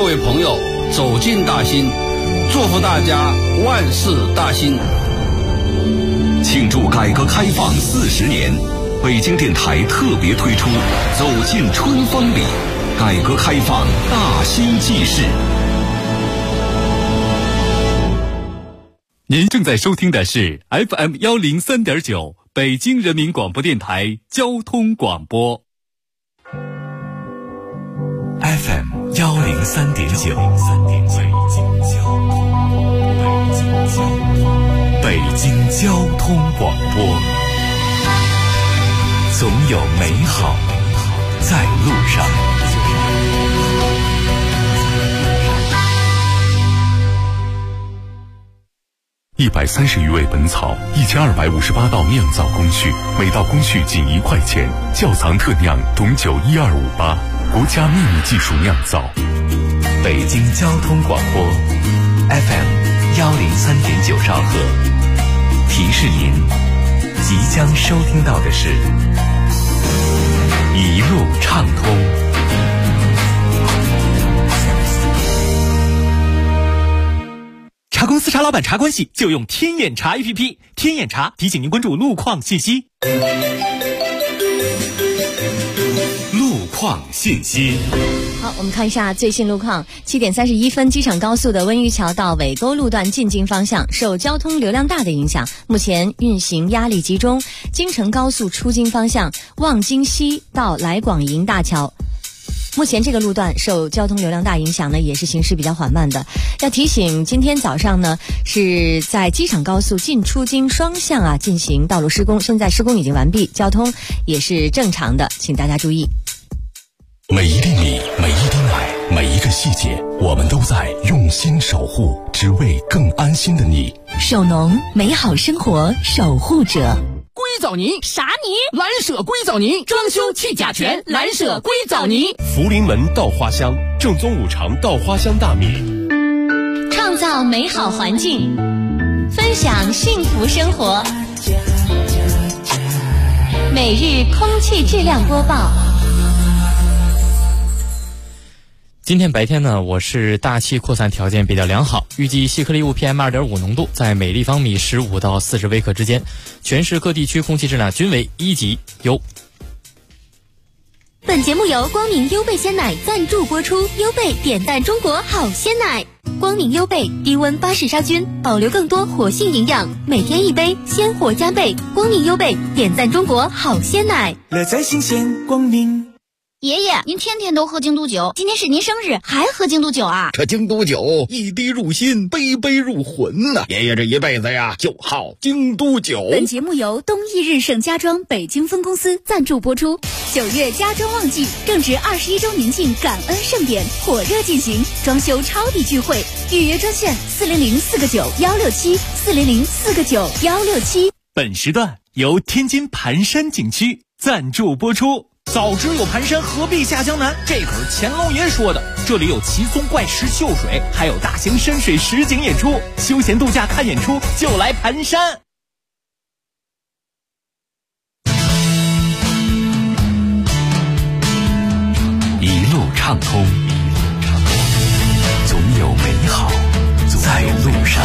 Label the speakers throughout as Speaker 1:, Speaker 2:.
Speaker 1: 各位朋友走进大兴，祝福大家万事大兴。
Speaker 2: 庆祝改革开放40年，北京电台特别推出走进春风里，改革开放大兴纪事。
Speaker 3: 您正在收听的是 FM 103.9北京人民广播电台交通广播。
Speaker 2: FM 103.9，北京交通广播，总有美好在路上。130余味本草，1258道酿造工序，每道工序仅1块钱。窖藏特酿董酒12588，国家秘密技术酿造。北京交通广播 FM 103.9兆赫，提示您即将收听到的是一路畅通。
Speaker 4: 茶公司茶老板茶关系就用天眼查 APP， 天眼查提醒您关注路况信息。
Speaker 2: 路况信息。
Speaker 5: 好，我们看一下最新路况。7点31分，机场高速的温榆桥到尾沟路段进京方向受交通流量大的影响，目前运行压力集中。京承高速出京方向望京西到来广营大桥，目前这个路段受交通流量大影响呢，也是行驶比较缓慢的。要提醒，今天早上呢是在机场高速进出京双向进行道路施工，现在施工已经完毕，交通也是正常的，请大家注意。
Speaker 2: 每一粒米，每一滴奶，每一个细节，我们都在用心守护，只为更安心的你。
Speaker 6: 首农，美好生活守护者。
Speaker 7: 硅藻泥
Speaker 6: 啥泥？
Speaker 7: 蓝舍硅藻泥，装修去甲醛，蓝舍硅藻泥。
Speaker 8: 福临门稻花香，正宗五常稻花香大米。
Speaker 6: 创造美好环境，分享幸福生活。每日空气质量播报。
Speaker 9: 今天白天呢，我市大气扩散条件比较良好，预计细颗粒物 PM2.5 浓度在每立方米15到40微克之间，全市各地区空气质量均为1级优。
Speaker 6: 本节目由光明优贝鲜奶赞助播出，优贝点赞中国好鲜奶。光明优贝低温巴氏杀菌，保留更多活性营养，每天一杯，鲜活加倍。光明优贝点赞中国好鲜奶，
Speaker 10: 乐在新鲜光明。
Speaker 11: 爷爷，您天天都喝京都酒，今天是您生日，还喝京都酒啊？
Speaker 12: 这京都酒一滴入心，杯杯入魂呐！爷爷这一辈子呀，就好京都酒。
Speaker 13: 本节目由东益日盛家装北京分公司赞助播出。9月家装旺季，正值21周年庆感恩盛典火热进行，装修超抵聚会，预约专线400-4个9-167，400-4个9-167。
Speaker 4: 本时段由天津盘山景区赞助播出。早知有盘山，何必下江南？这可是乾隆爷说的。这里有奇松怪石秀水，还有大型山水实景演出，休闲度假看演出就来盘山。
Speaker 2: 一路畅通，总有美好在路上。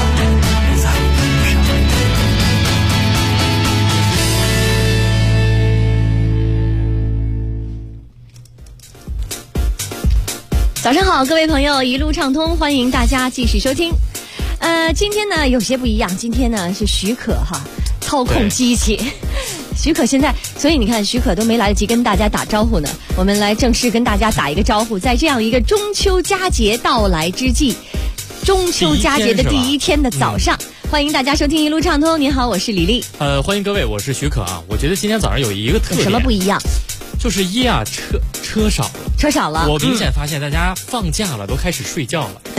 Speaker 5: 早上好，各位朋友，一路畅通，欢迎大家继续收听。今天呢有些不一样，今天呢是许可操控机器。许可现在，所以你看许可都没来得及跟大家打招呼呢，我们来正式跟大家打一个招呼。在这样一个中秋佳节到来之际，中秋佳节的第一天的早上，欢迎大家收听一路畅通。您好，我是李丽。
Speaker 9: 欢迎各位，我是许可啊。我觉得今天早上有一个特点，
Speaker 5: 什么不一样？
Speaker 9: 就是车少了。
Speaker 5: 车少了，
Speaker 9: 我明显发现大家放假了，都开始睡觉了。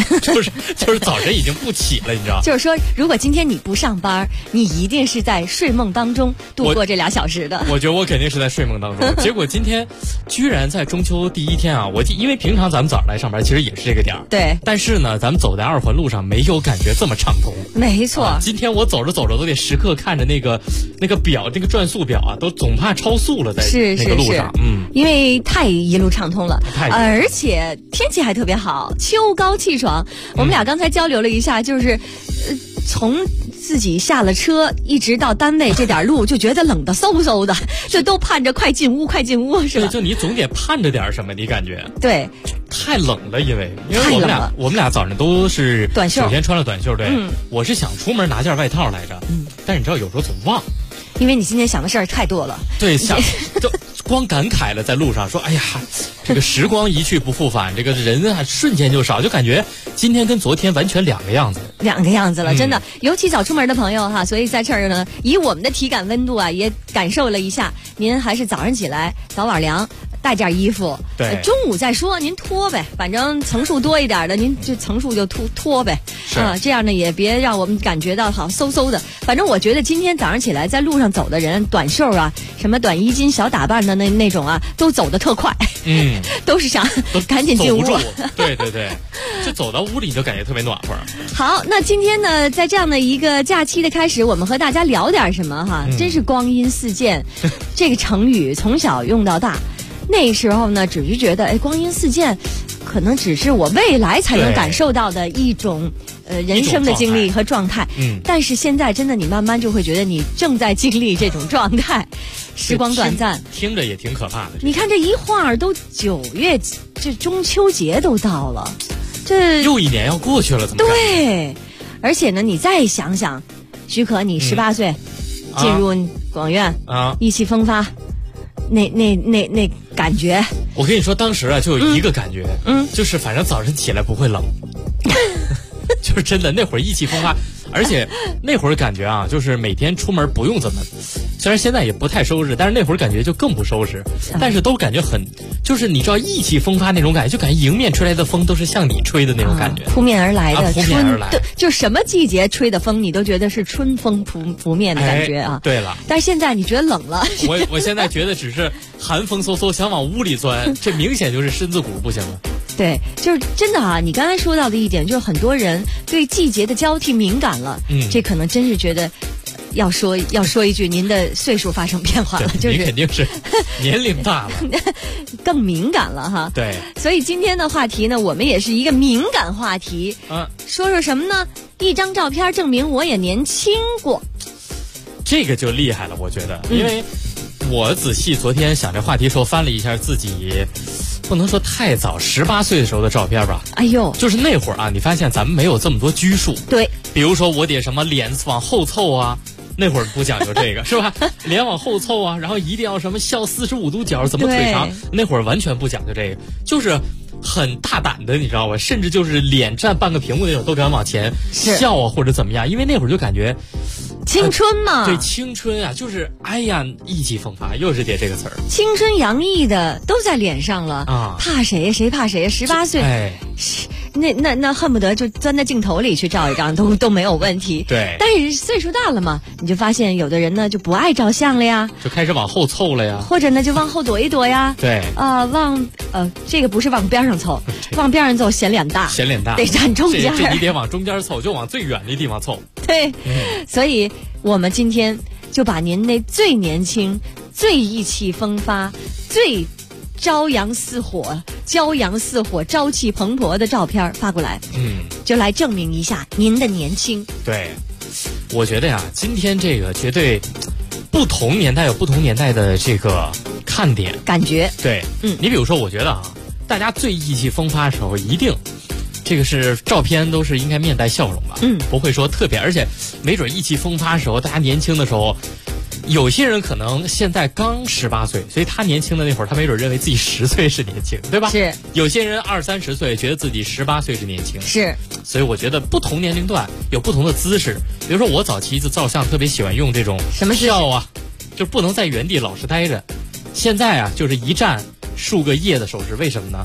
Speaker 9: 就是早晨已经不起了，你知道？
Speaker 5: 就是说，如果今天你不上班，你一定是在睡梦当中度过这2小时的。
Speaker 9: 我觉得我肯定是在睡梦当中。结果今天居然在中秋第一天啊，因为平常咱们早上来上班其实也是这个点儿，
Speaker 5: 对。
Speaker 9: 但是呢，咱们走在2环路上没有感觉这么畅通。
Speaker 5: 没错。
Speaker 9: 今天我走着走着都得时刻看着那个表，这个转速表啊，都总怕超速了，在那个路上。
Speaker 5: 因为太一路畅通了，而且天气还特别好，秋高气爽。我们俩刚才交流了一下，就是从自己下了车一直到单位这点路就觉得冷的嗖嗖的，就都盼着快进屋是吧？
Speaker 9: 对，就你总得盼着点什么，你感觉？
Speaker 5: 对，
Speaker 9: 太冷了，因为我们俩早上都是
Speaker 5: 短袖，
Speaker 9: 首先穿了短袖，对，我是想出门拿件外套来着，但是你知道有时候总忘，
Speaker 5: 因为你今天想的事儿太多了。
Speaker 9: 对，就光感慨了，在路上说，哎呀，这个时光一去不复返，这个人啊瞬间就少，就感觉今天跟昨天完全两个样子了，真的。尤其早出门的朋友哈，所以在这儿呢，以我们的体感温度啊，也感受了一下。您还是早上起来早晚凉，带件衣服。 对，
Speaker 5: 中午再说，您脱呗，反正层数多一点的，您就层数就脱呗。这样呢也别让我们感觉到好嗖嗖的。反正我觉得今天早上起来在路上走的人，短袖啊，什么短衣襟、小打扮的那种啊，都走得特快。都是想赶紧进屋。
Speaker 9: 对，就走到屋里就感觉特别暖和。
Speaker 5: 好，那今天呢，在这样的一个假期的开始，我们和大家聊点什么哈？真是光阴似箭，这个成语从小用到大。那时候呢，只是觉得光阴似箭，可能只是我未来才能感受到的一种人生的经历和状态。但是现在真的，你慢慢就会觉得你正在经历这种状态。时光短暂，
Speaker 9: 听着也挺可怕的。
Speaker 5: 你看这一晃都9月，这中秋节都到了，这
Speaker 9: 又一年要过去了，怎么办？
Speaker 5: 对，而且呢，你再想想，许可你18岁进入广院意气风发，那感觉。
Speaker 9: 我跟你说，当时啊，就有一个感觉，就是反正早晨起来不会冷，就是真的那会儿意气风发。而且那会儿感觉啊，就是每天出门不用怎么，虽然现在也不太收拾，但是那会儿感觉就更不收拾，但是都感觉很，就是你知道意气风发那种感觉，就感觉迎面吹来的风都是向你吹的那种感觉，
Speaker 5: 扑面而来的，
Speaker 9: 扑面而来，
Speaker 5: 对，就什么季节吹的风，你都觉得是春风扑面的感觉啊。
Speaker 9: 对了，
Speaker 5: 但是现在你觉得冷了，
Speaker 9: 我现在觉得只是寒风嗖嗖想往屋里钻，这明显就是身子骨不行了。
Speaker 5: 对，就是真的啊！你刚才说到的一点，就是很多人对季节的交替敏感了。这可能真是觉得要说一句，您的岁数发生变化了，就是
Speaker 9: 你肯定是年龄大了，
Speaker 5: 更敏感了哈。
Speaker 9: 对，
Speaker 5: 所以今天的话题呢，我们也是一个敏感话题。说什么呢？一张照片证明我也年轻过。
Speaker 9: 这个就厉害了，我觉得，因为我仔细昨天想这话题时候翻了一下自己。不能说太早，18岁的时候的照片吧。
Speaker 5: 哎呦，
Speaker 9: 就是那会儿啊，你发现咱们没有这么多拘束。
Speaker 5: 对，
Speaker 9: 比如说我得什么脸往后凑啊，那会儿不讲究这个，是吧？脸往后凑啊，然后一定要什么笑45度角，怎么腿长？那会儿完全不讲究这个，就是很大胆的，你知道吧？甚至就是脸占半个屏幕那种都敢往前笑啊，或者怎么样？因为那会儿就感觉。
Speaker 5: 青春嘛，
Speaker 9: 对，青春啊，就是哎呀，意气风发，又是这个词儿，
Speaker 5: 青春洋溢的都在脸上了啊！怕谁呀？谁怕谁呀？18岁，那恨不得就钻在镜头里去照一张，都没有问题。
Speaker 9: 对，
Speaker 5: 但是岁数大了嘛，你就发现有的人呢就不爱照相了呀，
Speaker 9: 就开始往后凑了呀，
Speaker 5: 或者呢就往后躲一躲呀。
Speaker 9: 对
Speaker 5: 这个不是往边上凑，往边上凑显脸大，得站中间，
Speaker 9: 这你得往中间凑，就往最远的地方凑。
Speaker 5: 对，所以我们今天就把您那最年轻、最意气风发、最骄阳似火、朝气蓬勃的照片发过来，就来证明一下您的年轻。
Speaker 9: 对，我觉得呀，今天这个绝对不同年代有不同年代的这个看点
Speaker 5: 感觉。
Speaker 9: 对，你比如说，我觉得啊，大家最意气风发的时候，一定。这个是照片都是应该面带笑容吧，不会说特别，而且没准意气风发的时候，大家年轻的时候，有些人可能现在刚18岁，所以他年轻的那会儿，他没准认为自己10岁是年轻，对吧？
Speaker 5: 是。
Speaker 9: 有些人20、30岁觉得自己18岁是年轻，
Speaker 5: 是。
Speaker 9: 所以我觉得不同年龄段有不同的姿势，比如说我早期照相特别喜欢用这种
Speaker 5: 什么
Speaker 9: 笑啊，就不能在原地老实待着。现在啊，就是一站竖个耶的手势，为什么呢？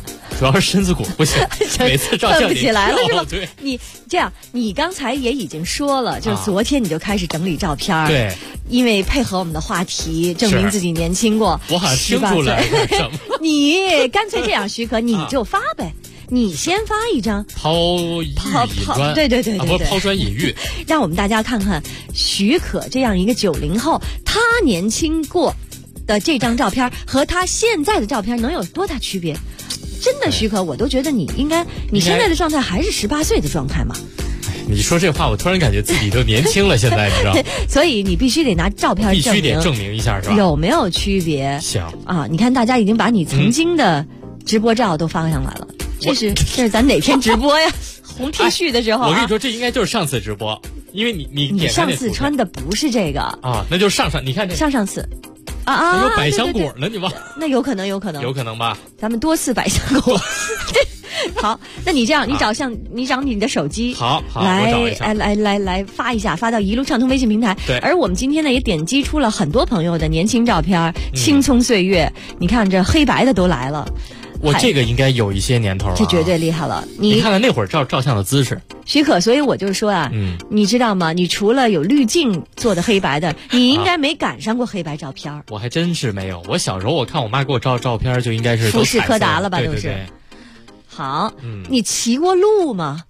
Speaker 9: 主要是身子骨不行，每次照相
Speaker 5: 站不起来了是吧？
Speaker 9: 对，
Speaker 5: 你这样，你刚才也已经说了，就是昨天你就开始整理照片，
Speaker 9: 对，
Speaker 5: 因为配合我们的话题，证明自己年轻过。
Speaker 9: 我好像听出来了什么？
Speaker 5: 你干脆这样，许可你就发呗。你先发一张
Speaker 9: 抛引砖，
Speaker 5: 对，
Speaker 9: 不是抛砖引玉，
Speaker 5: 让我们大家看看许可这样一个90后，他年轻过的这张照片和他现在的照片能有多大区别？真的，许可，我都觉得你现在的状态还是18岁的状态嘛。
Speaker 9: 你说这话，我突然感觉自己就年轻了，现在你知道吗？
Speaker 5: 所以你必须得拿照片
Speaker 9: 必须得证明一下，是吧？
Speaker 5: 有没有区别？
Speaker 9: 行
Speaker 5: 啊，你看大家已经把你曾经的直播照都发上来了。这是咱哪天直播呀？红 T 恤的时候、
Speaker 9: 我跟你说，这应该就是上次直播，因为你
Speaker 5: 上次穿的不是这个
Speaker 9: 啊，那就是上你看这
Speaker 5: 上次啊，
Speaker 9: 有百香果呢，你忘？
Speaker 5: 那有可能吧？咱们多次百香果。好，那你这样，你找你的手机，
Speaker 9: 好，
Speaker 5: 来发一下，发到一路畅通微信平台。
Speaker 9: 对，
Speaker 5: 而我们今天呢也点击出了很多朋友的年轻照片，青葱岁月，你看这黑白的都来了。
Speaker 9: 我这个应该有一些年头了，
Speaker 5: 这绝对厉害了。
Speaker 9: 你看看那会儿照相的姿势，
Speaker 5: 许可，所以我就说啊，你知道吗？你除了有滤镜做的黑白的，你应该没赶上过黑白照片。
Speaker 9: 我还真是没有。我小时候我看我妈给我照照片，就应该是
Speaker 5: 富士柯达了吧，
Speaker 9: 对
Speaker 5: 都是。好，你骑过路吗？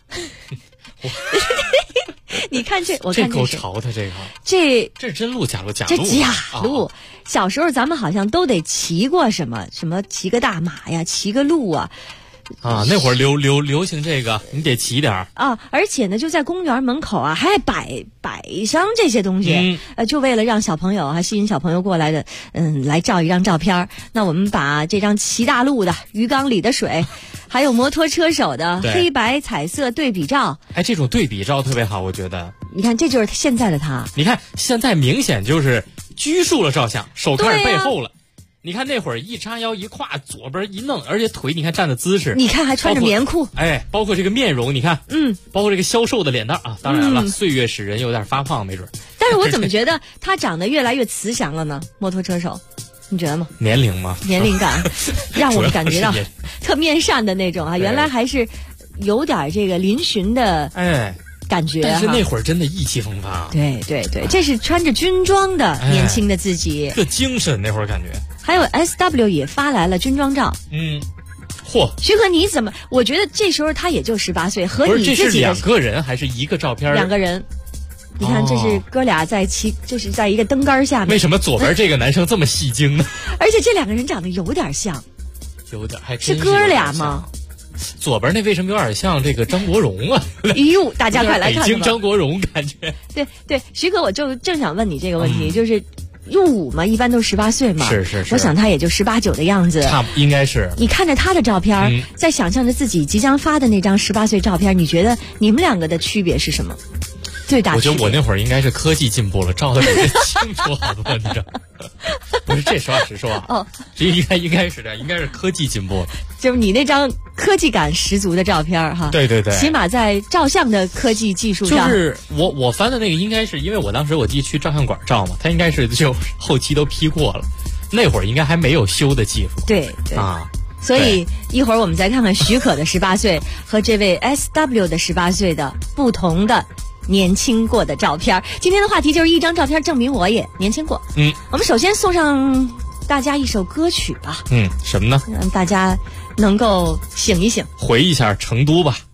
Speaker 5: 你看这，我看
Speaker 9: 这够潮的这个，
Speaker 5: 这
Speaker 9: 是真路假路？
Speaker 5: 这假路。小时候咱们好像都得骑过什么骑个大马呀，骑个鹿啊。
Speaker 9: 那会儿流行这个，你得骑点
Speaker 5: 啊！而且呢，就在公园门口啊，还摆上这些东西，就为了让小朋友吸引小朋友过来的，来照一张照片。那我们把这张骑大路的鱼缸里的水，还有摩托车手的黑白彩色对比照，
Speaker 9: 这种对比照特别好，我觉得。
Speaker 5: 你看，这就是现在的他。
Speaker 9: 你看现在明显就是拘束了照相，手开始背后了。你看那会儿一叉腰一挎左边一弄，而且腿你看站的姿势，
Speaker 5: 你看还穿着棉裤，
Speaker 9: 包括这个面容，你看，包括这个消瘦的脸蛋啊，当然了，岁月使人有点发胖，没准。
Speaker 5: 但是我怎么觉得他长得越来越慈祥了呢？摩托车手，你觉得吗？
Speaker 9: 年龄吗？
Speaker 5: 年龄感，让我们感觉到特面善的那种啊，原来还是有点这个嶙峋的感觉。
Speaker 9: 但是那会儿真的意气风发。
Speaker 5: 对，这是穿着军装的年轻的自己，
Speaker 9: 这精神那会儿感觉。
Speaker 5: 还有 SW 也发来了军装照，许可你怎么？我觉得这时候他也就18岁，和你自己的。
Speaker 9: 这是两个人还是一个照片？
Speaker 5: 两个人，你看这是哥俩在就是在一个灯杆下面。
Speaker 9: 为什么左边这个男生这么戏精呢？
Speaker 5: 而且这两个人长得有点像，
Speaker 9: 有点还真
Speaker 5: 是哥俩吗？
Speaker 9: 左边那为什么有点像这个张国荣啊？
Speaker 5: 呦，大家快来看看吧！
Speaker 9: 北京张国荣感觉。
Speaker 5: 对，许可，我就正想问你这个问题，就是。入伍嘛，一般都18岁嘛，
Speaker 9: 是，
Speaker 5: 我想他也就18、9的样子，
Speaker 9: 应该是。
Speaker 5: 你看着他的照片，在想象着自己即将发的那张18岁照片，你觉得你们两个的区别是什么？最大区别？
Speaker 9: 我觉得我那会儿应该是科技进步了，照的比这清楚好多，你知道？不是，这实话实说啊。这应该是这样，应该是科技进步了。
Speaker 5: 就是你那张科技感十足的照片哈，
Speaker 9: 对，
Speaker 5: 起码在照相的科技技术上，
Speaker 9: 就是我翻的那个应该是，因为我当时我弟去照相馆照嘛，他应该是就后期都 P 过了，那会儿应该还没有修的技术。
Speaker 5: 对啊，所以一会儿我们再看看许可的18岁和这位 SW 的18岁的不同的年轻过的照片。今天的话题就是一张照片证明我也年轻过。我们首先送上大家一首歌曲吧。
Speaker 9: 什么呢？
Speaker 5: 让大家能够醒一醒，
Speaker 9: 回忆一下成都吧。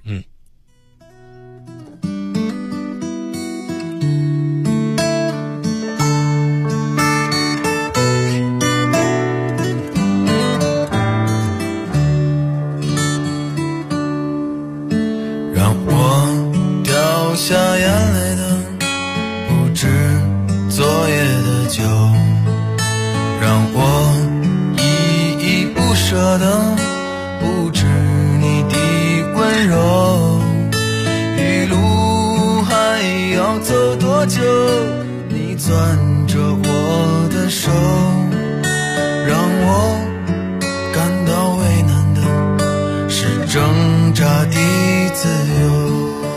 Speaker 14: 让我掉下眼泪的不止昨夜的酒，让我依依不舍的不止你的温柔，一路还要走多久，你攥着我的手，让我感到为难的是挣扎的自由。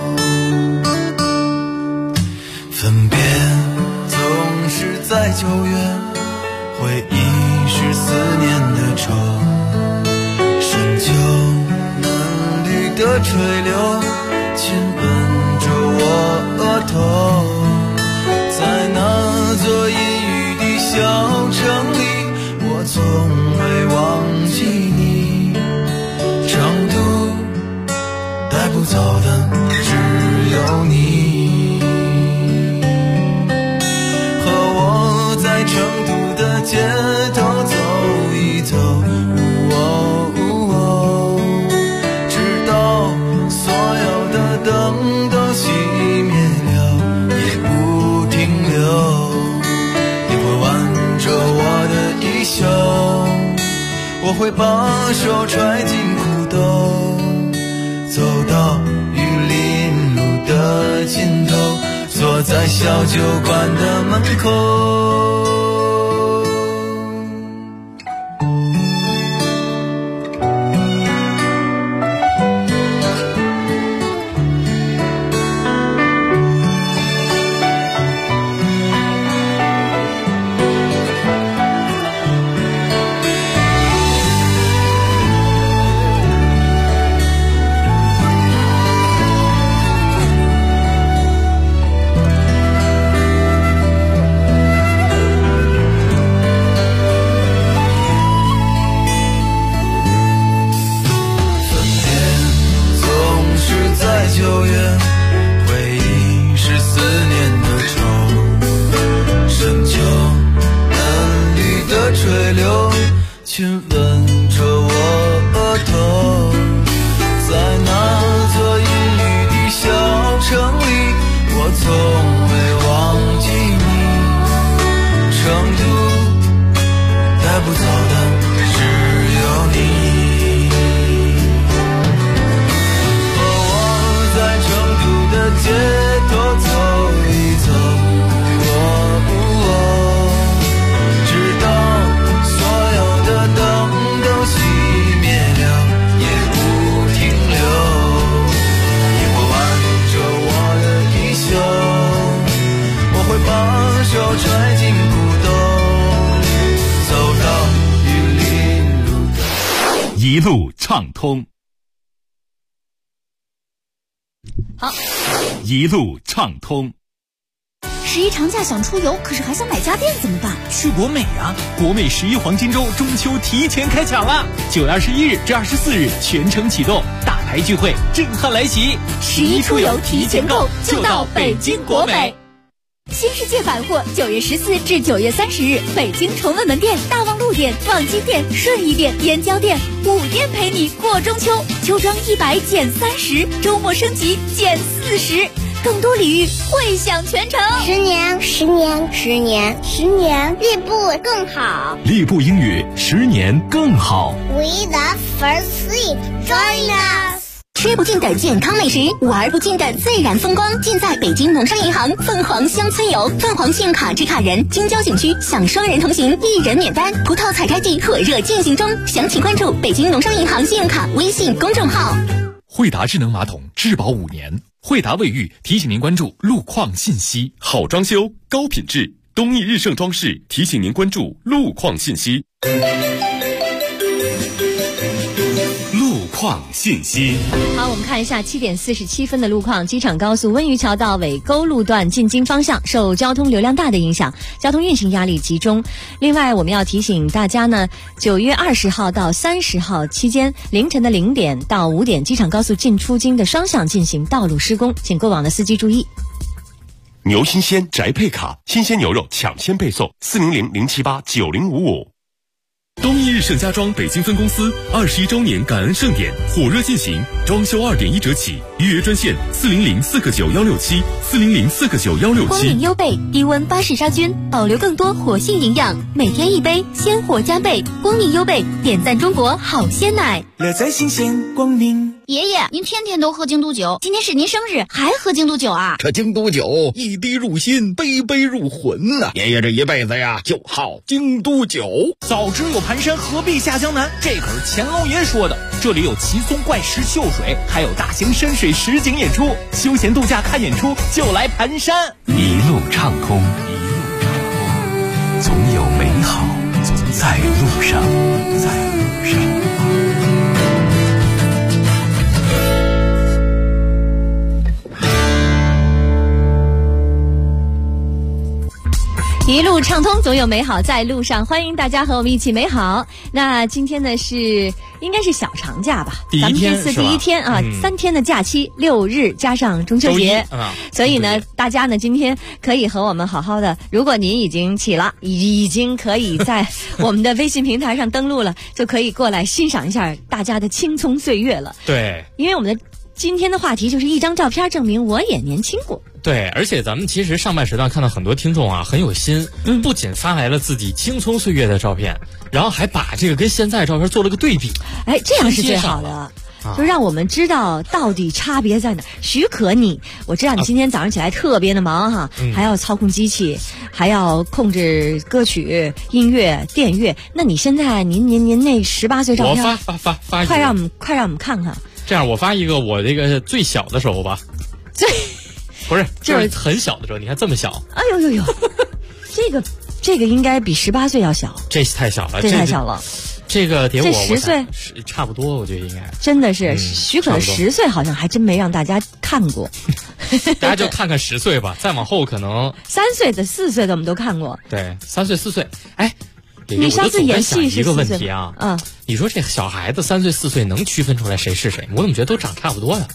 Speaker 14: 分别总是在9月，回忆是思念的愁，深秋的垂流，亲吻着我额头。在那座阴雨的小城里，我从未忘记你。成都带不走的只有你，和我在成都的街头走一走，直到所有的灯都熄灭了也不停留。你会挽着我的衣袖，我会把手揣进裤兜，走到玉林路的尽头，坐在小酒馆的门口。亲吻着我额头，在那座阴雨的小城里，我从未忘记你。成都带不走的只有你，和我在成都的街头走一走，直到灯都熄灭了也不停留。你会挽着我的衣袖，我会把手揣进裤兜，走到玉林路的
Speaker 3: 一路畅通。
Speaker 5: 好，
Speaker 3: 一路畅通。
Speaker 13: 11长假想出游，可是还想买家电怎么办？
Speaker 4: 去国美啊！国美11黄金周中秋提前开抢了，9月21日至24日全程启动，大牌聚会震撼来袭
Speaker 13: ！11出游提前购，就到北京国美。新世界百货9月14至9月30日，北京崇文门店、大望路店、望京店、顺义店、燕郊店5店陪你过中秋，秋装100减30，周末升级减40。更多礼遇，惠享全城。
Speaker 15: 10年，10年，10年，10年，利布更好。
Speaker 3: 利布英语10年更好。
Speaker 15: We love first sweet. Join us.
Speaker 6: 吃不尽的健康美食，玩不尽的自然风光，尽在北京农商银行凤凰乡村游。凤凰信用卡持卡人京郊景区享双人同行，1人免单，葡萄采摘季火热进行中，详情关注北京农商银行信用卡微信公众号。
Speaker 2: 惠达智能马桶质保5年。惠达卫浴提醒您关注路况信息。好装修高品质，东益日盛装饰提醒您关注路况信息。路况信息。
Speaker 5: 好，我们看一下7点47分的路况。机场高速温榆桥到尾沟路段进京方向受交通流量大的影响，交通运行压力集中。另外，我们要提醒大家呢，9月20号到30号期间，凌晨的0点到5点，机场高速进出京的双向进行道路施工，请过往的司机注意。
Speaker 2: 牛新鲜宅配卡，新鲜牛肉抢先配送，400-078-9055。东益日盛家装北京分公司21周年感恩盛典火热进行，装修2.1折起，预约专线400-49167，400-49167。
Speaker 6: 光明优贝低温巴氏杀菌，保留更多活性营养，每天1杯，鲜活加倍。光明优贝点赞中国好鲜奶，
Speaker 10: 乐在新鲜光明。
Speaker 11: 爷爷，您天天都喝京都酒，今天是您生日，还喝京都酒啊？
Speaker 12: 这京都酒一滴入心，杯杯入魂呐！爷爷这一辈子呀，就好京都酒。
Speaker 4: 早知有盘山，何必下江南？这可是钱老爷说的。这里有奇松怪石秀水，还有大型山水实景演出，休闲度假看演出就来盘山。
Speaker 3: 一路畅通，一路畅通，总有美好在路上，在路上。
Speaker 5: 一路畅通，总有美好在路上。欢迎大家和我们一起美好。那今天呢应该是小长假吧？咱们这次第一天啊，3天的假期，6日加上中秋节，所以呢，大家呢今天可以和我们好好的。如果您已经起了，已经可以在我们的微信平台上登录了，就可以过来欣赏一下大家的青葱岁月了。
Speaker 9: 对，
Speaker 5: 因为我们的今天的话题就是一张照片证明我也年轻过。
Speaker 9: 对，而且咱们其实上半时段看到很多听众啊很有心，不仅发来了自己青葱岁月的照片，然后还把这个跟现在照片做了个对比。
Speaker 5: 哎，这样是最好的，就让我们知道到底差别在哪。许可我知道你今天早上起来特别的忙哈，还要操控机器，还要控制歌曲、音乐、电乐。那你现在您那18岁照片，
Speaker 9: 我发
Speaker 5: 快让我们看看。
Speaker 9: 这样，我发一个我这个最小的时候吧。不是，就是很小的时候，你看这么小。
Speaker 5: 哎呦，这个应该比18岁要小。
Speaker 9: 这太小了，
Speaker 5: 这太小了。
Speaker 9: 这个得我
Speaker 5: 10岁
Speaker 9: 差不多，我觉得应该。
Speaker 5: 真的是，许可的10岁好像还真没让大家看过。
Speaker 9: 大家就看看10岁吧，再往后可能
Speaker 5: 3岁的、4岁的我们都看过。
Speaker 9: 对，3岁、4岁，哎。
Speaker 5: 你上次演戏是
Speaker 9: 一个问题啊，你说这小孩子3岁、4岁能区分出来谁是谁？我怎么觉得都长差不多呀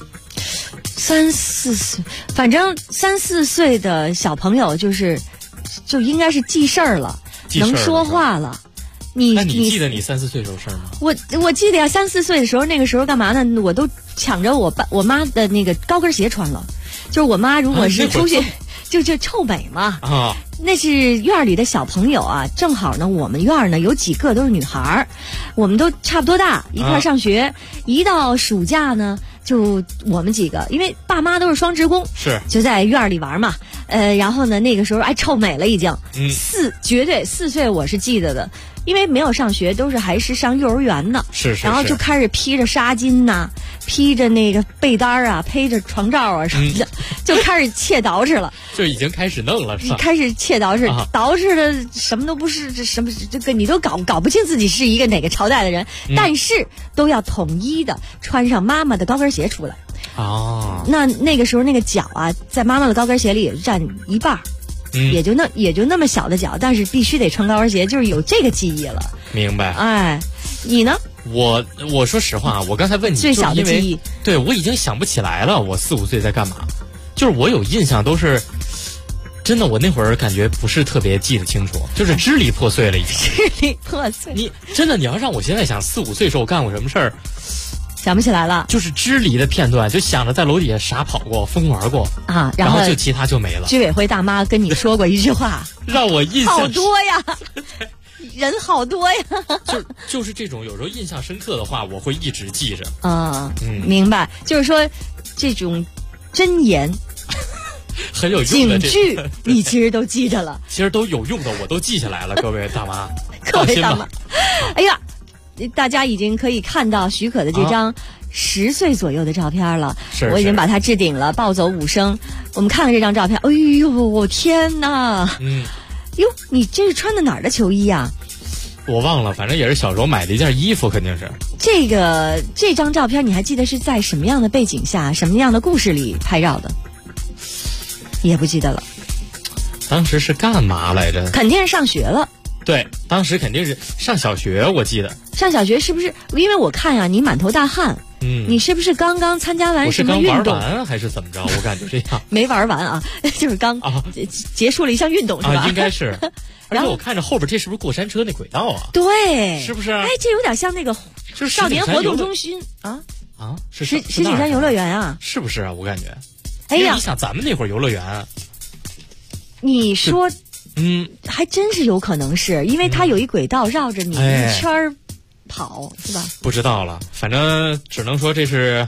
Speaker 5: ？3、4岁，反正3、4岁的小朋友就应该是记事儿了，能说话了。
Speaker 9: 那你记得你3、4岁时候事儿吗？
Speaker 5: 我记得呀，3、4岁的时候，那个时候干嘛呢？我都抢着我妈的那个高跟鞋穿了，就是我妈如果是出去。就臭美嘛啊！那是院里的小朋友啊，正好呢，我们院呢有几个都是女孩，我们都差不多大，一块上学。一到暑假呢，就我们几个，因为爸妈都是双职工，就在院里玩嘛。然后呢，那个时候臭美了已经。绝对4岁我是记得的，因为没有上学，还是上幼儿园呢。然后就开始披着纱巾呐，披着那个被单啊，披着床罩啊什么的，就开始窃捯饬了。
Speaker 9: 就已经开始弄了，是吧？
Speaker 5: 开始窃捯饬，捯饬的什么都不是，这什么这个你都搞不清自己是一个哪个朝代的人，但是都要统一的穿上妈妈的高跟鞋出来。那个时候那个脚啊，在妈妈的高跟鞋里也占一半。也就那么小的脚，但是必须得穿高跟鞋，就是有这个记忆了。
Speaker 9: 明白。
Speaker 5: 哎，你呢？
Speaker 9: 我说实话，我刚才问你
Speaker 5: 最小的记忆，
Speaker 9: 对我已经想不起来了。我4、5岁在干嘛？就是我有印象都是真的，我那会儿感觉不是特别记得清楚，就是支离破碎了已经。
Speaker 5: 支离破碎。
Speaker 9: 你要让我现在想4、5岁时候干过什么事儿？
Speaker 5: 想不起来了，
Speaker 9: 就是支离的片段，就想着在楼底下傻跑过、疯玩过
Speaker 5: 啊，
Speaker 9: 然后就其他就没了。
Speaker 5: 居委会大妈跟你说过一句话，
Speaker 9: 让我印象
Speaker 5: 好多呀，人好多呀。
Speaker 9: 就是这种有时候印象深刻的话，我会一直记着。
Speaker 5: 明白，就是说这种箴言
Speaker 9: 很有用的
Speaker 5: 警句，你其实都记着了。
Speaker 9: 其实都有用的，我都记下来了，各位大妈，
Speaker 5: 各位大妈，哎呀。大家已经可以看到许可的这张10岁左右的照片了，我已经把它置顶了，暴走5声。我们看看这张照片，哎呦，我天哪！哟，你这是穿的哪儿的球衣啊？
Speaker 9: 我忘了，反正也是小时候买的一件衣服，肯定是。
Speaker 5: 这张照片你还记得是在什么样的背景下、什么样的故事里拍照的？也不记得了。
Speaker 9: 当时是干嘛来着？
Speaker 5: 肯定是上学了。
Speaker 9: 对，当时肯定是上小学，我记得。
Speaker 5: 上小学是不是？因为我看呀，你满头大汗。你是不是刚刚参加完什么运动？
Speaker 9: 我是刚玩完还是怎么着？我感觉这样。
Speaker 5: 没玩完啊，就是刚结束了一项运动是吧？
Speaker 9: 应该是。而且我看着后边这是不是过山车那轨道啊？
Speaker 5: 对，
Speaker 9: 是不是？
Speaker 5: 哎，这有点像那个就是少年活动中心
Speaker 9: 是
Speaker 5: 石景山游乐园啊？
Speaker 9: 是不是啊？我感觉。
Speaker 5: 哎呀，
Speaker 9: 你想咱们那会儿游乐园，
Speaker 5: 你说。还真是有可能是因为它有一轨道绕着你一圈跑，是吧？
Speaker 9: 不知道了，反正只能说这是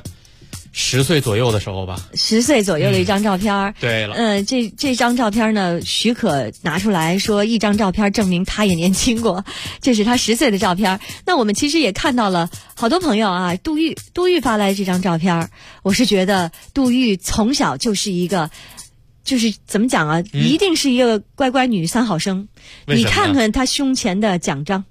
Speaker 9: 10岁左右的时候吧。
Speaker 5: 10岁左右的一张照片。
Speaker 9: 对了，
Speaker 5: 这张照片呢，许可拿出来说一张照片证明他也年轻过，这是他10岁的照片。那我们其实也看到了好多朋友啊，杜玉发来这张照片，我是觉得杜玉从小就是一个。就是怎么讲啊，一定是一个乖乖女3好生。你看看她胸前的奖章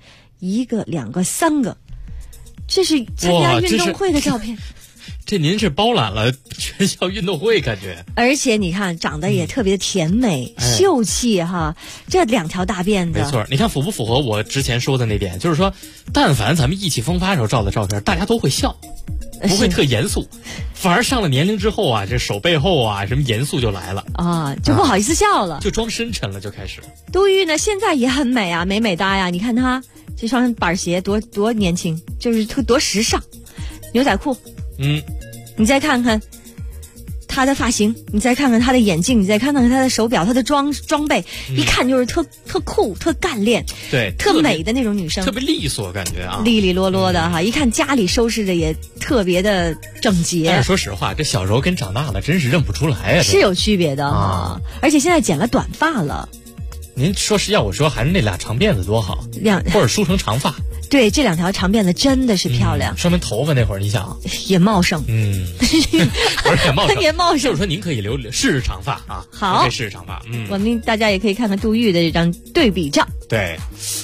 Speaker 5: ，1个、2个、3个，这是参加运动会的照片。
Speaker 9: 这您是包揽了全校运动会感觉。
Speaker 5: 而且你看长得也特别甜美、秀气哈，这2条大辫子。
Speaker 9: 没错，你看符不符合我之前说的那点？就是说，但凡咱们意气风发时候照的照片，大家都会笑，不会特严肃。反而上了年龄之后啊，这手背后啊，什么严肃就来了
Speaker 5: 啊，就不好意思笑了，
Speaker 9: 就装深沉了，就开始。
Speaker 5: 杜玉呢，现在也很美啊，美美哒呀！你看她这双板鞋多年轻，就是多时尚，牛仔裤。你再看看她的发型，你再看看她的眼镜，你再看看她的手表，她的装备，一看就是特酷、特干练，
Speaker 9: 对，
Speaker 5: 特美的那种女生，
Speaker 9: 特别利索感觉啊，
Speaker 5: 利利落落的哈。一看家里收拾的也特别的整洁。
Speaker 9: 但是说实话，这小时候跟长大了真是认不出来啊，
Speaker 5: 是有区别的哈。而且现在剪了短发了。
Speaker 9: 您说要我说，还是那俩长辫子多好，或者梳成长发。
Speaker 5: 对，这2条长辫子真的是漂亮。
Speaker 9: 说明头发那会儿你想
Speaker 5: 也茂盛。
Speaker 9: 不是也茂盛，
Speaker 5: 也茂盛。
Speaker 9: 就是说您可以试试长发啊，
Speaker 5: 好，
Speaker 9: 可以试试长发。
Speaker 5: 我们大家也可以看看杜玉的这张对比照。
Speaker 9: 对，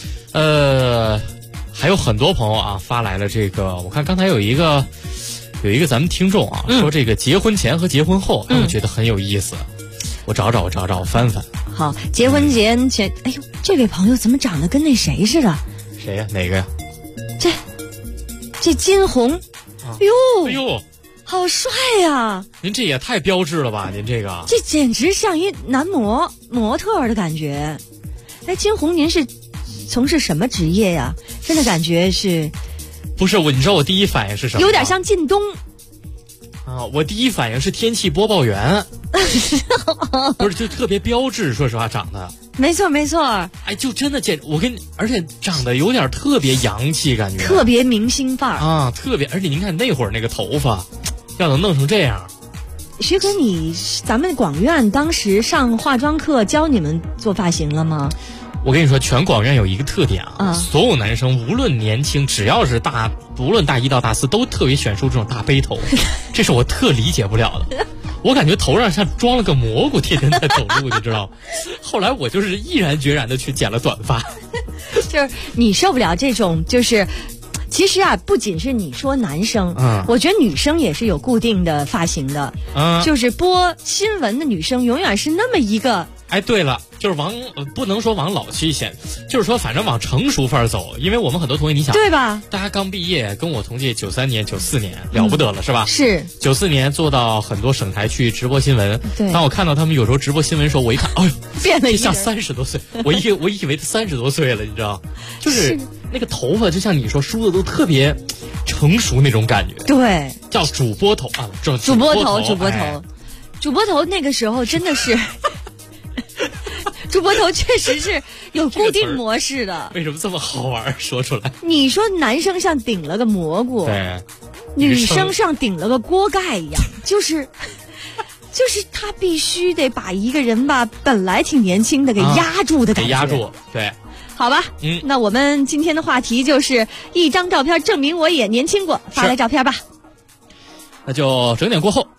Speaker 9: 还有很多朋友啊发来了这个，我看刚才有一个咱们听众啊说这个结婚前和结婚后，我觉得很有意思。我找找，我翻翻。
Speaker 5: 好，结婚前，哎呦，这位朋友怎么长得跟那谁似的？
Speaker 9: 谁呀？哪个呀？
Speaker 5: 这金红，
Speaker 9: 哎呦，
Speaker 5: 好帅呀！
Speaker 9: 您这也太标致了吧？您这个，
Speaker 5: 这简直像一男模特的感觉。哎，金红，您是从事什么职业呀？真的感觉是，
Speaker 9: 不是我？你知道我第一反应是什么？
Speaker 5: 有点像靳东。
Speaker 9: 我第一反应是天气播报员，不是就特别标致，说实话长得。
Speaker 5: 没错。
Speaker 9: 哎，就真的而且长得有点特别洋气，感觉
Speaker 5: 特别明星范儿
Speaker 9: 啊，特别。而且您看那会儿那个头发，要能弄成这样。
Speaker 5: 学哥，咱们广院当时上化妆课教你们做发型了吗？
Speaker 9: 我跟你说，全广院有一个特点啊，所有男生无论年轻，只要是无论大1到大4，都特别选出这种大背头，这是我特理解不了的。我感觉头上像装了个蘑菇，天天在走路，你知道。后来我就是毅然决然的去剪了短发。
Speaker 5: 就是你受不了这种，就是其实啊，不仅是你说男生，我觉得女生也是有固定的发型的，就是播新闻的女生永远是那么一个。
Speaker 9: 哎，对了，就是不能说往老气显，就是说反正往成熟范儿走，因为我们很多同学，你想
Speaker 5: 对吧？
Speaker 9: 大家刚毕业，跟我同届93年、94年了不得了，是吧？
Speaker 5: 是
Speaker 9: 94年做到很多省台去直播新闻。
Speaker 5: 对，
Speaker 9: 当我看到他们有时候直播新闻的时候，我一看，哎呦，
Speaker 5: 变了，
Speaker 9: 像30多岁，我以为他30多岁了，你知道？就是那个头发，就像你说梳的都特别成熟那种感觉。
Speaker 5: 对，
Speaker 9: 叫主播头啊，
Speaker 5: 主播头，那个时候真的是。主播头确实是有固定模式的。
Speaker 9: 为什么这么好玩？说出来。
Speaker 5: 你说男生像顶了个蘑菇，
Speaker 9: 对，
Speaker 5: 女生像顶了个锅盖一样，就是他必须得把一个人吧，本来挺年轻的给压住的感觉。
Speaker 9: 给压住，对。
Speaker 5: 好吧，那我们今天的话题就是一张照片证明我也年轻过，发来照片吧。
Speaker 9: 那就整点过后。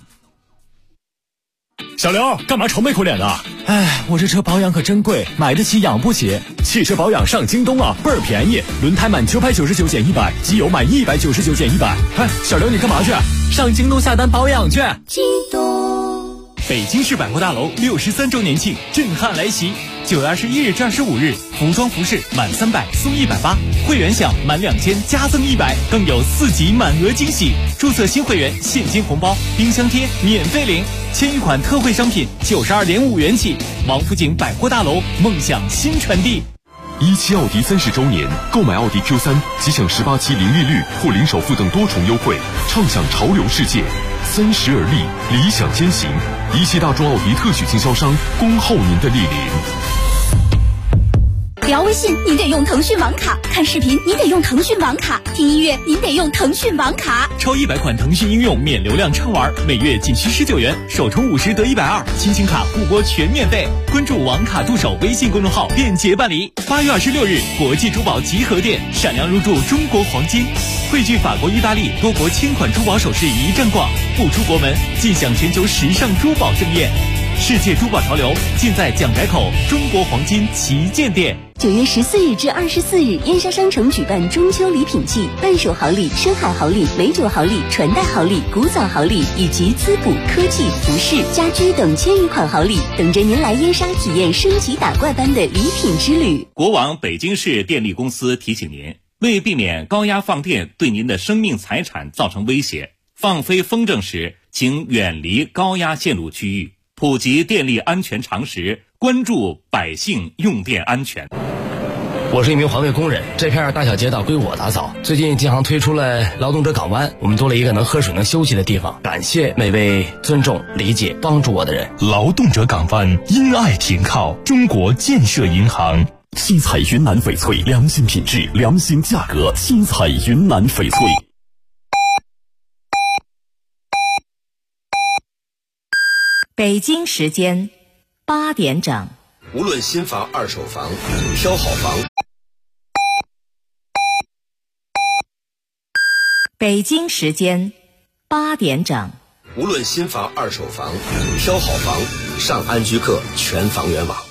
Speaker 16: 小刘，干嘛愁眉苦脸的？哎，我这车保养可真贵，买得起养不起。汽车保养上京东啊，倍儿便宜，轮胎满999减100，机油满199减100。哎，小刘你干嘛去？上京东下单保养去。
Speaker 10: 京东。
Speaker 16: 北京市百货大楼63周年庆震撼来袭，9月21日至25日，服装服饰满300送180，会员享满2000加赠100，更有4级满额惊喜。注册新会员现金红包、冰箱贴免费领，签一款特惠商品92.5元起。王府井百货大楼，梦想新传递。
Speaker 2: 17奥迪30周年，购买奥迪 Q3 即享18期零利率或零首付等多重优惠，畅享潮流世界。30而立，理想先行。17大众奥迪特许经销商，恭候您的莅临。
Speaker 13: 聊微信您得用腾讯网卡，看视频您得用腾讯网卡，听音乐您得用腾讯网卡。
Speaker 16: 超100款腾讯应用免流量畅玩，每月仅需19元，首充50得120，亲情卡互拨全免费。关注网卡助手微信公众号便捷办理。8月26日，国际珠宝集合店闪亮入驻中国黄金，汇聚法国、意大利多国千款珠宝首饰一站逛，不出国门尽享全球时尚珠宝盛宴。 世界珠宝潮流尽在蒋宅口中国黄金旗舰店。
Speaker 13: 9月14日至24日，燕莎商城举办中秋礼品季，伴手好礼、深海好礼、美酒好礼、传代好礼、古早好礼以及滋补、科技、服饰、家居等千余款好礼，等着您来燕莎体验升级打怪般的礼品之旅。
Speaker 17: 国网北京市电力公司提醒您，为避免高压放电对您的生命财产造成威胁，放飞风筝时请远离高压线路区域，普及电力安全常识，关注百姓用电安全。
Speaker 18: 我是一名环卫工人，这片大小街道归我打扫。最近建行推出了劳动者港湾，我们多了一个能喝水能休息的地方。感谢每位尊重、理解、帮助我的人。
Speaker 8: 劳动者港湾，因爱停靠，中国建设银行。
Speaker 2: 七彩云南翡翠，良心品质，良心价格。七彩云南翡翠。
Speaker 19: 北京时间8点整。
Speaker 20: 无论新房、二手房，挑好房。
Speaker 19: 北京时间8点整。
Speaker 20: 无论新房、二手房，挑好房，上安居客全房源网。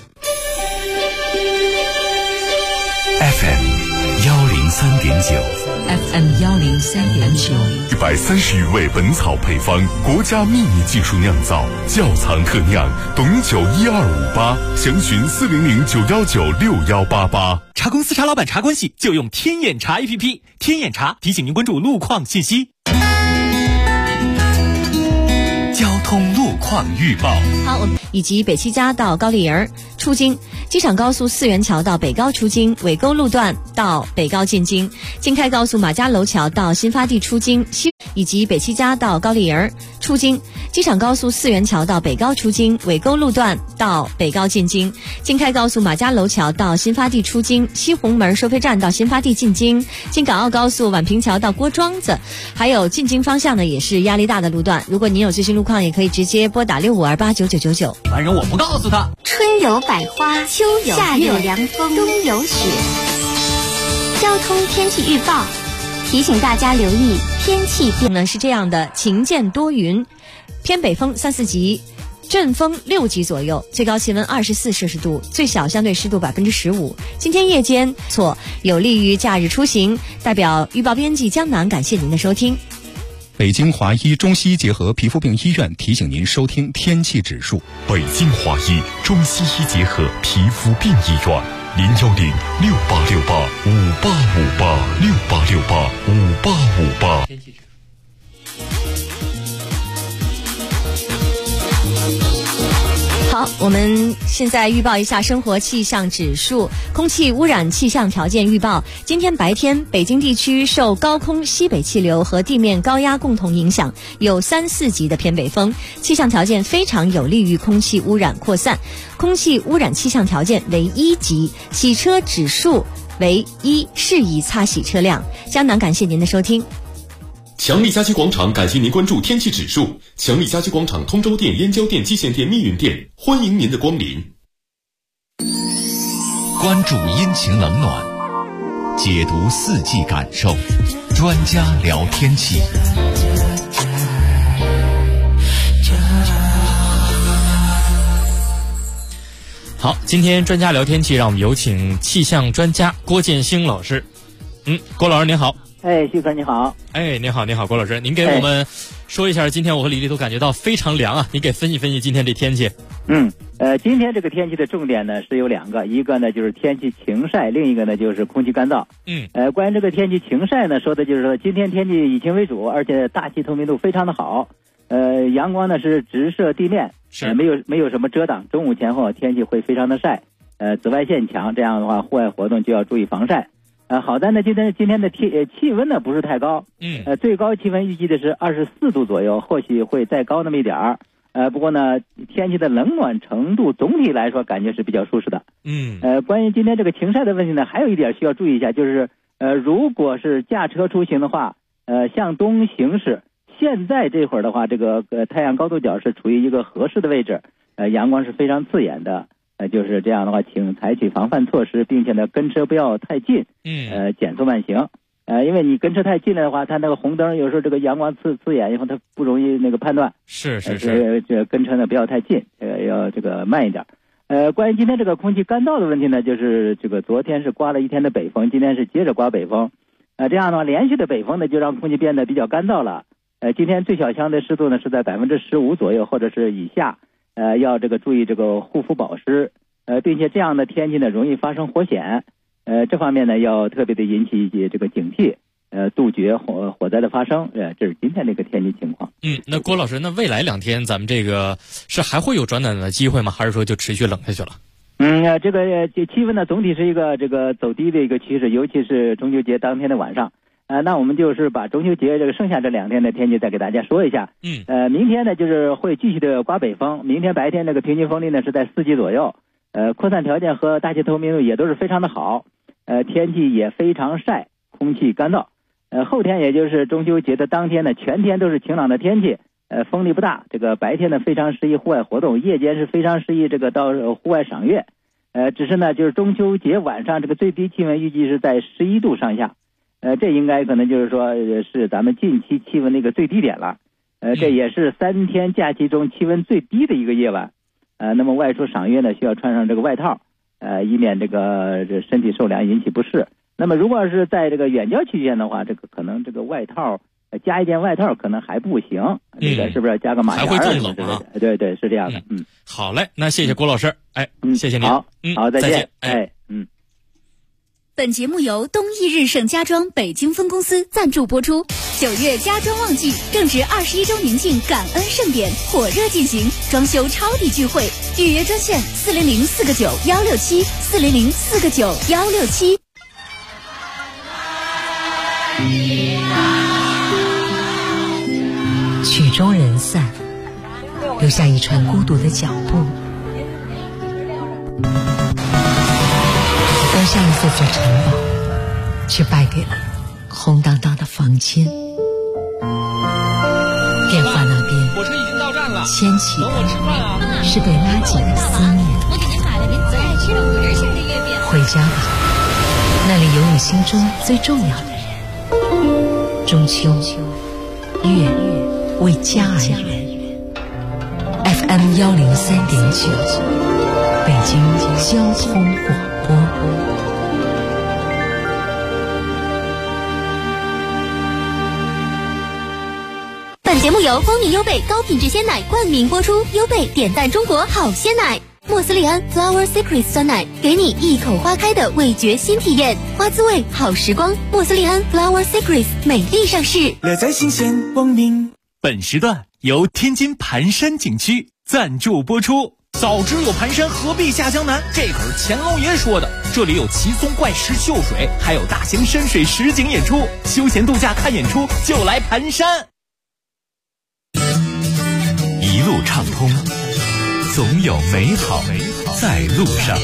Speaker 2: FM 103.9
Speaker 19: FM 103.9
Speaker 2: 130余味本草配方，国家秘密技术酿造，窖藏特酿，董酒12588，详询40091961188。
Speaker 16: 茶公司茶老板茶关系就用天眼茶 APP， 天眼茶提醒您关注路况信息。交通路况预报。
Speaker 5: 好，以及北七家到高丽营出京，机场高速四元桥到北高出京，尾沟路段到北高进京，京开高速马家楼桥到新发地出京，以及北七家到高丽营出京，机场高速四元桥到北高出京，尾沟路段到北高进京，京开高速马家楼桥到新发地出京，西红门收费站到新发地进京，京港澳高速宛平桥到郭庄子，还有进京方向呢也是压力大的路段。如果您有最新路况，也可以直接拨打65289999。
Speaker 16: 反正我不告诉他。
Speaker 15: 春有百花，秋有夏有凉风，冬有雪。交通天气预报提醒大家留意天气变
Speaker 5: 呢是这样的：晴间多云，偏北风3、4级，阵风6级左右，最高气温24摄氏度，最小相对湿度15%。今天夜间有利于假日出行。代表预报编辑江南，感谢您的收听。
Speaker 21: 北京华医中西医结合皮肤病医院提醒您收听天气指数。
Speaker 2: 北京华医中西医结合皮肤病医院，0106868585868，68685858。天气指数。
Speaker 5: 好，我们现在预报一下生活气象指数。空气污染气象条件预报：今天白天，北京地区受高空西北气流和地面高压共同影响，有3、4级的偏北风，气象条件非常有利于空气污染扩散。空气污染气象条件为1级，洗车指数为1，适宜擦洗车辆。江南，感谢您的收听。
Speaker 8: 强力家居广场感谢您关注天气指数。强力家居广场通州店、燕郊店、蓟县店、密云店，欢迎您的光临。
Speaker 22: 关注阴晴冷暖，解读四季感受，专家聊天气。
Speaker 9: 好，今天专家聊天气，让我们有请气象专家郭建兴老师。郭老师您好。
Speaker 23: 旭哥你好。
Speaker 9: 您好，郭老师，您给我们说一下，今天我和李丽都感觉到非常凉啊，您给分析分析今天这天气。
Speaker 23: 今天这个天气的重点呢是有2个，一个呢就是天气晴晒，另一个呢就是空气干燥。关于这个天气晴晒呢，说的就是说今天天气以晴为主，而且大气透明度非常的好，阳光呢是直射地面，没有什么遮挡，中午前后天气会非常的晒，紫外线强，这样的话户外活动就要注意防晒。好在呢，今天的气温呢不是太高，最高气温预计的是24度左右，或许会再高那么一点儿。不过呢，天气的冷暖程度总体来说感觉是比较舒适的。关于今天这个晴晒的问题呢，还有一点需要注意一下，就是如果是驾车出行的话，向东行驶，现在这会儿的话，这个太阳高度角是处于一个合适的位置，阳光是非常刺眼的。就是这样的话，请采取防范措施，并且呢跟车不要太近，减速慢行。 因为你跟车太近了的话，它那个红灯有时候这个阳光刺眼以后，它不容易那个判断。
Speaker 9: 是。
Speaker 23: 这跟车呢不要太近，要这个慢一点。关于今天这个空气干燥的问题呢，就是这个昨天是刮了一天的北风，今天是接着刮北风。这样的话，连续的北风呢，就让空气变得比较干燥了。今天最小相对湿度呢是在15%左右或者是以下。要这个注意这个护肤保湿。并且这样的天气呢容易发生火险。这方面呢要特别的引起一些这个警惕。杜绝火灾的发生。这是今天这个天气情况。
Speaker 9: 那郭老师，那未来2天咱们这个是还会有转暖的机会吗？还是说就持续冷下去了？
Speaker 23: 这个气温呢总体是一个这个走低的一个趋势，尤其是中秋节当天的晚上。那我们就是把中秋节这个剩下这2天的天气再给大家说一下。明天呢就是会继续的刮北风，明天白天这个平均风力呢是在4级左右。扩散条件和大气透明度也都是非常的好。天气也非常晒，空气干燥。后天也就是中秋节的当天呢，全天都是晴朗的天气。风力不大，这个白天呢非常适宜户外活动，夜间是非常适宜这个到户外赏月。只是呢就是中秋节晚上这个最低气温预计是在11度上下。这应该可能就是说是咱们近期气温的一个最低点了。这也是3天假期中气温最低的一个夜晚。那么外出赏月呢需要穿上这个外套，以免这个身体受凉引起不适。那么如果是在这个远郊区间的话，这个可能这个外套加一件外套可能还不行。这个是不是要加个马甲？
Speaker 9: 还会更冷啊？
Speaker 23: 对，是这样的。
Speaker 9: 好嘞，那谢谢郭老师。谢谢您。
Speaker 23: 好，再见。
Speaker 13: 本节目由东易日盛家装北京分公司赞助播出。9月家装旺季，正值21周年庆感恩盛典，火热进行，装修超抵聚会，预约专线400-4个9-167，400-4个9-167。
Speaker 1: 曲终人散，留下一串孤独的脚步。登上一座座城堡，却败给了空荡荡的房间。电话那边，
Speaker 4: 火车已经到站了，
Speaker 1: 牵起
Speaker 4: 等我吃饭啊！
Speaker 1: 是对拉紧的思念。
Speaker 11: 我给您买了您最爱吃的5仁馅的月饼。
Speaker 1: 回家吧，那里有你心中最重要的人。中秋，月为家而圆。FM 103.9，北京交通广播。
Speaker 6: 本节目由光明优贝高品质鲜奶冠名播出，优贝点赞中国好鲜奶。莫斯利安 Flower Secrets 酸奶，给你一口花开的味觉新体验，花滋味好时光。莫斯利安 Flower Secrets 美丽上市，
Speaker 10: 乐在新鲜光明。
Speaker 16: 本时段由天津盘山景区赞助播出。
Speaker 4: 早知有盘山，何必下江南？这可是乾隆爷说的。这里有奇松怪石秀水，还有大型深水实景演出，休闲度假看演出就来盘山。
Speaker 22: 一路畅通，总有美好在路上。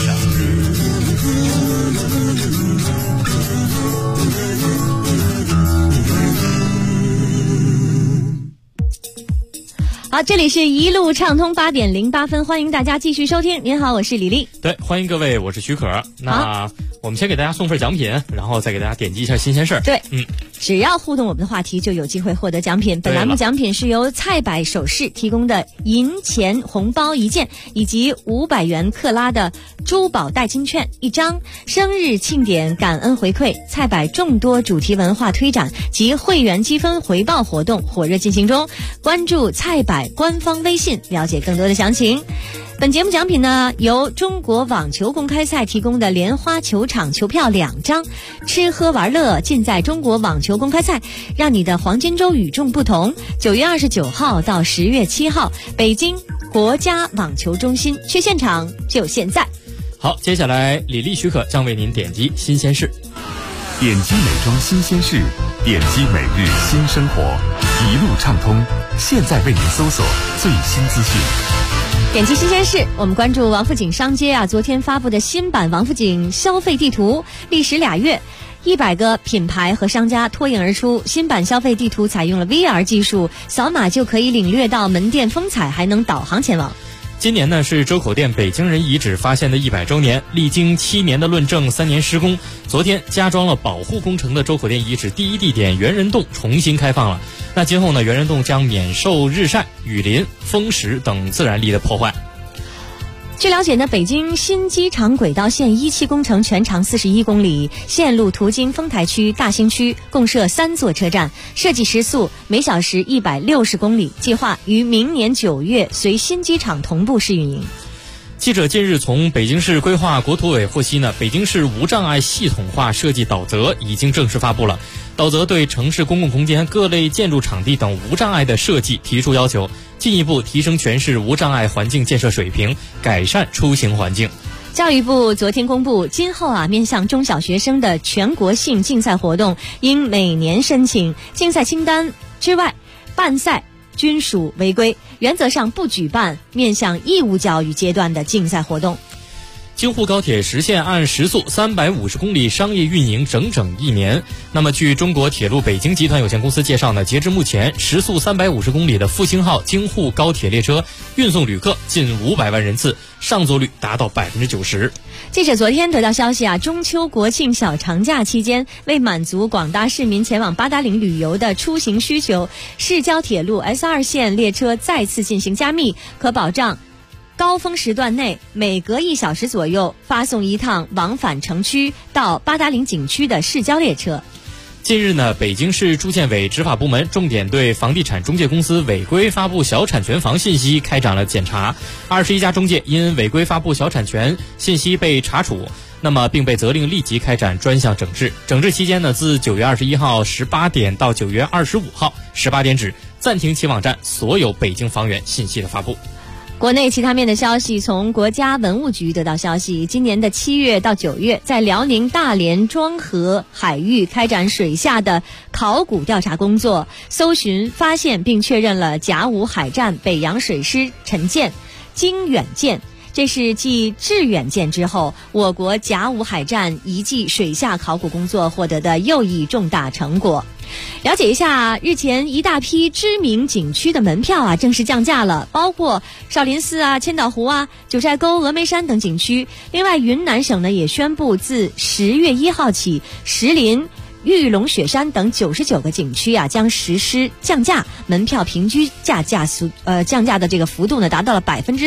Speaker 5: 好，这里是一路畅通8点08分，欢迎大家继续收听。您好，我是李丽。
Speaker 9: 对，欢迎各位，我是许可。那我们先给大家送份奖品，然后再给大家点击一下新鲜事儿。
Speaker 5: 对，只要互动我们的话题，就有机会获得奖品。本栏目奖品是由蔡百首饰提供的银钱红包1件，以及500元克拉的珠宝代金券1张。生日庆典感恩回馈，蔡百众多主题文化推展及会员积分回报活动火热进行中，关注蔡百官方微信了解更多的详情。本节目奖品呢，由中国网球公开赛提供的莲花球场球票2张，吃喝玩乐尽在中国网球公开赛，让你的黄金周与众不同。9月29号到10月7号，北京国家网球中心，去现场就现在。
Speaker 9: 好，接下来李丽许可将为您点击新鲜事。
Speaker 2: 点击美妆新鲜事，点击每日新生活，一路畅通，现在为您搜索最新资讯。
Speaker 5: 点击新鲜事，我们关注王府井商街昨天发布的新版王府井消费地图，历时2月，100个品牌和商家脱颖而出。新版消费地图采用了 VR 技术，扫码就可以领略到门店风采，还能导航前往。
Speaker 9: 今年呢是周口店北京人遗址发现的100周年，历经7年的论证，3年施工，昨天加装了保护工程的周口店遗址第一地点猿人洞重新开放了。那今后呢，猿人洞将免受日晒、雨淋、风蚀等自然力的破坏。
Speaker 5: 据了解呢，北京新机场轨道线1期工程全长41公里，线路途经丰台区、大兴区，共设3座车站，设计时速每小时160公里，计划于明年9月随新机场同步试运营。
Speaker 9: 记者近日从北京市规划国土委获悉呢，北京市无障碍系统化设计导则已经正式发布了。导则对城市公共空间、各类建筑场地等无障碍的设计提出要求，进一步提升全市无障碍环境建设水平，改善出行环境。
Speaker 5: 教育部昨天公布，今后面向中小学生的全国性竞赛活动，应每年申请，竞赛清单之外，办赛均属违规，原则上不举办面向义务教育阶段的竞赛活动。
Speaker 9: 京沪高铁实现按时速350公里商业运营整整1年。那么据中国铁路北京集团有限公司介绍呢，截至目前，时速350公里的复兴号京沪高铁列车运送旅客近500万人次，上座率达到90%。
Speaker 5: 记者昨天得到消息中秋国庆小长假期间，为满足广大市民前往八达岭旅游的出行需求，市郊铁路 S2 线列车再次进行加密，可保障高峰时段内每隔1小时左右发送一趟往返城区到八达岭景区的市郊列车。
Speaker 9: 近日呢，北京市住建委执法部门重点对房地产中介公司违规发布小产权房信息开展了检查，21家中介因违规发布小产权信息被查处，那么并被责令立即开展专项整治。整治期间呢，自9月21号18点到9月25号18点止，暂停其网站所有北京房源信息的发布。
Speaker 5: 国内其他面的消息，从国家文物局得到消息，今年的7月到9月，在辽宁大连庄河海域开展水下的考古调查工作，搜寻发现并确认了甲午海战北洋水师沉舰经远舰。这是继致远舰之后，我国甲午海战遗迹水下考古工作获得的又一重大成果。了解一下，日前一大批知名景区的门票正式降价了，包括少林寺千岛湖九寨沟、峨眉山等景区。另外，云南省呢也宣布自10月1号起，石林、玉龙雪山等99个景区将实施降价，门票平均降价的这个幅度呢达到了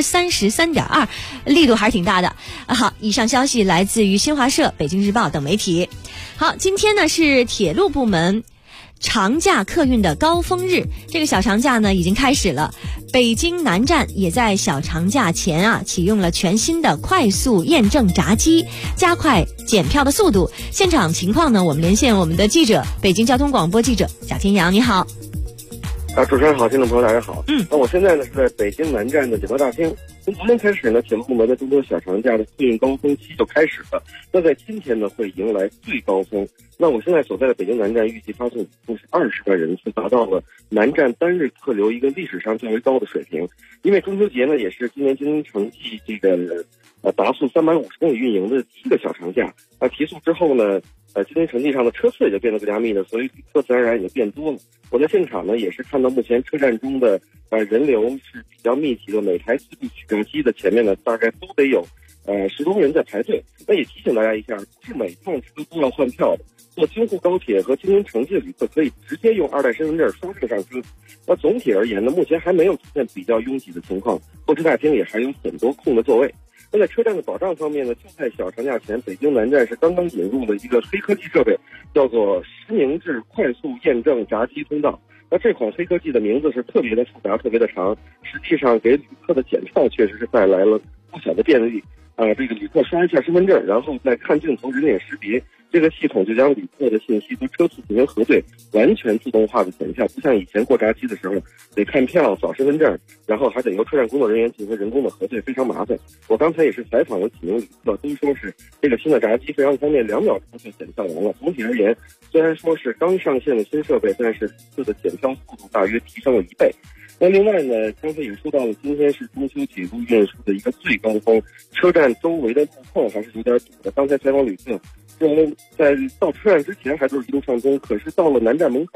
Speaker 5: 33.2%，力度还是挺大的。好，以上消息来自于新华社、北京日报等媒体。好，今天呢是铁路部门长假客运的高峰日，这个小长假呢已经开始了。北京南站也在小长假前启用了全新的快速验证闸机，加快检票的速度。现场情况呢，我们连线我们的记者，北京交通广播记者贾天阳，你好。
Speaker 7: 主持人好，听众朋友大家好。那我现在呢是在北京南站的检票大厅。从昨天开始呢，铁路部门的中秋小长假的客运高峰期就开始了。那在今天呢，会迎来最高峰。那我现在所在的北京南站预计发送是20万人次，达到了南站单日客流一个历史上较为高的水平。因为中秋节呢，也是今年京津城际这个达速350公里运营的第一个小长假。提速之后呢，京津城际上的车次也就变得更加密了，所以旅客自然而然也就变多了。我在现场呢，也是看到目前车站中的人流是比较密集的，每台自助取票机的前面呢，大概都得有10多人在排队。那也提醒大家一下，不是每趟车都要换票的。坐京沪高铁和京津城际的旅客可以直接用2代身份证刷这个上车。那总体而言呢，目前还没有出现比较拥挤的情况，候车大厅也还有很多空的座位。那在车站的保障方面呢，就在小长假前，北京南站是刚刚引入了一个黑科技设备，叫做实名制快速验证闸机通道。那这款黑科技的名字是特别的复杂，特别的长，实际上给旅客的检票确实是带来了不小的便利。这个旅客刷一下身份证，然后再看镜头人脸识别，这个系统就将旅客的信息和车次进行核对，完全自动化的检票，不像以前过闸机的时候得看票、扫身份证，然后还得由车站工作人员进行人工的核对，非常麻烦。我刚才也是采访了几名旅客，都说是这个新的闸机非常方便，2秒钟就检票完了。总体而言，虽然说是刚上线的新设备，但是旅客的检票速度大约提升了1倍。那另外呢，刚才也说到了，今天是中秋铁路运输的一个最高峰，车站周围的路况还是有点堵的。刚才采访旅客，在到车站之前还都是一路畅通，可是到了南站门口，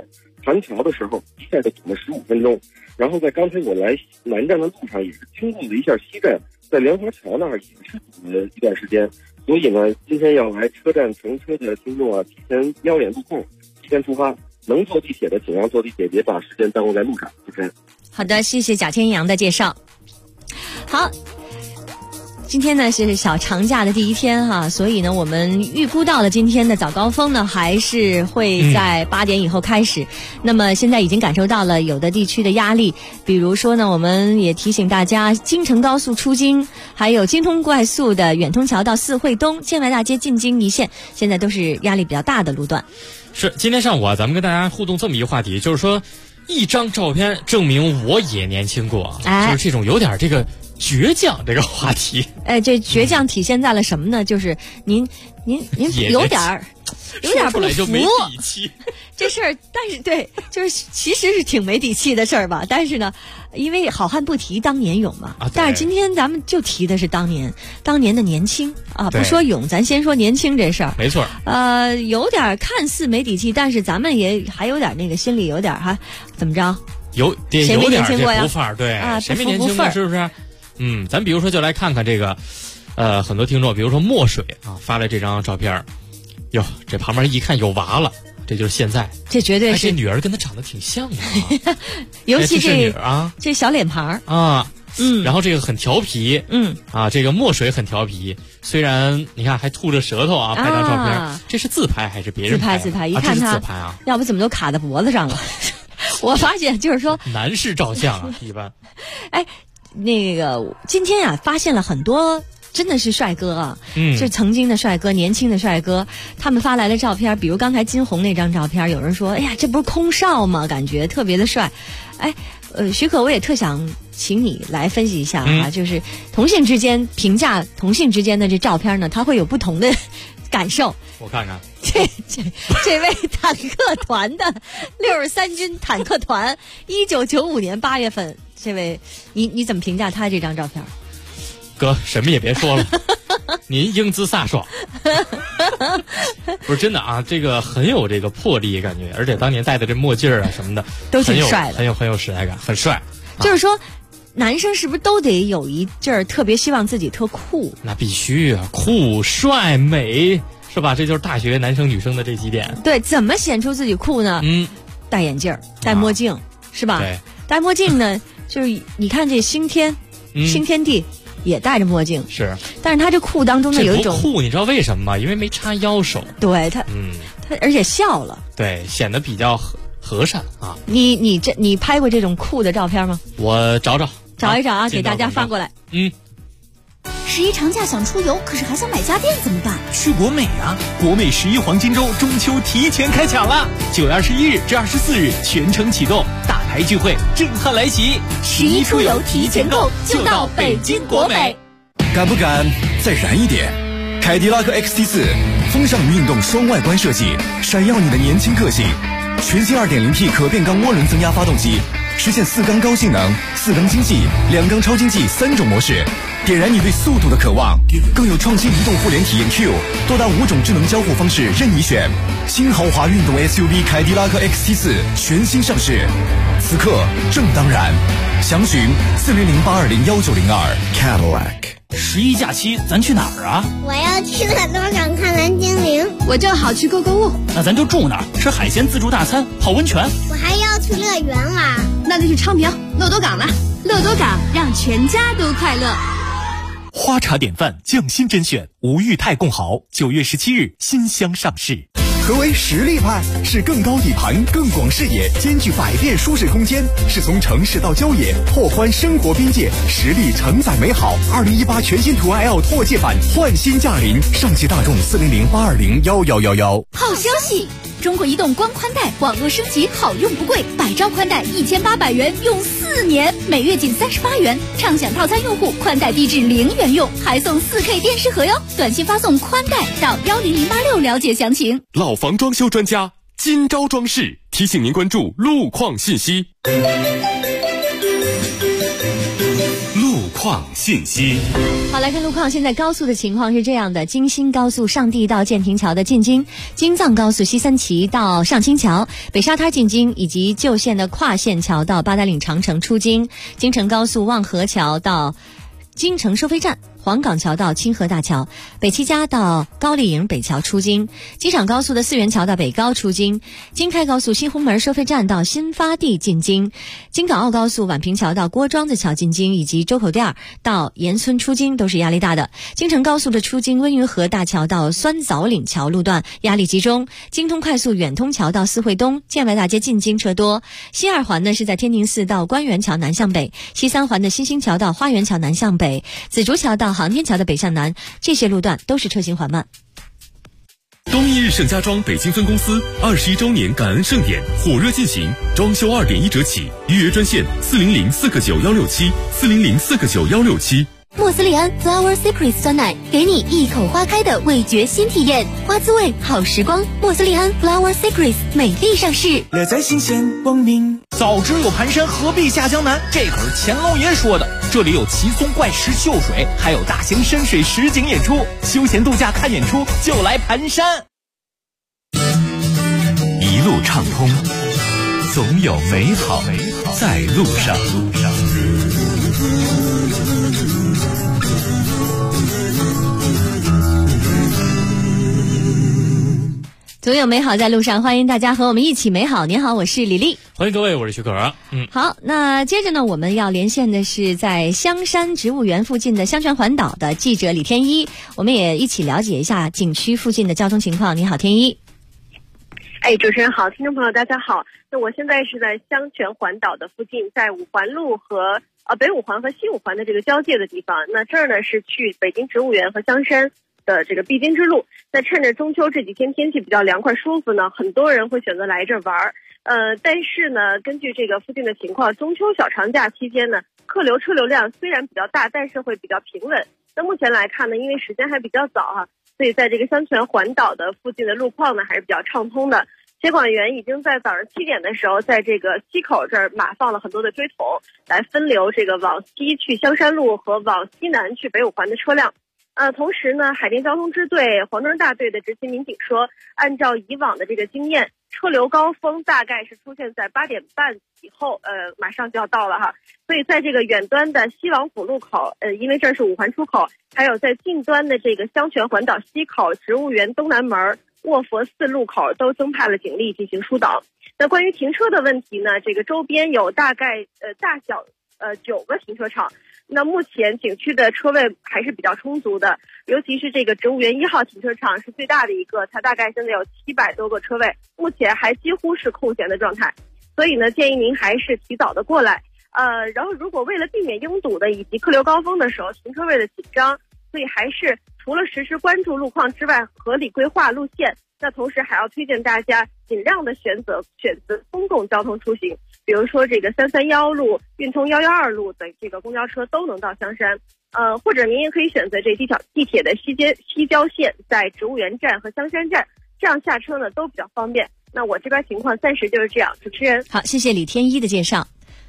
Speaker 7: 盘桥的时候一下就等了15分钟。然后在刚才我来南站的路上也是经过了一下西站，在莲花桥那儿也是堵了一段时间。所以呢，今天要来车站乘车的听众啊，提前瞄脸路控，提前出发。能坐地铁的尽量坐地铁，别把时间耽误在路上。主持人，
Speaker 5: 好的，谢谢贾天阳的介绍。好。今天呢是小长假的第一天哈，所以呢我们预估到了今天的早高峰呢还是会在8点以后开始。那么现在已经感受到了有的地区的压力，比如说呢我们也提醒大家，京承高速出京，还有京通快速的远通桥到四惠东、建外大街进京一线，现在都是压力比较大的路段。
Speaker 9: 是，今天上午啊，咱们跟大家互动这么一个话题，就是说一张照片证明我也年轻过，就是这种有点这个倔强这个话题。
Speaker 5: 这倔强体现在了什么呢？就是您有点不服
Speaker 9: 就没底气
Speaker 5: 这事儿，但是对，就是其实是挺没底气的事儿吧。但是呢，因为好汉不提当年勇嘛，但是今天咱们就提的是当年的年轻啊，不说勇，咱先说年轻这事儿。
Speaker 9: 没错。
Speaker 5: 有点看似没底气，但是咱们也还有点那个心里有点哈，怎么着？谁没年轻过呀？
Speaker 9: 不范儿，对啊，谁没年轻过？是不是？咱比如说就来看看这个，很多听众，比如说墨水啊，发了这张照片，哟，这旁边一看有娃了，这就是现在，
Speaker 5: 这绝对是
Speaker 9: 这女儿跟他长得挺像的，
Speaker 5: 尤其
Speaker 9: 这女儿啊，
Speaker 5: 这小脸盘
Speaker 9: 啊，然后这个很调皮，这个墨水很调皮，虽然你看还吐着舌头啊，拍张照片，这是自拍还是别人拍？
Speaker 5: 自拍，一看他
Speaker 9: 自拍啊，
Speaker 5: 要不怎么都卡在脖子上了？我发现就是说，
Speaker 9: 男士照相啊，一般，
Speaker 5: 那个今天啊，发现了很多真的是帅哥啊，是曾经的帅哥，年轻的帅哥，他们发来的照片，比如刚才金红那张照片，有人说，哎呀，这不是空少吗？感觉特别的帅。许可，我也特想请你来分析一下啊，就是同性之间评价同性之间的这照片呢，它会有不同的感受。
Speaker 9: 我看看，
Speaker 5: 这位坦克团的63军坦克团，1995年8月份。这位，你怎么评价他这张照片？
Speaker 9: 哥，什么也别说了，您英姿飒爽，不是真的啊，这个很有这个魄力感觉，而且当年戴的这墨镜啊什么的，
Speaker 5: 都挺帅的，
Speaker 9: 很有时代感，很帅。
Speaker 5: 就是说，男生是不是都得有一阵儿特别希望自己特酷？
Speaker 9: 那必须啊，酷、帅、美，是吧？这就是大学男生女生的这几点。
Speaker 5: 对，怎么显出自己酷呢？戴眼镜，戴墨镜，是吧？
Speaker 9: 对，
Speaker 5: 戴墨镜呢。就是你看这星天地也戴着墨镜，
Speaker 9: 是，
Speaker 5: 但是他这酷当中呢有一种
Speaker 9: 酷，你知道为什么吗？因为没插腰手，
Speaker 5: 对他，他而且笑了，
Speaker 9: 对，显得比较和善啊。
Speaker 5: 你拍过这种酷的照片吗？
Speaker 9: 我找
Speaker 5: 一找啊，给大家发过来。
Speaker 13: 11长假想出游，可是还想买家电怎么办？
Speaker 4: 去国美啊！国美11黄金周中秋提前开抢了，9月21日至24日全程启动，大牌聚会震撼来袭
Speaker 13: ！11出游提前购就到北京国美。
Speaker 3: 敢不敢再燃一点？凯迪拉克 XT4 风尚与运动双外观设计，闪耀你的年轻个性。全新 2.0T 可变缸涡轮增压发动机，实现4缸高性能、4缸经济、2缸超经济3种模式，点燃你对速度的渴望。更有创新移动互联体验 Q， 多达5种智能交互方式任你选。新豪华运动 SUV 凯迪拉克 XT4 全新上市，此刻正当然。详询4008201902 Cadillac。
Speaker 4: 11假期咱去哪儿啊？
Speaker 12: 我要去乐多港看蓝精灵。
Speaker 14: 我正好去购物。
Speaker 4: 那咱就住哪儿？吃海鲜自助大餐，泡温泉。
Speaker 12: 我还要去乐园玩。
Speaker 14: 那就去昌平乐多港了。乐多港让全家都快乐。
Speaker 4: 花茶典范匠心甄选吴裕泰共豪9月17日新箱上市。
Speaker 3: 何为实力派？是更高底盘、更广视野，兼具百变舒适空间，是从城市到郊野，拓宽生活边界，实力承载美好。2018全新途安 L 拓界版焕新驾临，上汽大众4008201111。
Speaker 13: 好消息！中国移动光宽带网络升级好用不贵，100兆宽带1800元用4年，每月仅38元。畅享套餐用户宽带低至0元用，还送4K 电视盒哟。短信发送宽带到10086了解详情。
Speaker 8: 老房装修专家金招装饰提醒您关注路况信息。
Speaker 22: 路况
Speaker 2: 况信息。
Speaker 5: 好，来看路况。现在高速的情况是这样的：京新高速上地到建亭桥的进京，京藏高速西三旗到上清桥、北沙滩进京，以及旧线的跨线桥到八达岭长城出京，京承高速望河桥到京承收费站，黄岗桥到清河大桥，北七家到高丽营北桥出京，机场高速的四元桥到北高出京，京开高速新红门收费站到新发地进京，京港澳高速宛平桥到郭庄子桥进京，以及周口店到盐村出京都是压力大的。京承高速的出京温榆河大桥到酸枣岭桥路段压力集中，京通快速远通桥到四惠东、建外大街进京车多。西二环呢是在天宁寺到官园桥南向北，西三环的新兴桥到花园桥南向北，紫竹桥到航天桥的北向南，这些路段都是车型缓慢。
Speaker 8: 东义日盛家装北京分公司21周年感恩盛典火热进行，装修2.1折起，预约专线400-4个9167，400-4个9167。
Speaker 6: 莫斯利安 Flower Secrets 酸奶，给你一口花开的味觉新体验，花滋味好时光。莫斯利安 Flower Secrets 美丽上市，
Speaker 10: 乐在新鲜光明。
Speaker 4: 早知有盘山，何必下江南？这可是乾隆爷说的。这里有奇松怪石秀水，还有大型深水实景演出。休闲度假看演出就来盘山。
Speaker 22: 一路畅通，总有美好在路上。
Speaker 5: 总有美好在路上，欢迎大家和我们一起美好。您好，我是李丽。
Speaker 9: 欢迎各位，我是徐可。
Speaker 5: 好，那接着呢，我们要连线的是在香山植物园附近的香泉环岛的记者李天一，我们也一起了解一下景区附近的交通情况。你好，天一。
Speaker 17: 主持人好，听众朋友大家好。那我现在是在香泉环岛的附近，在五环路和北五环和西五环的这个交界的地方。那这儿呢是去北京植物园和香山的这个必经之路。那趁着中秋这几天天气比较凉快舒服呢，很多人会选择来这儿玩。但是呢，根据这个附近的情况，中秋小长假期间呢，车流量虽然比较大，但是会比较平稳。那目前来看呢，因为时间还比较早所以在这个香泉环岛的附近的路况呢还是比较畅通的。接管员已经在早上7点的时候，在这个西口这儿码放了很多的追筒，来分流这个往西去香山路和往西南去北五环的车辆。同时呢，海淀交通支队黄灯大队的执勤民警说，按照以往的这个经验，车流高峰大概是出现在8点半以后，马上就要到了所以在这个远端的西王府路口，因为这是五环出口，还有在近端的这个香泉环岛西口、植物园东南门、卧佛寺路口都增派了警力进行疏导。那关于停车的问题呢，这个周边有大概大小9个停车场。那目前景区的车位还是比较充足的，尤其是这个植物园1号停车场是最大的一个，它大概现在有700多个车位，目前还几乎是空闲的状态。所以呢，建议您还是提早的过来。然后如果为了避免拥堵的以及客流高峰的时候停车位的紧张，所以还是除了实时关注路况之外，合理规划路线。那同时还要推荐大家尽量的选择公共交通出行，比如说这个331路、运通112路的这个公交车都能到香山。或者您也可以选择这地铁的西郊线，在植物园站和香山站，这样下车呢都比较方便。那我这边情况暂时就是这样，主持人。
Speaker 5: 好，谢谢李天一的介绍。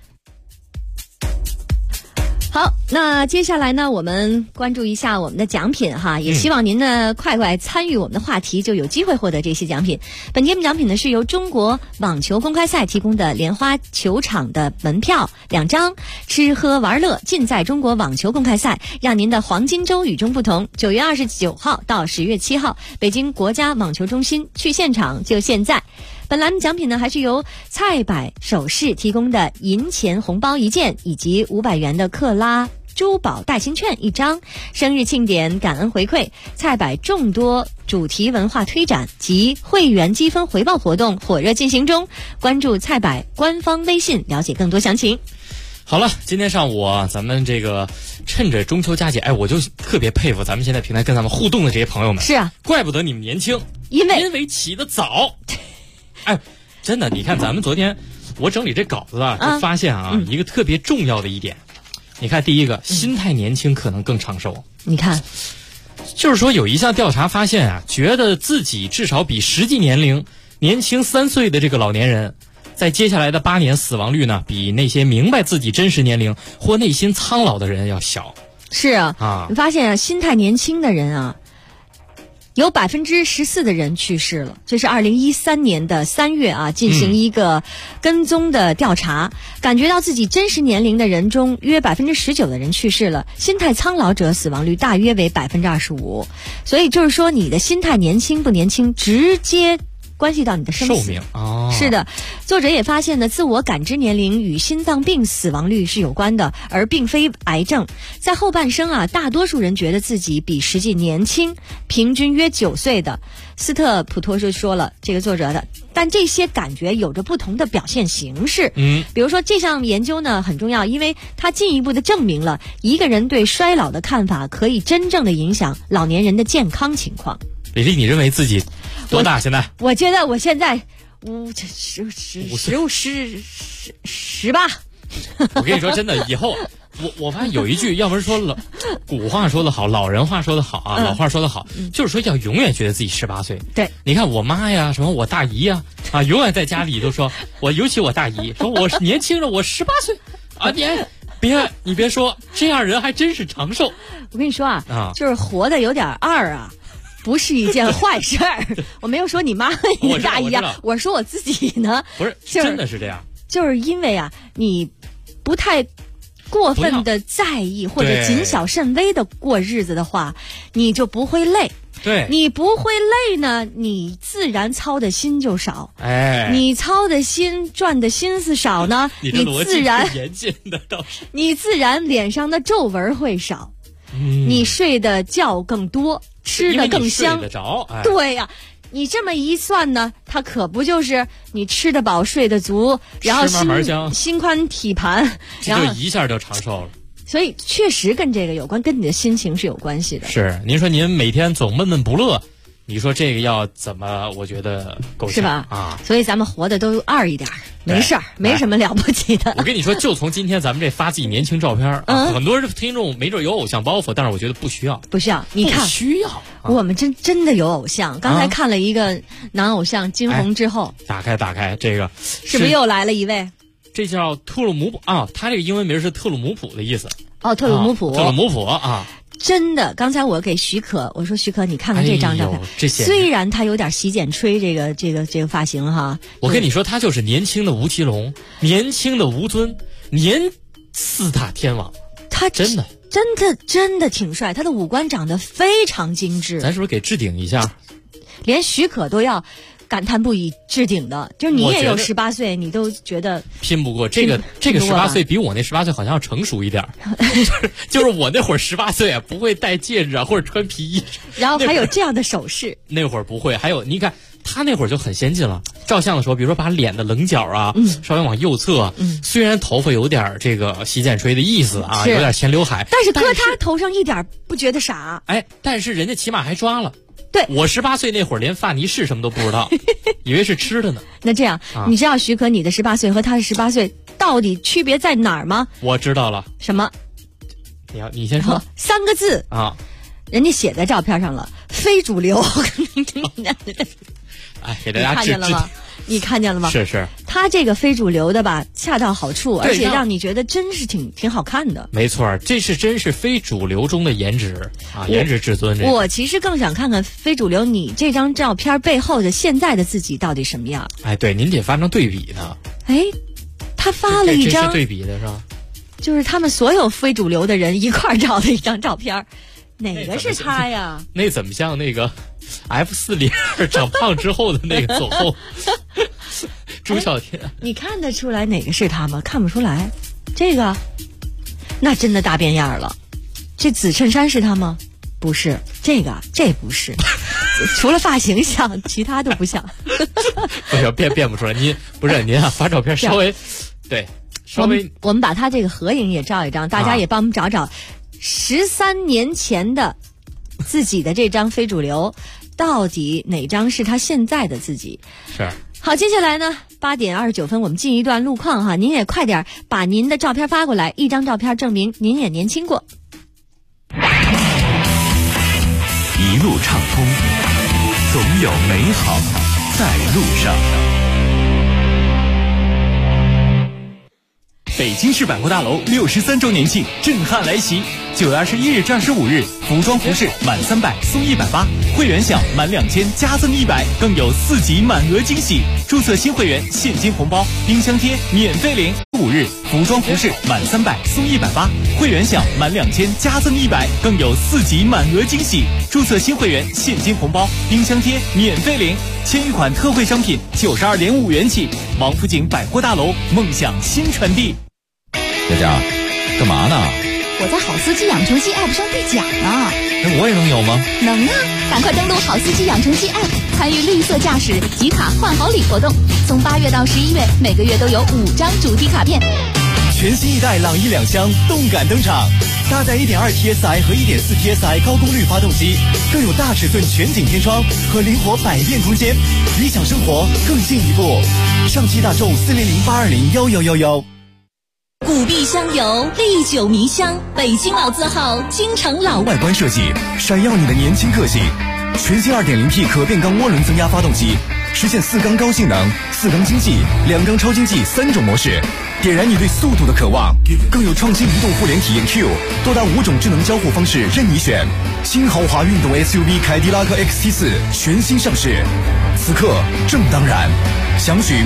Speaker 5: 好，那接下来呢，我们关注一下我们的奖品也希望您呢快参与我们的话题，就有机会获得这些奖品。本节目奖品呢是由中国网球公开赛提供的莲花球场的门票2张，吃喝玩乐尽在中国网球公开赛，让您的黄金周与众不同。9月29号到10月7号，北京国家网球中心，去现场就现在。本栏目奖品呢，还是由菜百首饰提供的银钱红包1件，以及500元的克拉珠宝代金券1张。生日庆典感恩回馈，菜百众多主题文化推展及会员积分回报活动火热进行中，关注菜百官方微信了解更多详情。
Speaker 9: 好了，今天上午咱们这个趁着中秋佳节，我就特别佩服咱们现在平台跟咱们互动的这些朋友们。
Speaker 5: 是啊，
Speaker 9: 怪不得你们年轻，因为起得早。真的，你看咱们昨天我整理这稿子就发现一个特别重要的一点。你看，第一个，心态年轻可能更长寿。
Speaker 5: 你看，
Speaker 9: 就是说有一项调查发现觉得自己至少比实际年龄年轻3岁的这个老年人， 在接下来的8年，死亡率呢比那些明白自己真实年龄或内心苍老的人要小。
Speaker 5: 是啊，你发现啊，心态年轻的人啊，有14%的人去世了。这是2013年的3月啊，进行一个跟踪的调查，感觉到自己真实年龄的人中，约19%的人去世了。心态苍老者死亡率大约为25%。所以就是说，你的心态年轻不年轻，直接关系到你的生死
Speaker 9: 寿命哦。
Speaker 5: 是的，作者也发现呢，自我感知年龄与心脏病死亡率是有关的，而并非癌症。在后半生啊，大多数人觉得自己比实际年轻，平均约9岁的。斯特普托就说了，这个作者的，但这些感觉有着不同的表现形式。比如说这项研究呢很重要，因为它进一步的证明了一个人对衰老的看法可以真正的影响老年人的健康情况。
Speaker 9: 李丽，你认为自己多大现在？
Speaker 5: 我觉得我现在18。
Speaker 9: 我跟你说真的，以后我发现有一句，要不是说古话说得好，老人话说得好啊，老话说得好，就是说要永远觉得自己18岁。
Speaker 5: 对，
Speaker 9: 你看我妈呀，什么我大姨呀，永远在家里都说尤其我大姨说我是年轻人，我18岁啊，你别说，这样人还真是长寿。
Speaker 5: 我跟你说啊，就是活得有点二啊。不是一件坏事儿，我没有说你妈和你大姨啊，我说我自己呢，
Speaker 9: 不是，真的是这样，
Speaker 5: 就是因为啊，你不太过分的在意或者谨小慎微的过日子的话，你就不会累。
Speaker 9: 对，
Speaker 5: 你不会累呢，你自然操的心就少。
Speaker 9: 哎，
Speaker 5: 你操的心转的心思少呢，
Speaker 9: 你自然严谨的倒是，
Speaker 5: 你自然脸上的皱纹会少。你睡的觉更多，吃的更香，
Speaker 9: 睡得着。
Speaker 5: 对呀，你这么一算呢，它可不就是你吃得饱睡得足，然后心宽体盘，
Speaker 9: 然后一下就长寿了。
Speaker 5: 所以确实跟这个有关，跟你的心情是有关系的。
Speaker 9: 是，您说您每天总闷闷不乐，你说这个要怎么？我觉得够呛，
Speaker 5: 是吧？
Speaker 9: 啊，
Speaker 5: 所以咱们活的都二一点，没事儿，没什么了不起的。
Speaker 9: 我跟你说，就从今天咱们这发自己年轻照片，很多听众没准有偶像包袱，但是我觉得不需要，
Speaker 5: 不需要。你看，
Speaker 9: 不需要，
Speaker 5: 我们真的有偶像。刚才看了一个男偶像金红之后，
Speaker 9: 打开这个，
Speaker 5: 是不是又来了一位？
Speaker 9: 这叫特鲁姆普啊，他这个英文名是特鲁姆普的意思。
Speaker 5: 哦，特鲁姆普，
Speaker 9: 特鲁姆普啊。
Speaker 5: 真的，刚才我给徐可我说，徐可你看看这张照片，虽然他有点洗剪吹这个发型哈，
Speaker 9: 我跟你说，他就是年轻的吴奇隆，年轻的吴尊，年4大天王，他真的挺帅，他的五官长得非常精致。 咱是不是给置顶一下？
Speaker 5: 连徐可都要感叹不已，置顶的，就是你也有18岁，你都觉得
Speaker 9: 拼不过这个18岁，比我那18岁好像要成熟一点。就是我那会儿18岁啊，不会戴戒指啊，或者穿皮衣，
Speaker 5: 然后还有这样的首饰。
Speaker 9: 那会儿不会，还有你看他那会儿就很先进了。照相的时候，比如说把脸的棱角啊，稍微往右侧，虽然头发有点这个洗剪吹的意思啊，有点前刘海，
Speaker 5: 但是搁他头上一点不觉得傻。
Speaker 9: 哎，但是人家起码还抓了。
Speaker 5: 对，
Speaker 9: 我18岁那会儿连发泥是什么都不知道，以为是吃的呢。
Speaker 5: 那这样，你知道徐可你的18岁和他的18岁到底区别在哪儿吗？
Speaker 9: 我知道了。
Speaker 5: 什么？
Speaker 9: 你先说。
Speaker 5: 3个字
Speaker 9: 啊，
Speaker 5: 人家写在照片上了，非主流。
Speaker 9: 哎，给大家
Speaker 5: 看见了吗？你看见了吗？
Speaker 9: 是，
Speaker 5: 他这个非主流的吧，恰到好处，而且让你觉得真是挺好看的。
Speaker 9: 没错，这是真是非主流中的颜值啊，颜值至尊。
Speaker 5: 我其实更想看看非主流，你这张照片背后的现在的自己到底什么样？
Speaker 9: 哎，对，您得发成对比的。
Speaker 5: 哎，他发了一张，
Speaker 9: 这是对比的是吧？
Speaker 5: 就是他们所有非主流的人一块照的一张照片，哪个是他呀？
Speaker 9: 那怎么像那个 F40长胖之后的那个走后？朱孝天，
Speaker 5: 你看得出来哪个是他吗？看不出来。这个，那真的大变样了。这紫衬衫是他吗？不是，这不是。除了发型像，其他都不像。
Speaker 9: 不行，变不出来。您啊，发照片稍微，对，稍微。
Speaker 5: 我们把他这个合影也照一张，大家也帮我们找找13年前的自己的这张非主流，到底哪张是他现在的自己？
Speaker 9: 是。
Speaker 5: 好，接下来呢，8点29分，我们进一段路况哈，您也快点把您的照片发过来，一张照片证明您也年轻过。
Speaker 22: 一路畅通，总有美好在路上。
Speaker 16: 北京市百货大楼63周年庆震撼来袭，9月21日至25日，服装服饰满300送180，会员享满2000加赠100，更有4级满额惊喜。注册新会员现金红包、冰箱贴免费领。5日，服装服饰满300送180，会员享满2000加赠100，更有4级满额惊喜。注册新会员现金红包、冰箱贴免费领。千余款特惠商品92.5元起。王府井百货大楼，梦想新传递。
Speaker 22: 佳佳，干嘛呢？
Speaker 11: 我在好司机养成记 App 上兑奖呢。
Speaker 22: 那我也能有吗？
Speaker 11: 能啊！赶快登录好司机养成记 App， 参与绿色驾驶集卡换好礼活动。从8月到11月，每个月都有5张主题卡片。
Speaker 3: 全新一代朗逸两厢动感登场，搭载 1.2 TSI 和 1.4 TSI 高功率发动机，更有大尺寸全景天窗和灵活百变空间，理想生活更进一步。上汽大众400-820-1111。
Speaker 5: 古壁香油，历久弥香，北京老字号，京城老
Speaker 3: 外观设计，闪耀你的年轻个性。全新 2.0T 可变缸涡轮增压发动机，实现4缸高性能、4缸经济、2缸超经济3种模式，点燃你对速度的渴望。更有创新移动互联体验 Q， 多达5种智能交互方式任你选。新豪华运动 SUV 凯迪拉克 XT4 全新上市，此刻正当然。详询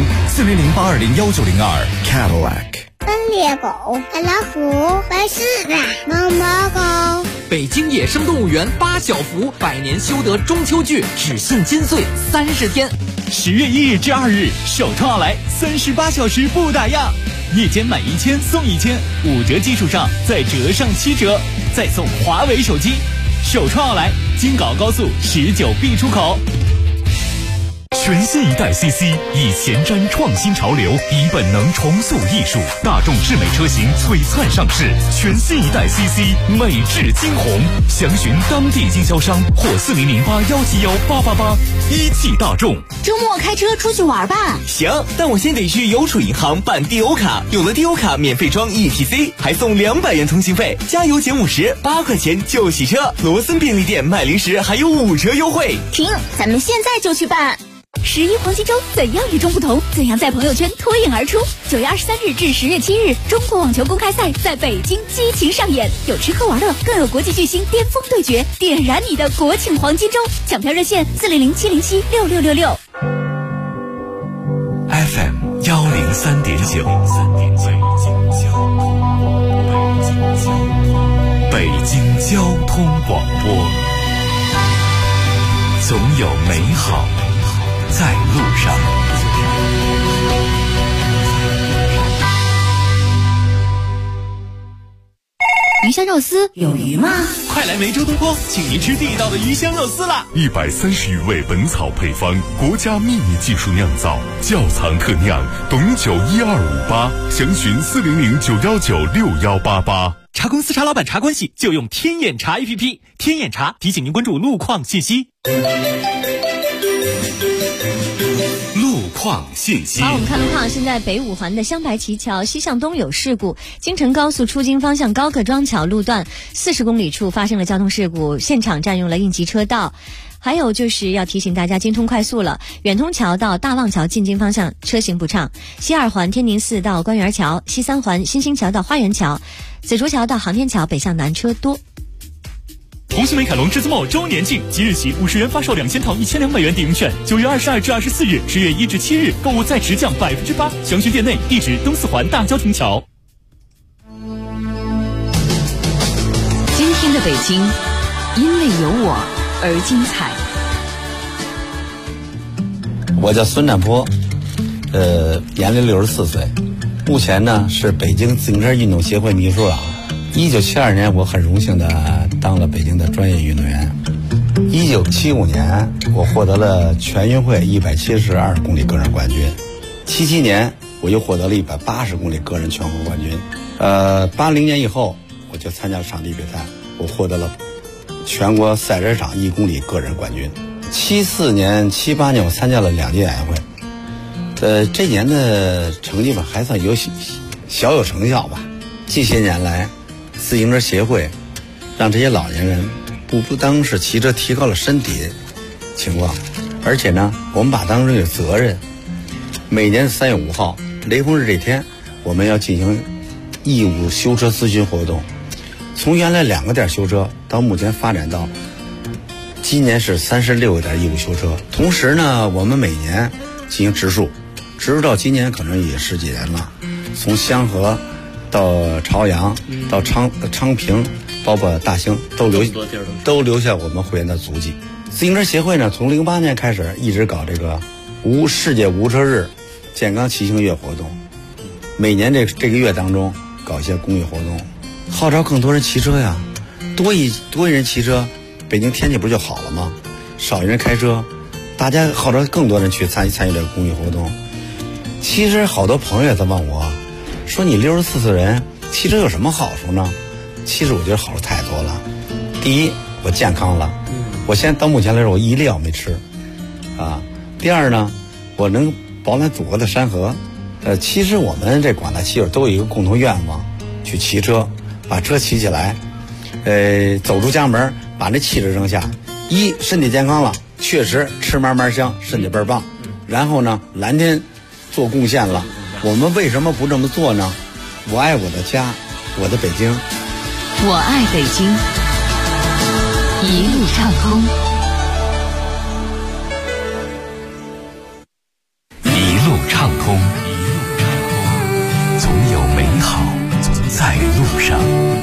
Speaker 3: 400-820-1902 Cadillac。
Speaker 12: 斑鬣狗、白老虎、白狮子、毛毛狗。
Speaker 4: 北京野生动物园8小福百年修得中秋剧只限金穗30天，10月1日至2日，首创奥莱38小时不打烊，夜间买1000送1000，5折基础上再折上7折，再送华为手机。首创奥莱，京港高速19B 出口。
Speaker 2: 全新一代 CC 以前瞻创新潮流，以本能重塑艺术。大众智美车型璀璨上市，全新一代 CC 美至惊鸿。详询当地经销商或4008171888。一汽大众。
Speaker 11: 周末开车出去玩吧？
Speaker 18: 行，但我先得去邮储银行办 DO 卡，有了 DO 卡免费装 ETC， 还送200元通信费，加油减50，8块钱就洗车。罗森便利店卖零食还有5折优惠。
Speaker 11: 停，咱们现在就去办。
Speaker 13: 11黄金周怎样与众不同？怎样在朋友圈脱颖而出？9月23日至10月7日，中国网球公开赛在北京激情上演，有吃喝玩乐，更有国际巨星巅峰对决，点燃你的国庆黄金周！抢票热线400-707-6666。
Speaker 2: FM 103.9，北京交通广播，总有美好在路上。
Speaker 11: 鱼香肉丝有鱼吗？
Speaker 16: 快来梅州东坡，请您吃地道的鱼香肉丝啦
Speaker 2: ！130余味本草配方，国家秘密技术酿造，窖藏特酿，董酒1258，详询400-919-6188。
Speaker 16: 茶公司茶老板茶关系就用天眼茶 APP， 天眼茶提醒您关注路况信息。
Speaker 2: 信息。
Speaker 5: 好，我们看路况。现在北五环的香白旗桥西向东有事故，京承高速出京方向高客庄桥路段40公里处发生了交通事故，现场占用了应急车道。还有就是要提醒大家，京通快速了，远通桥到大望桥进京方向车行不畅，西二环天宁寺到官园桥，西三环新兴桥到花园桥，紫竹桥到航天桥北向南车多。
Speaker 16: 红星美凯龙至尊墨周年庆，即日起50元发售2000套1200元抵用券，9月22至24日，10月1至7日购物再直降8%，详询店内，地址东四环大交亭桥。
Speaker 1: 今天的北京，因为有我而精彩。
Speaker 19: 我叫孙占坡，年龄64岁，目前呢是北京自行车运动协会秘书长。1972年，我很荣幸的当了北京的专业运动员。1975年，我获得了全运会172公里个人冠军。77年，我又获得了180公里个人全国冠军。80年以后，我就参加了场地比赛，我获得了全国赛车场1公里个人冠军。74年、78年，我参加了2届亚运会。这年的成绩吧，还算小有成效吧。近些年来，自行车协会让这些老年人不单是骑车提高了身体情况，而且呢，我们把当成有责任。每年3月5号雷锋日这天，我们要进行义务修车咨询活动，从原来2个点修车到目前发展到今年是36个点义务修车。同时呢，我们每年进行植树到今年可能也10几年了，从香河到朝阳到昌平，包括大兴都留下我们会员的足迹。自行车协会呢，从08年开始一直搞这个世界无车日健康骑行月活动，每年这个月当中搞一些公益活动，号召更多人骑车呀，多一人骑车，北京天气不就好了吗？少一人开车，大家号召更多人去参与这个公益活动。其实好多朋友也在问我，说你64岁人骑车有什么好处呢？其实我觉得好处太多了。第一，我健康了，我现在到目前来说我一粒药没吃啊。第二呢，我能饱览祖国的山河。其实我们这广大骑友都有一个共同愿望，去骑车，把车骑起来，走出家门把那气质扔下。身体健康了，确实吃嘛嘛香，身体倍儿棒。然后呢，蓝天做贡献了，我们为什么不这么做呢？我爱我的家，我的北京。
Speaker 1: 我爱北京，一路畅通。
Speaker 22: 一路畅通，总有美好在路上。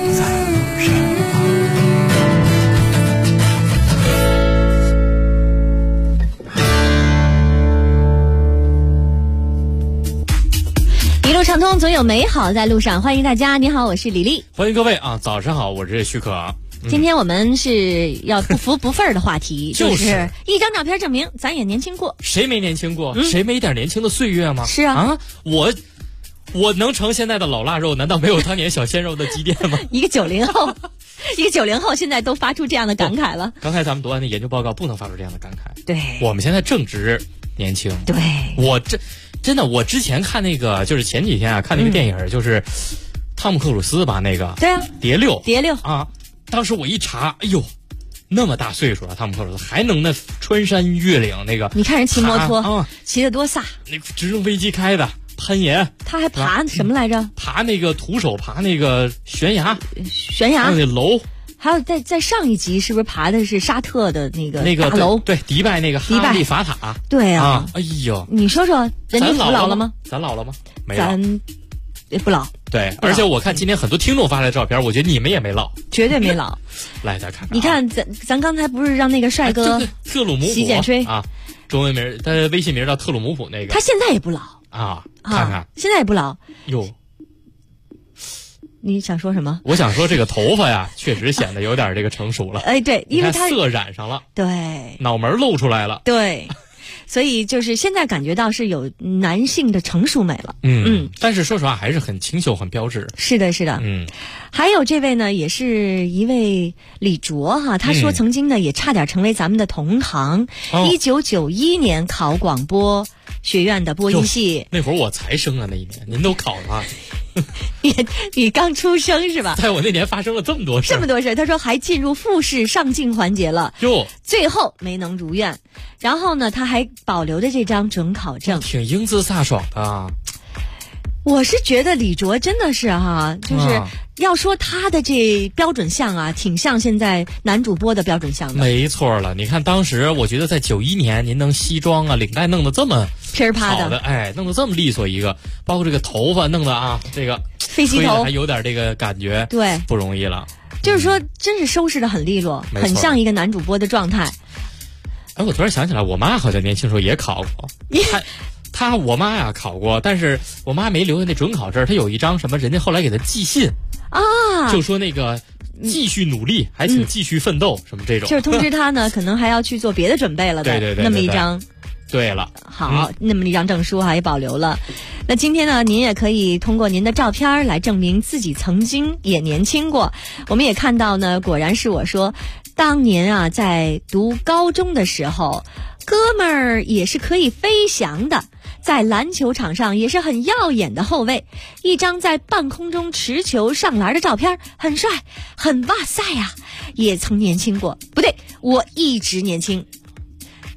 Speaker 5: 一路畅通，总有美好在路上。欢迎大家，你好，我是李丽。
Speaker 9: 欢迎各位啊，早上好，我是许可。
Speaker 5: 今天我们是要不服不忿的话题，就是一张照片证明咱也年轻过。
Speaker 9: 谁没年轻过？谁没点年轻的岁月吗？
Speaker 5: 是啊，
Speaker 9: 我能成现在的老腊肉，难道没有当年小鲜肉的积淀吗？
Speaker 5: 一个90后现在都发出这样的感慨了。
Speaker 9: 刚才咱们读完的研究报告，不能发出这样的感慨。
Speaker 5: 对，
Speaker 9: 我们现在正值年轻。
Speaker 5: 对，
Speaker 9: 真的，我之前看那个，就是前几天啊，看那个电影，就是汤姆克鲁斯吧，那个
Speaker 5: 对啊，
Speaker 9: 蝶六
Speaker 5: 啊，
Speaker 9: 当时我一查，哎呦，那么大岁数了，汤姆克鲁斯还能那穿山越岭那个，
Speaker 5: 你看人骑摩托骑得多飒，
Speaker 9: 那个直升飞机开的，攀岩，
Speaker 5: 他还爬什么来着？
Speaker 9: 爬那个徒手爬那个悬崖，
Speaker 5: 那
Speaker 9: 楼。
Speaker 5: 还有在上一集是不是爬的是沙特的那个大楼？
Speaker 9: 对，迪拜那个哈利法塔。
Speaker 5: 对啊，
Speaker 9: 哎呦，
Speaker 5: 你说说，人家服老了吗？
Speaker 9: 咱老了吗？没
Speaker 5: 咱也不老。
Speaker 9: 对，而且我看今天很多听众发来的照片，我觉得你们也没老，
Speaker 5: 绝对没老。
Speaker 9: 来，再看看。
Speaker 5: 你看咱刚才不是让那个帅哥
Speaker 9: 特鲁姆普
Speaker 5: 洗剪吹
Speaker 9: 啊，中文名他微信名叫特鲁姆普那个，
Speaker 5: 他现在也不老
Speaker 9: 啊，看看
Speaker 5: 现在也不老
Speaker 9: 哟。
Speaker 5: 你想说什么？
Speaker 9: 我想说这个头发呀，确实显得有点这个成熟了。
Speaker 5: 哎，对，因为它
Speaker 9: 色染上了，
Speaker 5: 对，
Speaker 9: 脑门露出来了，
Speaker 5: 对，所以就是现在感觉到是有男性的成熟美了。
Speaker 9: 但是说实话还是很清秀，很标致。
Speaker 5: 是的，是的。还有这位呢，也是一位李卓哈，他说曾经呢也差点成为咱们的同行。1991年考广播学院的播音系，
Speaker 9: 那会儿我才生啊，那一年您都考了。
Speaker 5: 你刚出生是吧？
Speaker 9: 在我那年发生了这么多事，
Speaker 5: 他说还进入复试上镜环节了，最后没能如愿。然后呢，他还保留着这张准考证，
Speaker 9: 挺英姿飒爽的。
Speaker 5: 我是觉得李卓真的是就是要说他的这标准项啊，挺像现在男主播的标准项的。
Speaker 9: 没错了，你看当时我觉得在91年，您能西装啊、领带弄得这么
Speaker 5: 噼啪
Speaker 9: 的，哎，弄得这么利索一个，包括这个头发弄得啊，这个
Speaker 5: 飞机头
Speaker 9: 还有点这个感觉，
Speaker 5: 对，
Speaker 9: 不容易了。
Speaker 5: 就是说，真是收拾得很利落，很像一个男主播的状态。
Speaker 9: 哎，我突然想起来，我妈好像年轻时候也考过。我妈呀考过，但是我妈没留下那准考证，她有一张什么，人家后来给她寄信
Speaker 5: 啊，
Speaker 9: 就说那个继续努力，还请继续奋斗，什么这种，
Speaker 5: 就是通知她呢，可能还要去做别的准备了的。
Speaker 9: 对，
Speaker 5: 那么一张。
Speaker 9: 对了，
Speaker 5: 好，那么一张证书也保留了。那今天呢，您也可以通过您的照片来证明自己曾经也年轻过。我们也看到呢，果然是我说，当年在读高中的时候，哥们儿也是可以飞翔的。在篮球场上也是很耀眼的后卫，一张在半空中持球上篮的照片，很帅，很哇塞呀！也曾年轻过，不对，我一直年轻。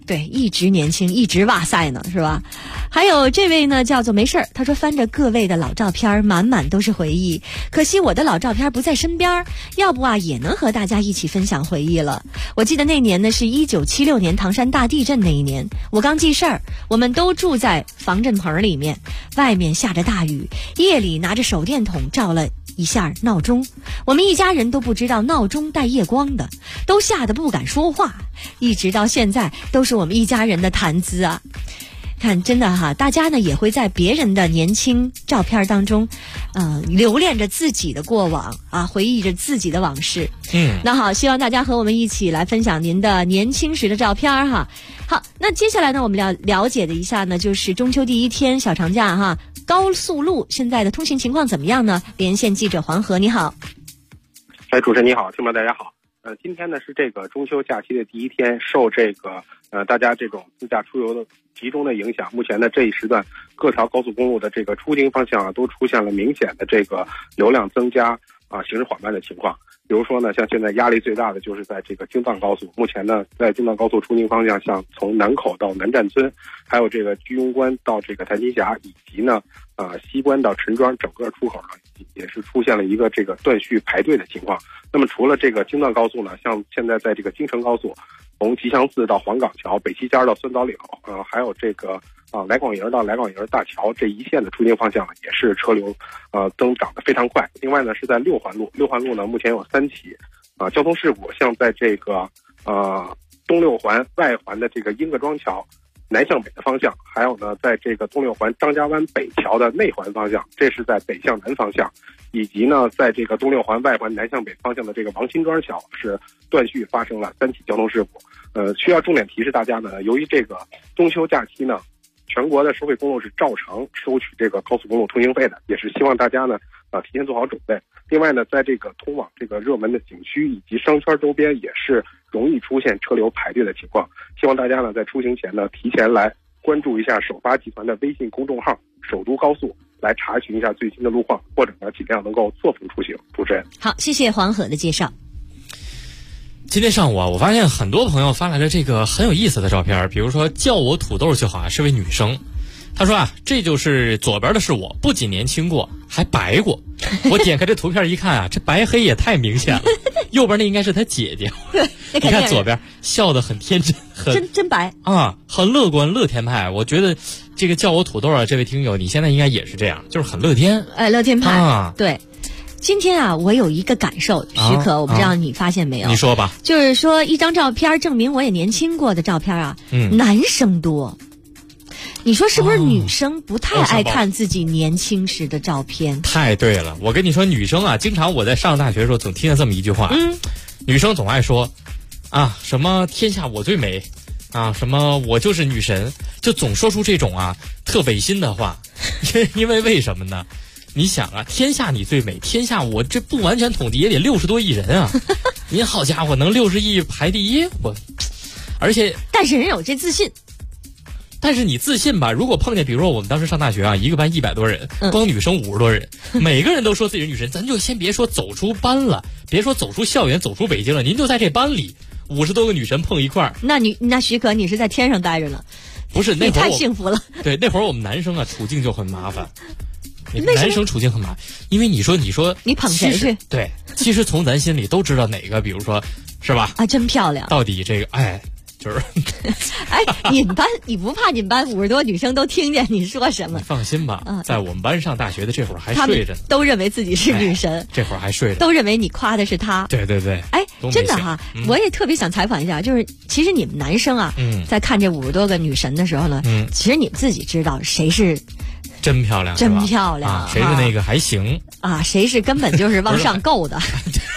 Speaker 5: 对，一直年轻，一直哇塞呢，是吧？还有这位呢，叫做没事儿，他说翻着各位的老照片，满满都是回忆。可惜我的老照片不在身边，要不啊也能和大家一起分享回忆了。我记得那年呢是1976年唐山大地震那一年，我刚记事儿，我们都住在防震棚里面，外面下着大雨，夜里拿着手电筒照了一下闹钟，我们一家人都不知道闹钟带夜光的，都吓得不敢说话，一直到现在都是我们一家人的谈资啊。看，真的哈，大家呢也会在别人的年轻照片当中，留恋着自己的过往啊，回忆着自己的往事。那好，希望大家和我们一起来分享您的年轻时的照片哈。好，那接下来呢，我们了解的一下呢，就是中秋第一天小长假哈，高速路现在的通行情况怎么样呢？连线记者黄河，你好。
Speaker 15: 主持人你好，听众大家好。今天呢是这个中秋假期的第一天，受这个大家这种自驾出游的集中的影响，目前呢这一时段各条高速公路的这个出京方向啊，都出现了明显的这个流量增加啊，行驶缓慢的情况。比如说呢，像现在压力最大的就是在这个京藏高速，目前呢在京藏高速出京方向，像从南口到南站村，还有这个居庸关到这个谭金峡，以及呢西关到陈庄，整个出口呢也是出现了一个这个断续排队的情况。那么除了这个京藏高速呢，像现在在这个京承高速，从吉祥寺到黄岗桥、北七尖到酸枣岭，还有这个来广营到来广营大桥这一线的出京方向呢，也是车流增长的非常快。另外呢是在六环路呢目前有3起交通事故，像在这个东六环外环的这个英各庄桥南向北的方向，还有呢在这个东六环张家湾北桥的内环方向，这是在北向南方向，以及呢在这个东六环外环南向北方向的这个王辛庄桥是断续发生了3起交通事故。需要重点提示大家呢，由于这个中秋假期呢，全国的收费公路是照常收取这个高速公路通行费的，也是希望大家呢提前做好准备。另外呢，在这个通往这个热门的景区以及商圈周边也是容易出现车流排队的情况，希望大家呢在出行前呢提前来关注一下首发集团的微信公众号首都高速，来查询一下最新的路况，或者呢尽量能够错峰出行。主持人，
Speaker 5: 好，谢谢黄河的介绍。
Speaker 9: 今天上午啊，我发现很多朋友发来了这个很有意思的照片，比如说叫我土豆就好啊，是位女生。她说啊，这就是左边的是我，不仅年轻过，还白过。我点开这图片一看啊，这白黑也太明显了。右边那应该是她姐姐，你看左边笑得很天真，
Speaker 5: 真白
Speaker 9: 啊，很乐观乐天派。我觉得这个叫我土豆啊，这位听友，你现在应该也是这样，就是很乐天，
Speaker 5: 乐天派
Speaker 9: 啊，
Speaker 5: 对。今天啊，我有一个感受，许可，我不知道你发现没有？
Speaker 9: 你说吧。
Speaker 5: 就是说，一张照片证明我也年轻过的照片啊，男生多。你说是不是女生不太爱看自己年轻时的照片？
Speaker 9: 太对了，我跟你说，女生啊，经常我在上大学的时候总听见这么一句话，女生总爱说啊，什么天下我最美啊，什么我就是女神，就总说出这种啊特违心的话。因为为什么呢？你想啊，天下你最美，天下我这不完全统计也得60多亿人啊！您好家伙，能60亿排第一，而且
Speaker 5: 但是人有这自信。
Speaker 9: 但是你自信吧，如果碰见比如说我们当时上大学啊，一个班100多人，光女生50多人，每个人都说自己是女神，咱就先别说走出班了，别说走出校园走出北京了，您就在这班里50多个女神碰一块儿，
Speaker 5: 那许可你是在天上待着呢。
Speaker 9: 不是，那会儿
Speaker 5: 你太幸福了。
Speaker 9: 对，那会儿我们男生啊处境就很麻烦。男生处境很麻烦，因为你说
Speaker 5: 你捧谁去？
Speaker 9: 对，其实从咱心里都知道哪个，比如说，是吧？
Speaker 5: 啊，真漂亮。
Speaker 9: 到底这个，就是
Speaker 5: 你不怕你们班50多女生都听见你说什么？
Speaker 9: 你放心吧，在我们班上大学的这会儿还睡着呢，
Speaker 5: 都认为自己是女神，
Speaker 9: 这会儿还睡着，
Speaker 5: 都认为你夸的是她。
Speaker 9: 对对对，
Speaker 5: 真的哈，我也特别想采访一下，就是其实你们男生啊，在看这50多个女神的时候呢，其实你们自己知道谁是。
Speaker 9: 真漂亮，
Speaker 5: 真漂亮
Speaker 9: 啊！谁是那个还行
Speaker 5: 啊？谁是根本就是往上够的？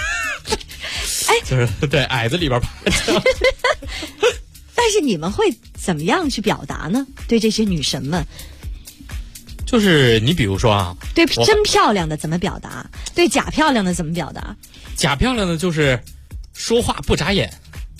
Speaker 9: 就是对矮子里边爬。
Speaker 5: 但是你们会怎么样去表达呢？对这些女神们，
Speaker 9: 就是你比如说啊，
Speaker 5: 对真漂亮的怎么表达？对假漂亮的怎么表达？
Speaker 9: 假漂亮的就是说话不眨眼。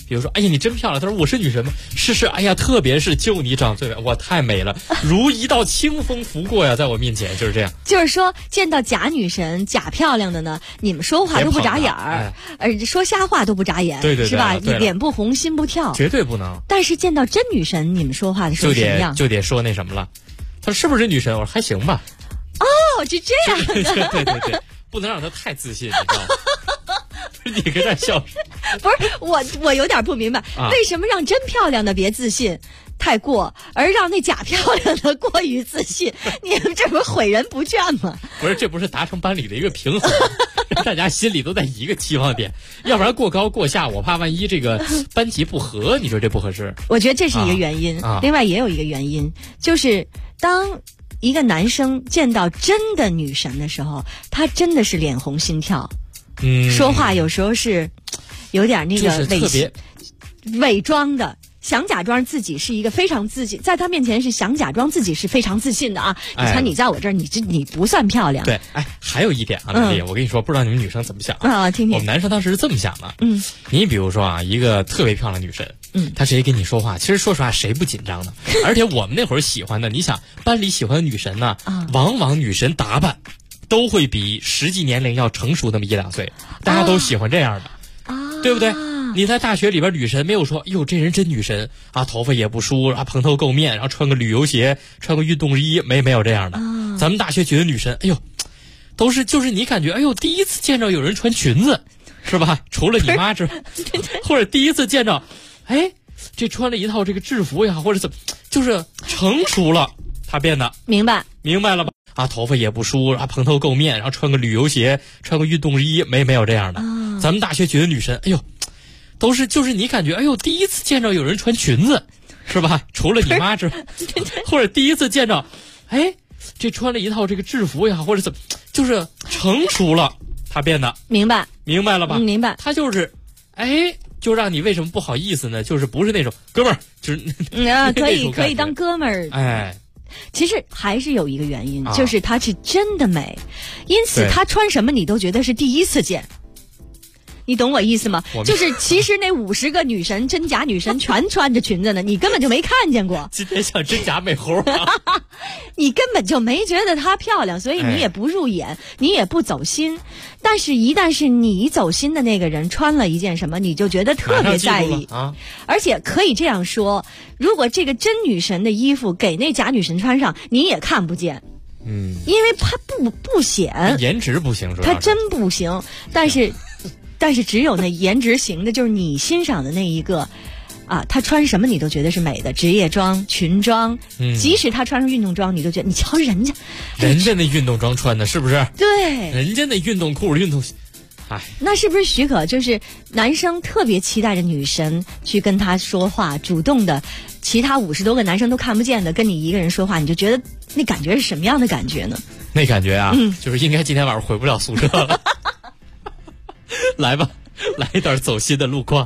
Speaker 9: 比如说，哎呀，你真漂亮。他说我是女神吗？是，哎呀，特别是就你长最美，哇，太美了，如一道清风拂过呀，在我面前，就是这样。
Speaker 5: 就是说，见到假女神、假漂亮的呢，你们说话都不眨眼儿，说瞎话都不眨眼，
Speaker 9: 对，
Speaker 5: 是吧？脸不红心不跳，
Speaker 9: 绝对不能。
Speaker 5: 但是见到真女神，你们说话的时候什么样？
Speaker 9: 就得说那什么了。他说是不是女神？我说还行吧。
Speaker 5: 哦，是这样的。
Speaker 9: 对，不能让他太自信，你知道吗？你跟他笑什么？
Speaker 5: 不是我有点不明白，为什么让真漂亮的别自信太过，而让那假漂亮的过于自信？你们这不是毁人不倦吗？
Speaker 9: 不是，这不是达成班里的一个平衡，让大家心里都在一个期望点，要不然过高过下，我怕万一这个班级不合，你说这不合适？
Speaker 5: 我觉得这是一个原因，另外也有一个原因，就是当一个男生见到真的女神的时候，他真的是脸红心跳。说话有时候是有点那个伪装的，想假装自己是一个非常自信，在他面前是想假装自己是非常自信的啊！你看你在我这儿，你不算漂亮。
Speaker 9: 对，还有一点啊，丽丽，我跟你说，不知道你们女生怎么想
Speaker 5: 啊？听听。
Speaker 9: 我们男生当时是这么想的，你比如说啊，一个特别漂亮女神，她直接跟你说话，其实说实话谁不紧张呢？而且我们那会儿喜欢的，你想班里喜欢的女神呢，往往女神打扮都会比实际年龄要成熟那么1-2岁，大家都喜欢这样的，对不对？你在大学里边，女神没有说，哟，这人真女神啊，头发也不梳啊，蓬头垢面，然后穿个旅游鞋，穿个运动衣，没有这样的。咱们大学觉得女神，哎呦，都是就是你感觉，哎呦，第一次见着有人穿裙子，是吧？除了你妈之外，或者第一次见着，哎，这穿了一套这个制服呀，或者怎么，就是成熟了，她变得
Speaker 5: 明白
Speaker 9: 了吧？啊，头发也不梳啊，蓬头垢面，然后穿个旅游鞋，穿个运动衣，没有这样的。咱们大学觉得女神，哎呦，都是就是你感觉，哎呦，第一次见着有人穿裙子，是吧？除了你妈之外，或者第一次见着，哎，这穿了一套这个制服呀，或者怎么，就是成熟了，她变得明白了吧？
Speaker 5: 明白。
Speaker 9: 她就是，哎，就让你为什么不好意思呢？就是不是那种哥们儿，就是
Speaker 5: 可以当哥们儿，
Speaker 9: 哎。
Speaker 5: 其实还是有一个原因，就是她是真的美，因此她穿什么你都觉得是第一次见。你懂我意思吗？就是其实那50个女神真假女神全穿着裙子呢，你根本就没看见过。
Speaker 9: 今天像真假美猴啊！
Speaker 5: 你根本就没觉得她漂亮，所以你也不入眼，你也不走心。但是一旦是你走心的那个人穿了一件什么，你就觉得特别在意
Speaker 9: 啊！
Speaker 5: 而且可以这样说，如果这个真女神的衣服给那假女神穿上，你也看不见。因为她不显，
Speaker 9: 颜值不行，
Speaker 5: 她真不行。但是只有那颜值型的，就是你欣赏的那一个啊，她穿什么你都觉得是美的，职业装、裙装，即使她穿上运动装，你都觉得你瞧人家
Speaker 9: 那运动装穿的是不是？
Speaker 5: 对，
Speaker 9: 人家那运动裤、运动，哎，
Speaker 5: 那是不是许可？就是男生特别期待着女神去跟他说话，主动的，其他50多个男生都看不见的跟你一个人说话，你就觉得那感觉是什么样的感觉呢？
Speaker 9: 那感觉啊，就是应该今天晚上回不了宿舍了。来吧，来一段走心的路况。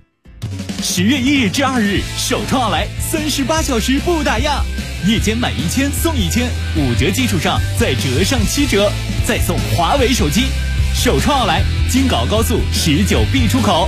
Speaker 16: 10月1日至2日，首创奥莱38小时不打烊，夜间买1000送1000，5折基础上再折上7折，再送华为手机。首创奥莱，京港高速19B 出口。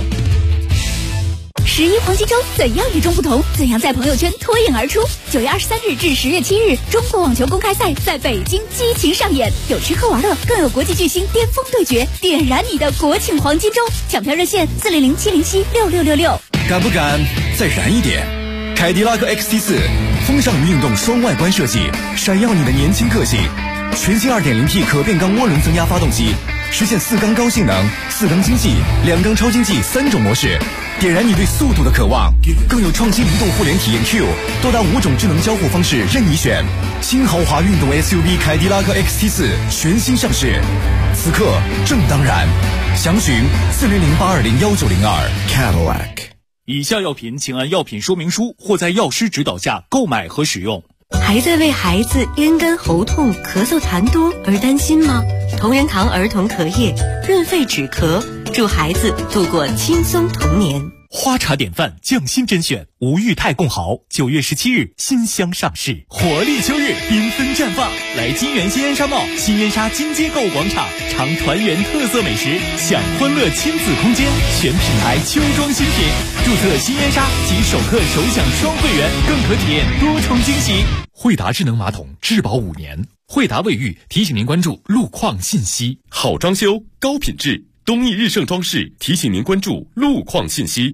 Speaker 13: 11黄金周怎样与众不同？怎样在朋友圈脱颖而出？9月23日至10月7日，中国网球公开赛在北京激情上演，有吃喝玩乐，更有国际巨星巅峰对决，点燃你的国庆黄金周！抢票热线400-707-6666。
Speaker 3: 敢不敢再燃一点？凯迪拉克 XT4 风尚运动双外观设计，闪耀你的年轻个性。全新 2.0T 可变缸涡轮增压发动机，实现4缸高性能、4缸经济、2缸超经济3种模式，点燃你对速度的渴望。更有创新移动互联体验 Q， 多达5种智能交互方式任你选。新豪华运动 SUV 凯迪拉克 XT4 全新上市，此刻正当然。详询400-820-1902 Cadillac。
Speaker 16: 以下药品请按药品说明书或在药师指导下购买和使用。
Speaker 20: 还在为孩子咽干喉痛、咳嗽痰多而担心吗？同仁堂儿童咳液润肺止咳，助孩子度过轻松童年。
Speaker 16: 花茶典范匠心甄选吴裕泰贡蚝9月17日新箱上市，活力秋日缤纷绽放。来金源新烟沙贸新烟沙金街购物广场，尝团圆特色美食，享欢乐亲子空间，选品牌秋装新品。注册新烟沙及首客首享双会员，更可体验多重惊喜。惠达智能马桶质保5年。惠达卫浴提醒您关注路况信息。
Speaker 8: 好装修高品质，东义日盛装饰提醒您关注路况信息。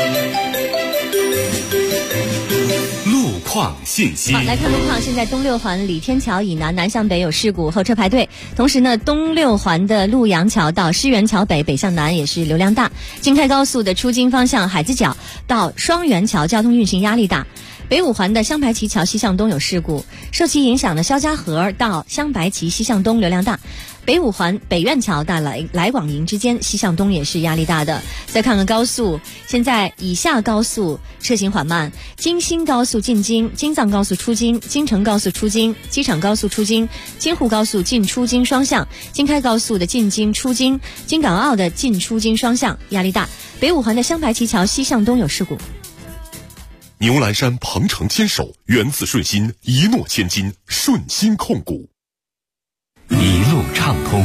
Speaker 8: 路况信息。
Speaker 5: 好，来看路况。现在东六环李天桥以南南向北有事故，后车排队。同时呢，东六环的陆阳桥到狮园桥北北向南也是流量大。京开高速的出京方向海子角到双元桥交通运行压力大。北五环的香白旗桥西向东有事故，受其影响的肖家河到香白旗西向东流量大。北五环北苑桥到来广营之间西向东也是压力大的。再看看高速，现在以下高速车行缓慢：京新高速进京、京藏高速出京、京承高速出京、机场高速出京、京沪高速进出京双向、京开高速的进京出京、京港澳的进出京双向压力大。北五环的香白旗桥西向东有事故。
Speaker 8: 牛栏山鹏程牵手，源自顺心，一诺千金，顺心控股。
Speaker 22: 一路畅通，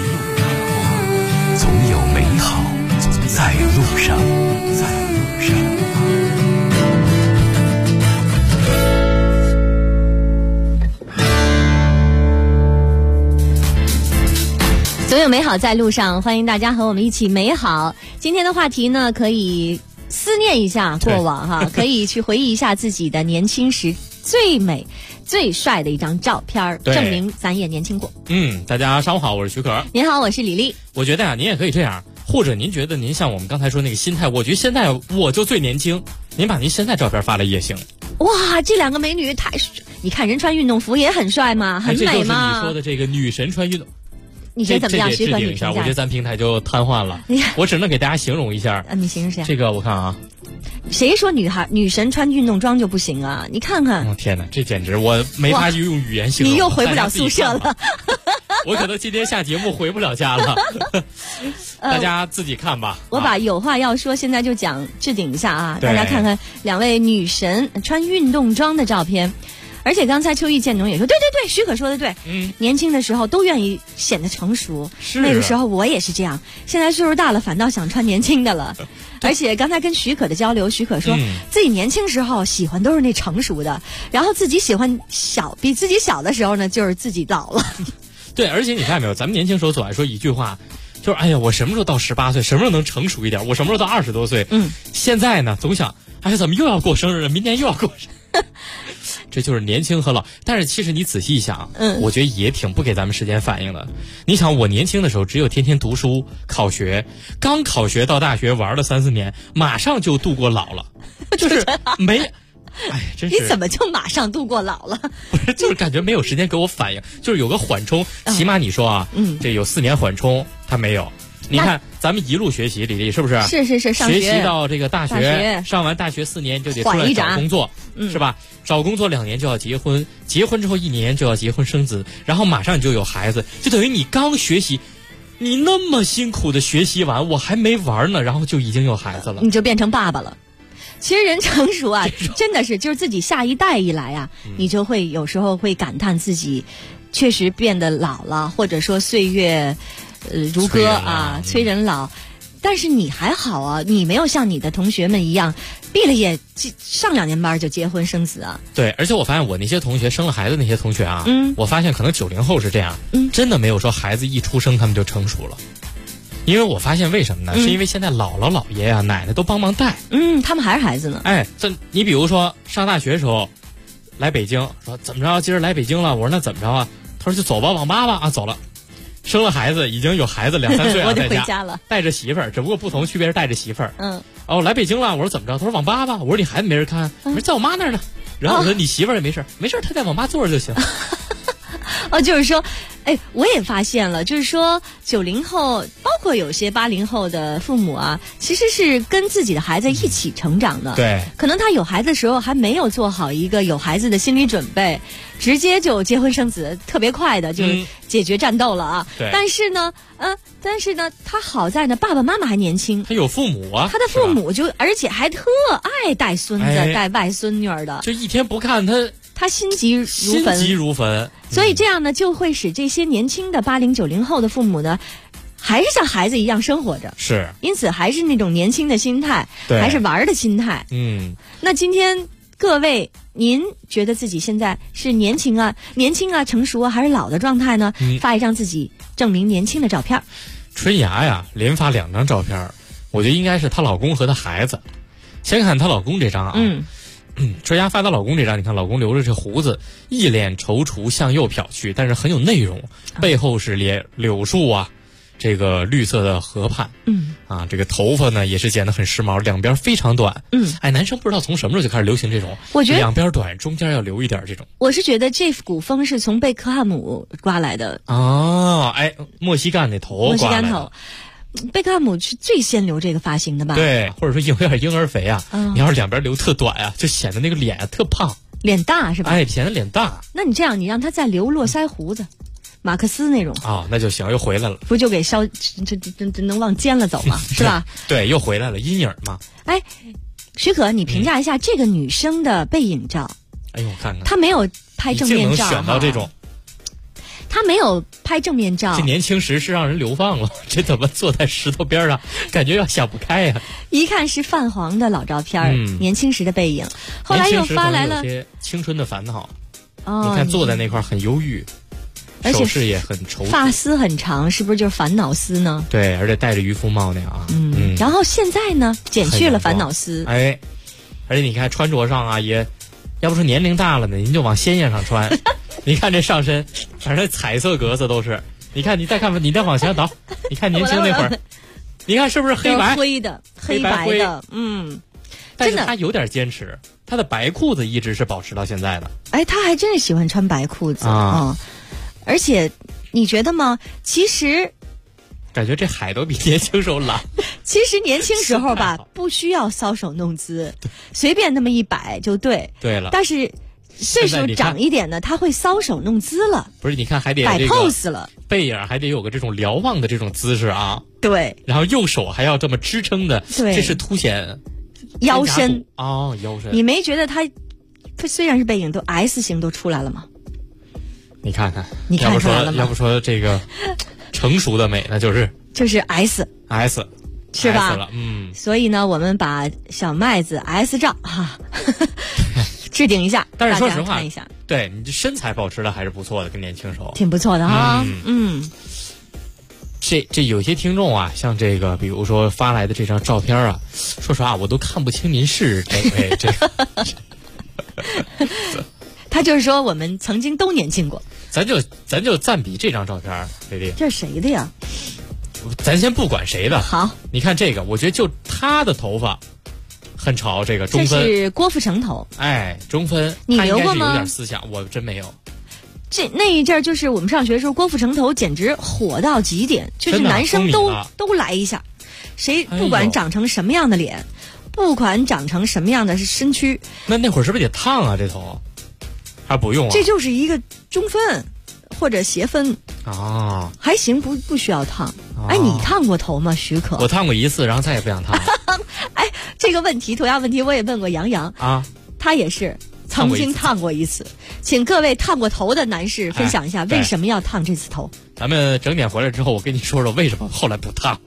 Speaker 22: 总有美好在路上。
Speaker 5: 总有美好在路上，欢迎大家和我们一起美好。今天的话题呢，可以思念一下过往哈，可以去回忆一下自己的年轻时最美最帅的一张照片，证明咱也年轻过。
Speaker 9: 大家上午好，我是徐可。
Speaker 5: 您好，我是李丽。
Speaker 9: 我觉得啊，您也可以这样，或者您觉得您像我们刚才说那个心态，我觉得现在我就最年轻，您把您现在照片发来也行。
Speaker 5: 哇，这两个美女太，你看人穿运动服也很帅嘛，很美嘛。
Speaker 9: 这就是你说的这个女神穿运动。
Speaker 5: 你觉得怎么样？
Speaker 9: 这置顶一下，我觉得咱平台就瘫痪了。我只能给大家形容一下。
Speaker 5: 你形容一下。
Speaker 9: 这个我看啊，
Speaker 5: 谁说女神穿运动装就不行啊？你看看。
Speaker 9: 天哪，这简直我没法用语言形容。
Speaker 5: 你又回不了宿舍了。
Speaker 9: 我可能今天下节目回不了家了。大家自己看吧。
Speaker 5: 我把有话要说，现在就讲置顶一下啊！大家看看两位女神穿运动装的照片。而且刚才邱毅建农也说，对，许可说的对，年轻的时候都愿意显得成熟，那个时候我也是这样，现在岁数大了，反倒想穿年轻的了。而且刚才跟许可的交流，许可说自己年轻时候喜欢都是那成熟的，然后自己喜欢比自己小的时候呢，就是自己老了。
Speaker 9: 对，而且你看没有，咱们年轻时候总爱说一句话，就是哎呀，我什么时候到18岁，什么时候能成熟一点，我什么时候到20多岁。现在呢，总想，哎呀，怎么又要过生日了？明年又要过生日。这就是年轻和老，但是其实你仔细一想，我觉得也挺不给咱们时间反应的。你想，我年轻的时候只有天天读书、考学，刚考学到大学玩了3-4年，马上就度过老了，就是没，哎，真是。
Speaker 5: 你怎么就马上度过老了？
Speaker 9: 不是，就是感觉没有时间给我反应，就是有个缓冲，起码你说啊，这有4年缓冲，他没有。你看，咱们一路学习，李丽是不是？
Speaker 5: 是，上
Speaker 9: 学习到这个大学，上完大学4年就得出来找工作，是吧？找工作2年就要结婚，结婚之后1年就要结婚生子，然后马上你就有孩子，就等于你刚学习，你那么辛苦的学习完，我还没玩呢，然后就已经有孩子了，
Speaker 5: 你就变成爸爸了。其实人成熟啊，真的是就是自己下一代一来啊，你就会有时候会感叹自己确实变得老了，或者说岁月如歌啊，催人老。但是你还好啊，你没有像你的同学们一样毕了业上2年班就结婚生子啊。
Speaker 9: 对，而且我发现我那些同学生了孩子那些同学啊，我发现可能90后是这样，真的没有说孩子一出生他们就成熟了。因为我发现为什么呢？是因为现在姥姥姥爷啊奶奶都帮忙带，
Speaker 5: 他们还是孩子呢。
Speaker 9: 哎，这你比如说上大学的时候来北京，说怎么着今儿来北京了，我说那怎么着啊？他说就走吧，网吧吧啊，走了。生了孩子，已经有孩子2-3岁了，
Speaker 5: 我得回家了，
Speaker 9: 带着媳妇儿，只不过不同区别是带着媳妇儿。来北京了，我说怎么着？他说网吧吧。我说你孩子没人看，我说在我妈那儿呢。然后我说你媳妇儿也没事，他在网吧坐着就行。
Speaker 5: 就是说，我也发现了，就是说90后，包括有些80后的父母啊，其实是跟自己的孩子一起成长的。
Speaker 9: 对，
Speaker 5: 可能他有孩子的时候还没有做好一个有孩子的心理准备，直接就结婚生子，特别快的就解决战斗了啊。
Speaker 9: 对。
Speaker 5: 但是呢，他好在呢，爸爸妈妈还年轻，
Speaker 9: 他有父母啊，
Speaker 5: 他的父母就而且还特爱带孙子、带外孙女儿的，
Speaker 9: 就一天不看他
Speaker 5: 心急如焚。所以这样呢，就会使这些年轻的80、90后的父母呢，还是像孩子一样生活着。
Speaker 9: 是，
Speaker 5: 因此还是那种年轻的心态，还是玩的心态。那今天各位，您觉得自己现在是年轻啊、成熟啊，还是老的状态呢？发一张自己证明年轻的照片。
Speaker 9: 春芽呀，连发2张照片，我觉得应该是她老公和她孩子。先看她老公这张啊。春芽发她老公这张，你看老公留着这胡子，一脸踌躇向右瞟去，但是很有内容。背后是柳树啊，这个绿色的河畔。这个头发呢也是剪得很时髦，两边非常短。男生不知道从什么时候就开始流行这种，我觉得两边短，中间要留一点这种。
Speaker 5: 我是觉得这股风是从贝克汉姆刮来的。
Speaker 9: 莫西干那头刮来的。
Speaker 5: 贝克汉姆是最先留这个发型的吧？
Speaker 9: 对，或者说有点婴儿肥啊，你要是两边留特短啊，就显得那个脸特胖，
Speaker 5: 脸大是吧？
Speaker 9: 显得脸大。
Speaker 5: 那你这样，你让他再留络腮胡子，马克思那种
Speaker 9: 那就行，又回来了。
Speaker 5: 不就给这能往尖了走吗？是吧？
Speaker 9: 对，又回来了，阴影嘛。
Speaker 5: 许可，你评价一下这个女生的背影照。
Speaker 9: 我看看，
Speaker 5: 她没有拍正面照，
Speaker 9: 能选到这种。
Speaker 5: 他没有拍正面照，
Speaker 9: 这年轻时是让人流放了，这怎么坐在石头边上，感觉要想不开呀。
Speaker 5: 一看是泛黄的老照片，年轻时的背影。后来又发来了
Speaker 9: 有些青春的烦恼。你看坐在那块很忧郁，
Speaker 5: 而且
Speaker 9: 手势也很愁，
Speaker 5: 发丝很长，是不是就是烦恼丝呢？
Speaker 9: 对，而且戴着渔夫帽那样啊。
Speaker 5: 然后现在呢，减去了烦恼丝。
Speaker 9: 而且你看穿着上啊，也要不说年龄大了呢，您就往鲜艳上穿。你看这上身，反正彩色格子都是。你看，你再看，你再往前倒，你看年轻那会儿，你看是不是黑白？
Speaker 5: 灰的，黑白的，
Speaker 9: 但是他有点坚持，他的白裤子一直是保持到现在的。
Speaker 5: 他还真是喜欢穿白裤子啊！而且你觉得吗？其实
Speaker 9: 感觉这海都比年轻时候懒。
Speaker 5: 其实年轻时候吧，不需要搔首弄姿，随便那么一摆就对。
Speaker 9: 对了，
Speaker 5: 但是岁数长一点呢，他会搔首弄姿了。
Speaker 9: 不是，你看还得有
Speaker 5: 摆 pose 了，
Speaker 9: 背影还得有个这种瞭望的这种姿势啊。
Speaker 5: 对，
Speaker 9: 然后右手还要这么支撑的，
Speaker 5: 对，
Speaker 9: 这是凸显
Speaker 5: 腰身
Speaker 9: 腰身。
Speaker 5: 你没觉得他虽然是背影，都 S 型都出来了吗？
Speaker 9: 你看看，
Speaker 5: 你看出来了吗？
Speaker 9: 要不说这个成熟的美，那就是
Speaker 5: S 是吧？所以呢，我们把小麦子 S 照置顶一下，
Speaker 9: 但是说实话，
Speaker 5: 看一下，
Speaker 9: 对你这身材保持的还是不错的，跟年轻时候
Speaker 5: 挺不错的哈。
Speaker 9: 这有些听众啊，像这个，比如说发来的这张照片啊，说实话我都看不清您是哪位。这个
Speaker 5: 他就是说我们曾经都年轻过。
Speaker 9: 咱就暂比这张照片，雷丽，
Speaker 5: 这是谁的呀？
Speaker 9: 咱先不管谁的。
Speaker 5: 好，
Speaker 9: 你看这个，我觉得就他的头发很潮，这个中分。
Speaker 5: 这是郭富城头。
Speaker 9: 中分。
Speaker 5: 你留过吗？
Speaker 9: 他应该是有点思想，我真没有。
Speaker 5: 那一阵就是我们上学的时候，郭富城头简直火到极点，就是男生都来一下，谁不管长成什么样的脸，不管长成什么样的身躯，
Speaker 9: 那会儿是不是得烫啊？这头还不用啊？
Speaker 5: 这就是一个中分或者斜分
Speaker 9: 啊，
Speaker 5: 还行，不需要烫。你烫过头吗，许可？
Speaker 9: 我烫过一次，然后再也不想烫了。
Speaker 5: 这个同样问题我也问过杨洋
Speaker 9: 啊，
Speaker 5: 他也是曾经烫过一次。请各位烫过头的男士分享一下为什么要烫这次头。
Speaker 9: 咱们整点回来之后，我跟你说说为什么后来不烫。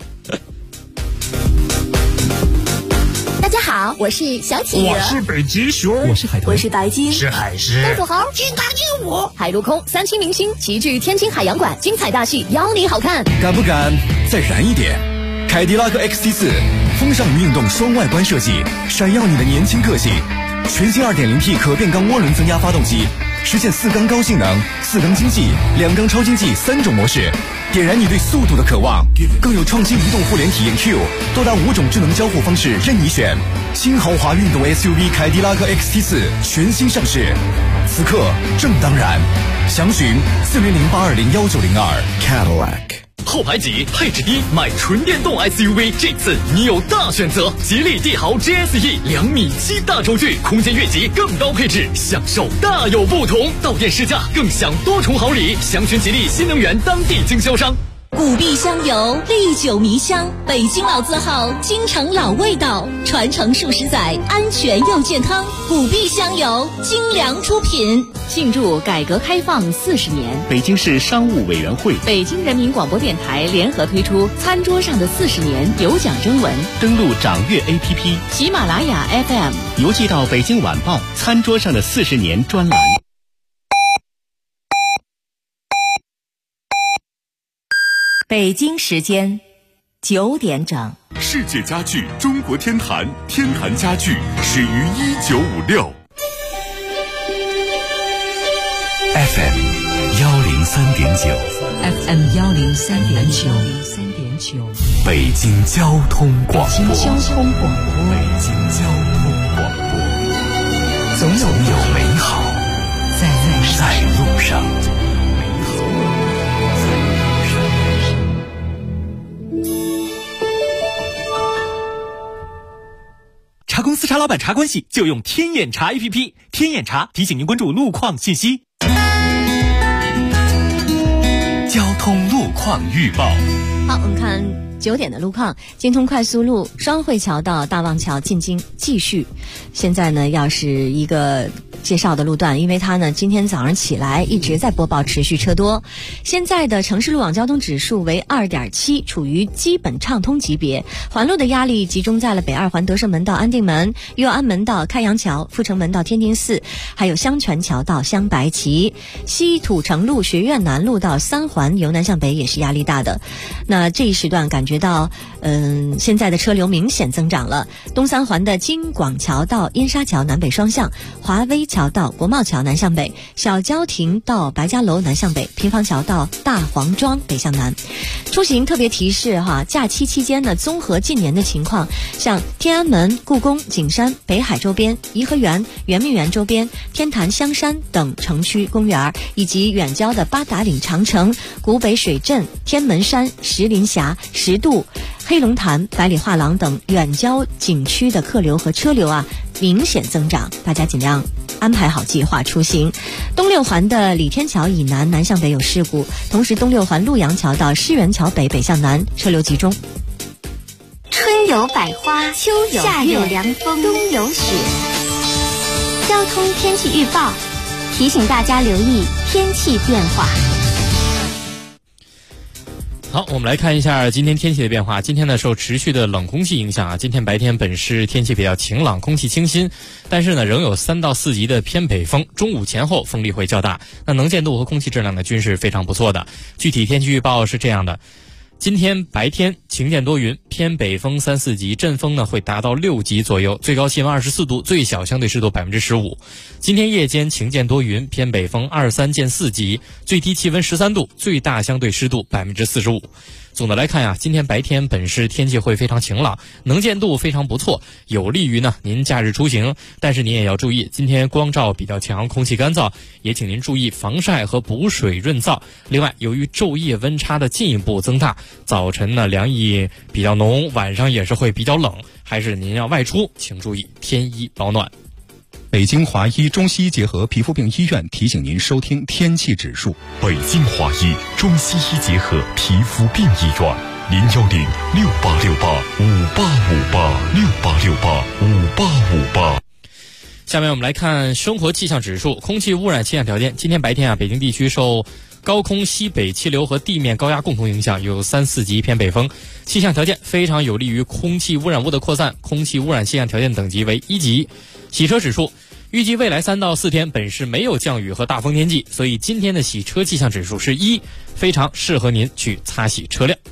Speaker 11: 大家好，我是小企鹅，
Speaker 7: 我是北极熊，
Speaker 21: 我是海豚，
Speaker 11: 我是白鲸，
Speaker 7: 是海狮，
Speaker 11: 丹土豪，
Speaker 7: 金刚鹦鹉，
Speaker 11: 海陆空3栖明星齐聚天津海洋馆，精彩大戏邀你好看。
Speaker 3: 敢不敢再燃一点？凯迪拉克 XT4 风尚与运动双外观设计，闪耀你的年轻个性。全新 2.0T 可变缸涡轮增压发动机，实现4缸高性能、4缸经济、2缸超经济3种模式，点燃你对速度的渴望。更有创新移动互联体验 Q， 多达5种智能交互方式任你选。新豪华运动 SUV 凯迪拉克 XT4 全新上市， 此刻正当然。详询4008201902 Cadillac。
Speaker 4: 后排挤，配置低，买纯电动 SUV， 这次你有大选择。吉利帝豪 GSE 2.7米大轴距，空间越级，更高配置，享受大有不同。到店试驾，更享多重好礼。详询吉利新能源当地经销商。
Speaker 11: 古碧香油，历久弥香，北京老字号，京城老味道，传承数十载，安全又健康。古碧香油，精良出品。
Speaker 14: 庆祝改革开放40年，
Speaker 21: 北京市商务委员会、
Speaker 14: 北京人民广播电台联合推出《餐桌上的40年》有奖征文。
Speaker 21: 登录掌阅 APP、
Speaker 14: 喜马拉雅 FM，
Speaker 21: 邮寄到《北京晚报》《餐桌上的40年》专栏。
Speaker 1: 北京时间9点整。
Speaker 2: 世界家具中国天坛，天坛家具始于1956。
Speaker 22: FM 103.9
Speaker 1: FM 103.9
Speaker 22: 北京交通广播。
Speaker 1: 北京交通广播，
Speaker 22: 总有美好在路上。
Speaker 4: 茶公司茶老板茶关系就用天眼茶 APP， 天眼茶提醒您关注路况信息。
Speaker 22: 交通路况预报。
Speaker 5: 好，我们看9点的路况。京通快速路双汇桥到大望桥进京继续。现在呢，要是一个介绍的路段，因为它呢今天早上起来一直在播报持续车多。现在的城市路网交通指数为2.7，处于基本畅通级别。环路的压力集中在了北2环德胜门到安定门、佑安门到开阳桥、阜成门到天定寺，还有香泉桥到镶白旗。西土城路学院南路到3环由南向北也是压力大的。那这一时段感觉到现在的车流明显增长了。东3环的京广桥到阴沙桥南北双向，华威桥到国贸桥南向北，小郊亭到白家楼南向北，平房桥到大黄庄北向南。出行特别提示假期期间呢，综合近年的情况，像天安门、故宫、景山、北海周边、颐和园、圆明园周边、天坛、香山等城区公园，以及远郊的八达岭长城、古北水镇、天门山、石林峡、石渡、黑龙潭、百里画廊等远郊景区的客流和车流明显增长，大家尽量安排好计划出行。东6环的李天桥以南南向北有事故，同时东6环陆阳桥到狮园桥北北向南车流集中。
Speaker 6: 春有百花，秋有夏有凉风，冬有雪。交通天气预报提醒大家留意天气变化。
Speaker 9: 好，我们来看一下今天天气的变化。今天呢，受持续的冷空气影响今天白天本市天气比较晴朗，空气清新，但是呢，仍有3到4级的偏北风，中午前后风力会较大。那能见度和空气质量呢，均是非常不错的。具体天气预报是这样的。今天白天晴间多云，偏北风3、4级，阵风呢会达到6级左右，最高气温24度，最小相对湿度15%。今天夜间晴间多云，偏北风2、3见4级，最低气温13度，最大相对湿度45%。总的来看今天白天本市天气会非常晴朗，能见度非常不错，有利于呢您假日出行。但是您也要注意，今天光照比较强，空气干燥，也请您注意防晒和补水润燥。另外，由于昼夜温差的进一步增大，早晨呢凉意比较浓，晚上也是会比较冷，还是您要外出请注意添衣保暖。
Speaker 23: 北京华医中西医结合皮肤病医院提醒您收听天气指数。
Speaker 2: 北京华医中西医结合皮肤病医院，0106868585858，68685858。
Speaker 9: 下面我们来看生活气象指数，空气污染气象条件。今天白天北京地区受高空西北气流和地面高压共同影响，有3、4级偏北风，气象条件非常有利于空气污染物的扩散，空气污染气象条件等级为1级。洗车指数，预计未来3到4天本市没有降雨和大风天气，所以今天的洗车气象指数是1，非常适合您去擦洗车辆。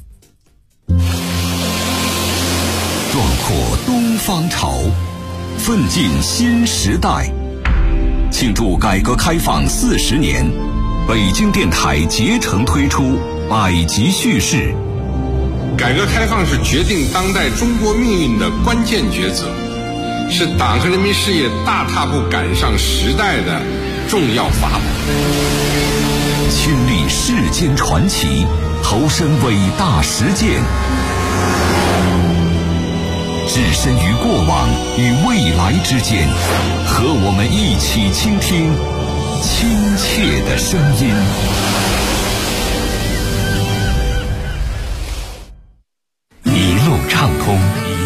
Speaker 22: 壮阔东方潮，奋进新时代，庆祝改革开放40年，北京电台竭诚推出百集叙事。
Speaker 24: 改革开放是决定当代中国命运的关键抉择，是党和人民事业大踏步赶上时代的重要法宝。
Speaker 22: 亲历世间传奇，投身伟大实践，置身于过往与未来之间，和我们一起倾听亲切的声音。一路畅通，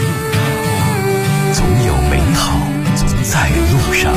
Speaker 22: 总有美好在路上，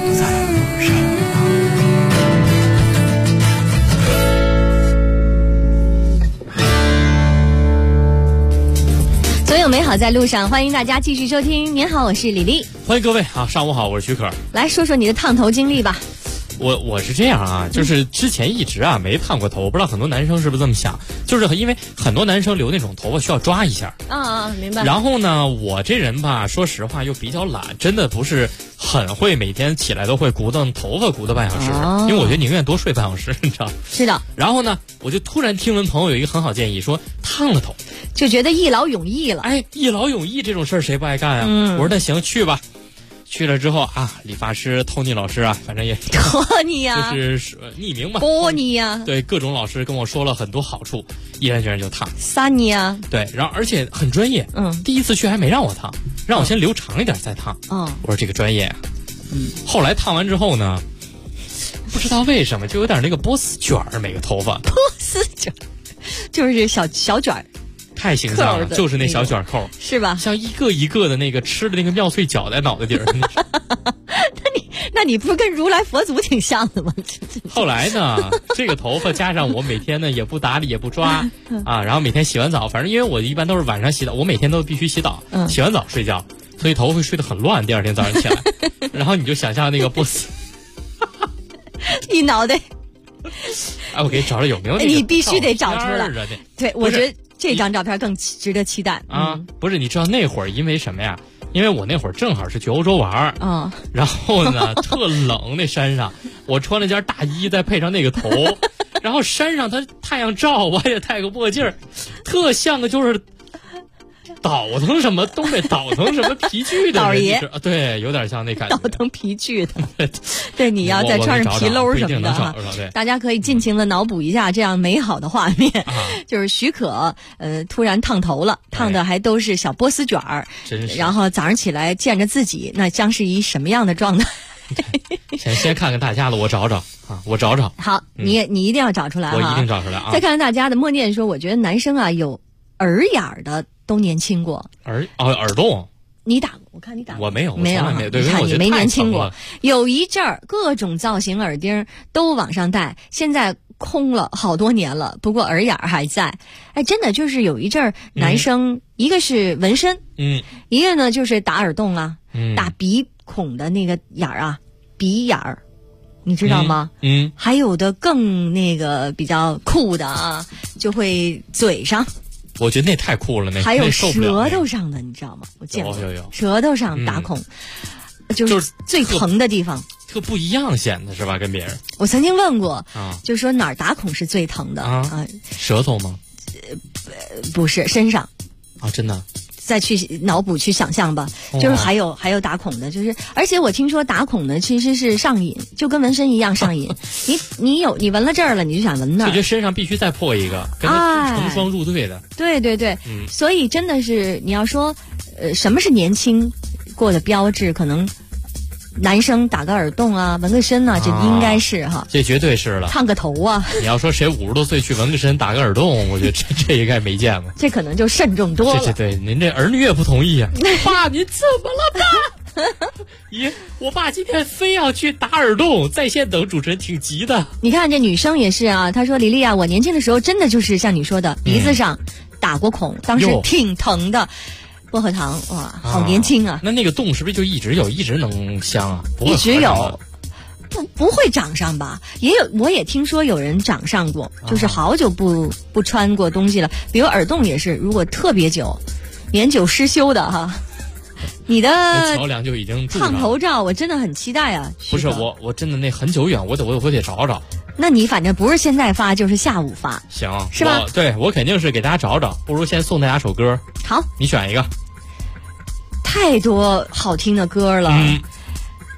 Speaker 5: 总有美好在路上，欢迎大家继续收听。您好，我是李丽。
Speaker 9: 欢迎各位啊，上午好，我是徐可。
Speaker 5: 来说说你的烫头经历吧。
Speaker 9: 我是这样啊，就是之前一直啊没烫过头，我不知道很多男生是不是这么想，就是因为很多男生留那种头发需要抓一下。
Speaker 5: 明白。
Speaker 9: 然后呢，我这人吧，说实话又比较懒，真的不是很会每天起来都会鼓捣头发鼓捣半小时，因为我觉得宁愿多睡半小时，你知道。
Speaker 5: 是的。
Speaker 9: 然后呢，我就突然听闻朋友有一个很好建议，说烫了头，
Speaker 5: 就觉得一劳永逸了。
Speaker 9: 哎，一劳永逸这种事儿谁不爱干啊？我说那行去吧。去了之后啊，理发师托尼老师啊，反正也
Speaker 5: 托尼呀，
Speaker 9: 就是匿名嘛，
Speaker 5: 托尼呀，
Speaker 9: 对，各种老师跟我说了很多好处，毅然决然就烫。
Speaker 5: 萨尼呀，
Speaker 9: 对，然后而且很专业，第一次去还没让我烫，让我先留长一点再烫。我说这个专业啊，后来烫完之后呢，不知道为什么就有点那个波斯卷儿，每个头发
Speaker 5: 波斯卷，就是小卷儿。
Speaker 9: 太形象了，就是那小卷扣，
Speaker 5: 是吧？
Speaker 9: 像一个一个的那个吃的那个妙脆角在脑袋底儿。
Speaker 5: 那你不是跟如来佛祖挺像的吗？
Speaker 9: 后来呢，这个头发加上我每天呢也不打理也不抓啊，然后每天洗完澡，反正因为我一般都是晚上洗澡，我每天都必须洗澡，洗完澡睡觉，所以头发会睡得很乱。第二天早上起来，然后你就想象那个波斯，
Speaker 5: 一脑袋。
Speaker 9: 哎，我给你找找有没有那个？
Speaker 5: 你必须得找出来。对，我觉得这张照片更值得期待
Speaker 9: 啊！不是，你知道那会儿因为什么呀？因为我那会儿正好是去欧洲玩然后呢特冷，那山上我穿了件大衣，再配上那个头，然后山上它太阳照，我也戴个墨镜，特像个就是倒腾什么东北倒腾什么皮具的人，爷对，有点像那感觉，
Speaker 5: 倒腾皮具的。对，你要再穿上皮褛什么的哈，大家可以尽情的脑补一下这样美好的画面。就是许可突然烫头了，烫的还都是小波斯卷儿，然后早上起来见着自己，那将是一什么样的状态？
Speaker 9: 先看看大家了，我找找啊，我找找。
Speaker 5: 好，你一定要找出来哈，
Speaker 9: 我一定找出来啊。
Speaker 5: 再看看大家的默念说，我觉得男生啊有耳眼的都年轻过。
Speaker 9: 耳洞。
Speaker 5: 你打过？我看你打过。
Speaker 9: 我没有，
Speaker 5: 没有。
Speaker 9: 对，
Speaker 5: 你看你没年轻
Speaker 9: 过。
Speaker 5: 有一阵儿各种造型耳钉都往上戴，现在空了好多年了，不过耳眼还在。哎，真的就是有一阵儿男生，一个是纹身，一个呢就是打耳洞啊，打鼻孔的那个眼儿啊，鼻眼儿。你知道吗？还有的更那个比较酷的啊，就会嘴上。
Speaker 9: 我觉得那太酷了，
Speaker 5: 还有舌头上的，你知道吗？我见过，
Speaker 9: 有
Speaker 5: 舌头上打孔，就是最疼的地方，
Speaker 9: 特不一样显得是吧？跟别人，
Speaker 5: 我曾经问过就说哪儿打孔是最疼的啊？
Speaker 9: 舌头吗？
Speaker 5: 不是，身上
Speaker 9: 啊，真的。
Speaker 5: 再去脑补去想象吧，就是还有打孔的，就是而且我听说打孔的其实是上瘾，就跟纹身一样上瘾。你纹了这儿了，你就想纹那儿，
Speaker 9: 就觉得身上必须再破一个，跟它成双入对的。
Speaker 5: 对，所以真的是你要说，什么是年轻过的标志？可能男生打个耳洞啊，纹个身啊，这应该是哈，
Speaker 9: 这绝对是了。
Speaker 5: 烫个头啊，
Speaker 9: 你要说谁50多岁去纹个身打个耳洞，我觉得这应该没见过。
Speaker 5: 这可能就慎重多了。
Speaker 9: 对，您这儿女也不同意啊。爸，您怎么了爸？咦，我爸今天非要去打耳洞，在线等主持人挺急的。
Speaker 5: 你看这女生也是啊，她说李丽啊，我年轻的时候真的就是像你说的，鼻子上打过孔，当时挺疼的。薄荷糖哇，好年轻啊！
Speaker 9: 那个洞是不是就一直能香啊？
Speaker 5: 一直有，不会长上吧？也有，我也听说有人长上过，就是好久不穿过东西了。比如耳洞也是，如果特别久，年久失修的哈。你的
Speaker 9: 桥梁就已经
Speaker 5: 烫头照，我真的很期待啊！
Speaker 9: 不是我真的那很久远，我得找找。
Speaker 5: 那你反正不是现在发，就是下午发，
Speaker 9: 行
Speaker 5: 是吧？
Speaker 9: 对，我肯定是给大家找找，不如先送大家首歌。
Speaker 5: 好，
Speaker 9: 你选一个。
Speaker 5: 太多好听的歌了，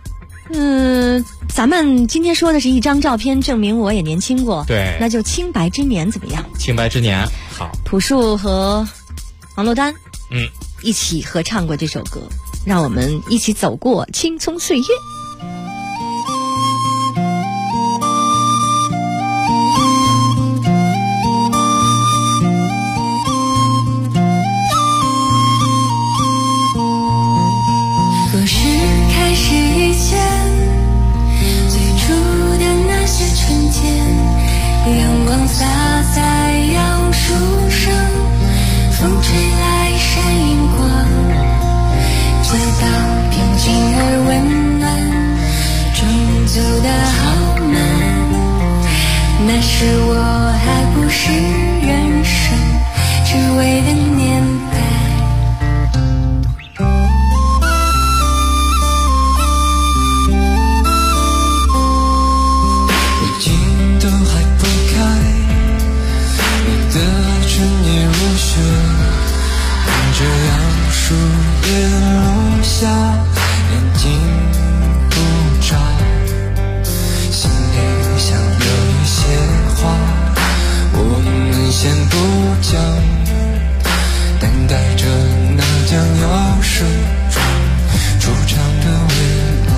Speaker 5: 咱们今天说的是一张照片，证明我也年轻过。
Speaker 9: 对，
Speaker 5: 那就《清白之年》怎么样？
Speaker 9: 清白之年，好。
Speaker 5: 朴树和王珞丹，一起合唱过这首歌，让我们一起走过青葱岁月。
Speaker 10: 故事开始以前，最初的那些瞬间，阳光洒在杨树上，风吹来闪银光，街道平静而温暖，终究的好慢。那时我还不是人生只为的年代。
Speaker 12: 看着杨树叶落下，眼睛不眨，心里想有一些话我们先不讲，等待着那将要盛装出场的未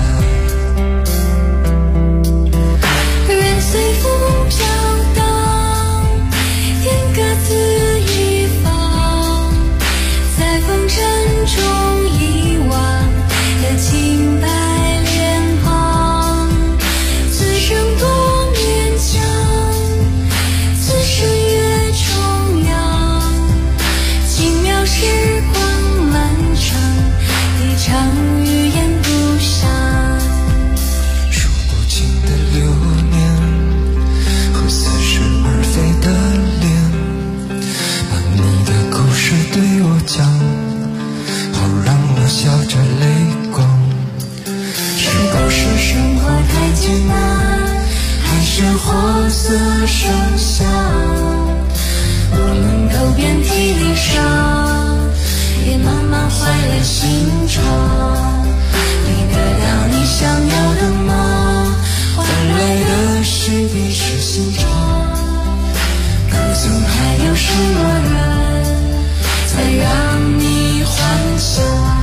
Speaker 12: 来。
Speaker 10: 愿随风飘荡，天各自一方，在风尘中遗忘的清白脸庞。此生多勉强，此生越重阳，轻描时光漫长，一场语言不详。
Speaker 12: 数不清的流年和似是而非的脸，把你的故事对我讲，好让我笑着泪光。
Speaker 10: 是不是生活太艰难，还是活色生香？我们都遍体鳞伤，也慢慢坏了心肠。你得到你想要的吗？换来的是一时心肠。可总还有什么人才让你幻想？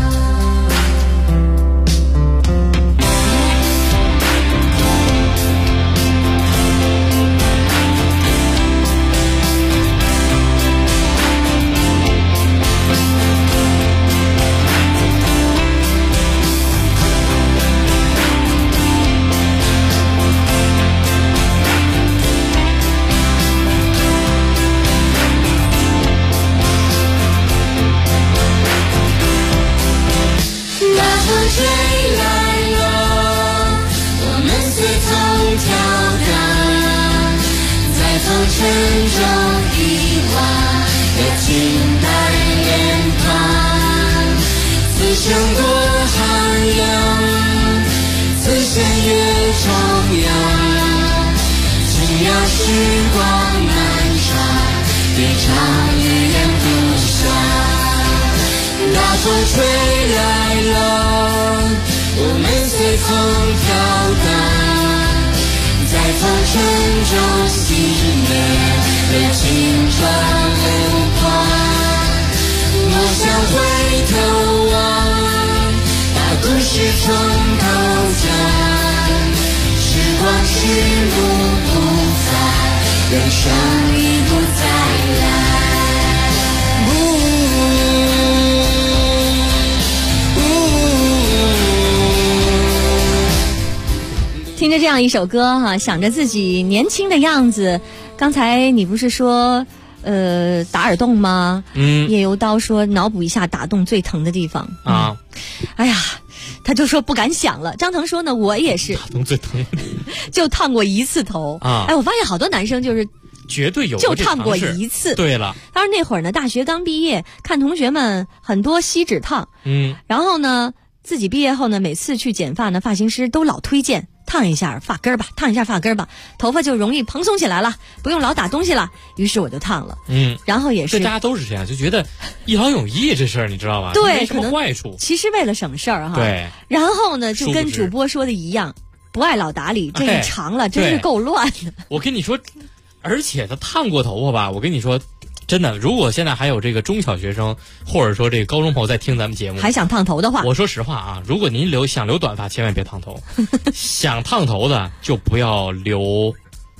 Speaker 10: 追来了，我们随风飘荡，在风尘中遗忘的清白脸庞。此生多寒凉，此生越重阳，轻描时光漫长，一场语言不详。大风吹来了，我们随风飘荡，在风尘中熄灭了青春流光。莫想回头望，把故事从头讲。时光是路不在，人生已不再来。
Speaker 5: 听着这样一首歌哈，想着自己年轻的样子。刚才你不是说打耳洞吗？叶游刀说脑补一下打洞最疼的地方啊。哎呀，他就说不敢想了。张腾说呢，我也是打
Speaker 9: 洞最疼
Speaker 5: 就烫过一次头啊。哎，我发现好多男生就是
Speaker 9: 绝对有
Speaker 5: 就烫过一次。
Speaker 9: 对了，
Speaker 5: 当时那会儿呢，大学刚毕业，看同学们很多锡纸烫，然后呢自己毕业后呢，每次去剪发呢，发型师都老推荐烫一下发根儿吧，头发就容易蓬松起来了，不用老打东西了。于是我就烫了。然后也是
Speaker 9: 大家都是这样，就觉得一劳永逸这事儿，你知道吧？
Speaker 5: 对，
Speaker 9: 没什么坏处。
Speaker 5: 其实为了省事儿哈。
Speaker 9: 对。
Speaker 5: 然后呢，就跟主播说的一样，不爱老打理，这一长了真是够乱的。
Speaker 9: 我跟你说，而且他烫过头发吧，我跟你说。真的，如果现在还有这个中小学生，或者说这个高中朋友在听咱们节目，
Speaker 5: 还想烫头的话，
Speaker 9: 我说实话啊，如果您想留短发，千万别烫头；想烫头的就不要留。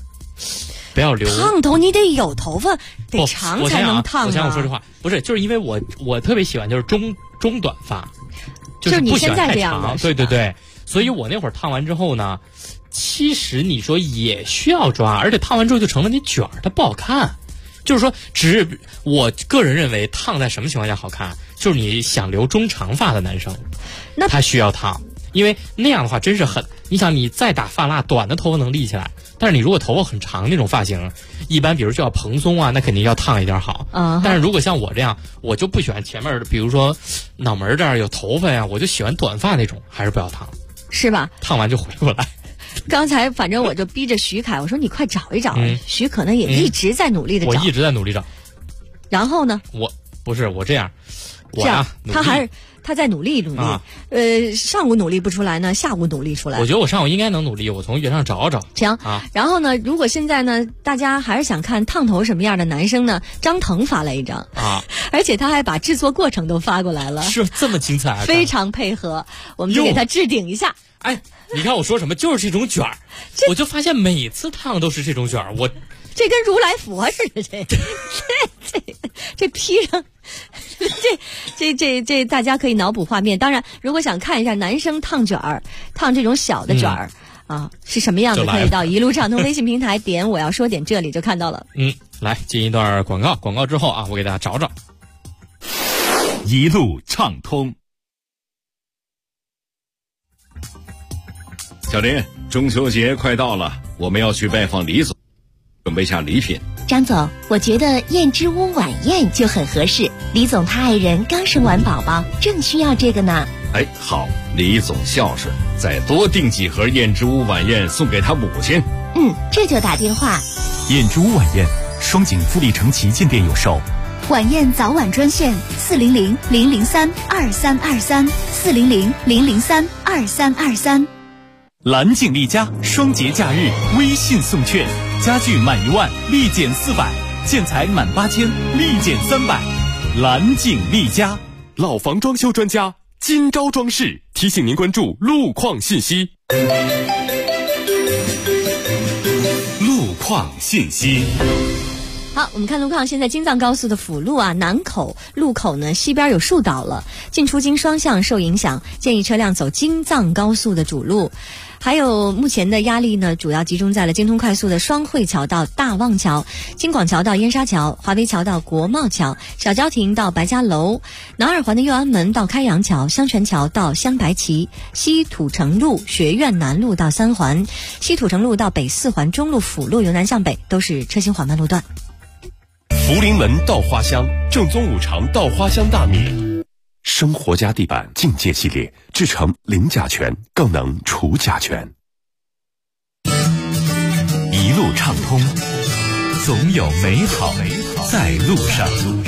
Speaker 5: 烫头你得有头发，得长才能烫啊。
Speaker 9: 我说实话，不是，就是因为我特别喜欢就是中短发，
Speaker 5: 就是
Speaker 9: 不喜欢太长。
Speaker 5: 你现在这样的，
Speaker 9: 对，所以我那会儿烫完之后呢，其实你说也需要抓，而且烫完之后就成了你卷儿，它不好看。就是说，我个人认为烫在什么情况下好看？就是你想留中长发的男生，他需要烫，因为那样的话真是很。你想，你再打发蜡，短的头发能立起来，但是你如果头发很长那种发型，一般比如就要蓬松啊，那肯定要烫一点好。但是如果像我这样，我就不喜欢前面，比如说脑门这儿有头发呀，我就喜欢短发那种，还是不要烫，
Speaker 5: 是吧？
Speaker 9: 烫完就回不来。
Speaker 5: 刚才反正我就逼着徐凯，我说你快找一找。徐可能也一直在努力的找。
Speaker 9: 我一直在努力找。
Speaker 5: 然后呢？
Speaker 9: 我这样，
Speaker 5: 他在努力。上午努力不出来呢，下午努力出来。
Speaker 9: 我觉得我上午应该能努力，我从原上找找。
Speaker 5: 行啊。然后呢，如果现在呢，大家还是想看烫头什么样的男生呢？张腾发了一张
Speaker 9: 啊，
Speaker 5: 而且他还把制作过程都发过来了，
Speaker 9: 是这么精彩啊，
Speaker 5: 非常配合，我们就给他置顶一下。
Speaker 9: 哎，你看我说什么，就是这种卷儿，我就发现每次烫都是这种卷儿，
Speaker 5: 这跟如来佛似的，这披上，这大家可以脑补画面。当然，如果想看一下男生烫卷儿，烫这种小的卷儿是什么样的，可以到一路畅通微信平台点我要说点这里就看到了。
Speaker 9: 来进一段广告之后啊，我给大家找找。
Speaker 2: 一路畅通。
Speaker 15: 小林，中秋节快到了，我们要去拜访李总，准备下礼品。
Speaker 6: 张总，我觉得燕之屋晚宴就很合适。李总他爱人刚生完宝宝，正需要这个呢。
Speaker 15: 哎，好，李总孝顺，再多订几盒燕之屋晚宴送给他母亲。
Speaker 6: 这就打电话。
Speaker 2: 燕之屋晚宴，双井富力城旗舰店有售。
Speaker 13: 晚宴早晚专线400-003-2323，400-003-2323。
Speaker 16: 蓝景丽家双节假日微信送券，家具满1万立减400，建材满8000立减300。蓝景丽家，
Speaker 8: 老房装修专家，今朝装饰提醒您关注路况信息。
Speaker 2: 路况信息。
Speaker 5: 好，我们看路况。现在京藏高速的辅路南口路口呢，西边有树倒了，进出京双向受影响，建议车辆走京藏高速的主路。还有目前的压力呢，主要集中在了京通快速的双汇桥到大望桥、京广桥到燕莎桥、华威桥到国贸桥、小郊亭到白家楼、南二环的右安门到开阳桥、香泉桥到香白旗、西土城路、学院南路到三环、西土城路到北四环中路辅路由南向北都是车行缓慢路段。
Speaker 8: 福临门稻花香，正宗五常稻花香大米。生活家地板境界系列，制成零甲醛，更能除甲醛。
Speaker 2: 一路畅通，总有美好在路上。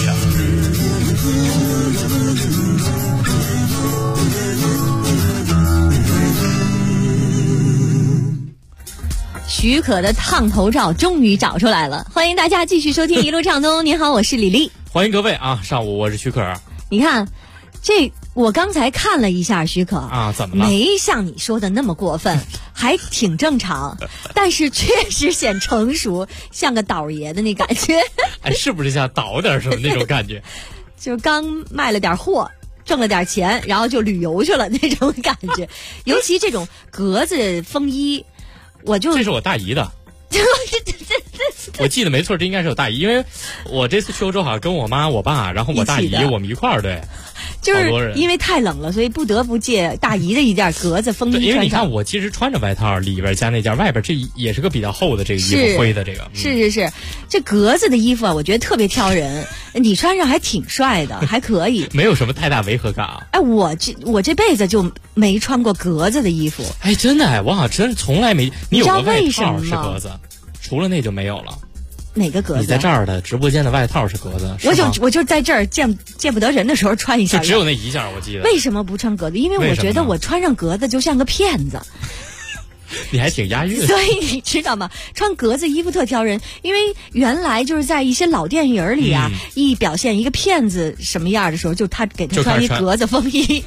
Speaker 5: 许可的烫头照终于找出来了，欢迎大家继续收听一路畅通。您好，我是李丽。
Speaker 9: 欢迎各位啊，上午我是许可。
Speaker 5: 你看，我刚才看了一下许可
Speaker 9: 怎么了？
Speaker 5: 没像你说的那么过分，还挺正常，但是确实显成熟，像个倒爷的那感觉。
Speaker 9: 哎，是不是像倒点什么那种感觉？
Speaker 5: 就刚卖了点货，挣了点钱，然后就旅游去了那种感觉。尤其这种格子风衣，
Speaker 9: 这是我大姨的。我记得没错，这应该是我大姨，因为我这次去欧洲好像跟我妈、我爸，然后我大姨我们一块儿。对，
Speaker 5: 就是因为太冷了，所以不得不借大姨的一件格子风衣穿上。
Speaker 9: 因为你看，我其实穿着外套，里边加那件，外边这也是个比较厚的这个衣服，灰的这个。
Speaker 5: 是，这格子的衣服啊，我觉得特别挑人。你穿上还挺帅的，还可以，
Speaker 9: 没有什么太大违和感啊。
Speaker 5: 哎，我这辈子就没穿过格子的衣服。
Speaker 9: 哎，真的，我好像真从来没。你有个外套是格子，除了那就没有了。
Speaker 5: 哪个格子？
Speaker 9: 你在这儿的直播间的外套是格子。
Speaker 5: 我就在这儿见不得人的时候穿一下。
Speaker 9: 就只有那一件，我记得。
Speaker 5: 为什么不穿格子？因为我觉得我穿上格子就像个骗子。
Speaker 9: 你还挺押韵。
Speaker 5: 所以你知道吗？穿格子衣服特挑人，因为原来就是在一些老电影里啊，一表现一个骗子什么样的时候，就他给他穿一格子风衣。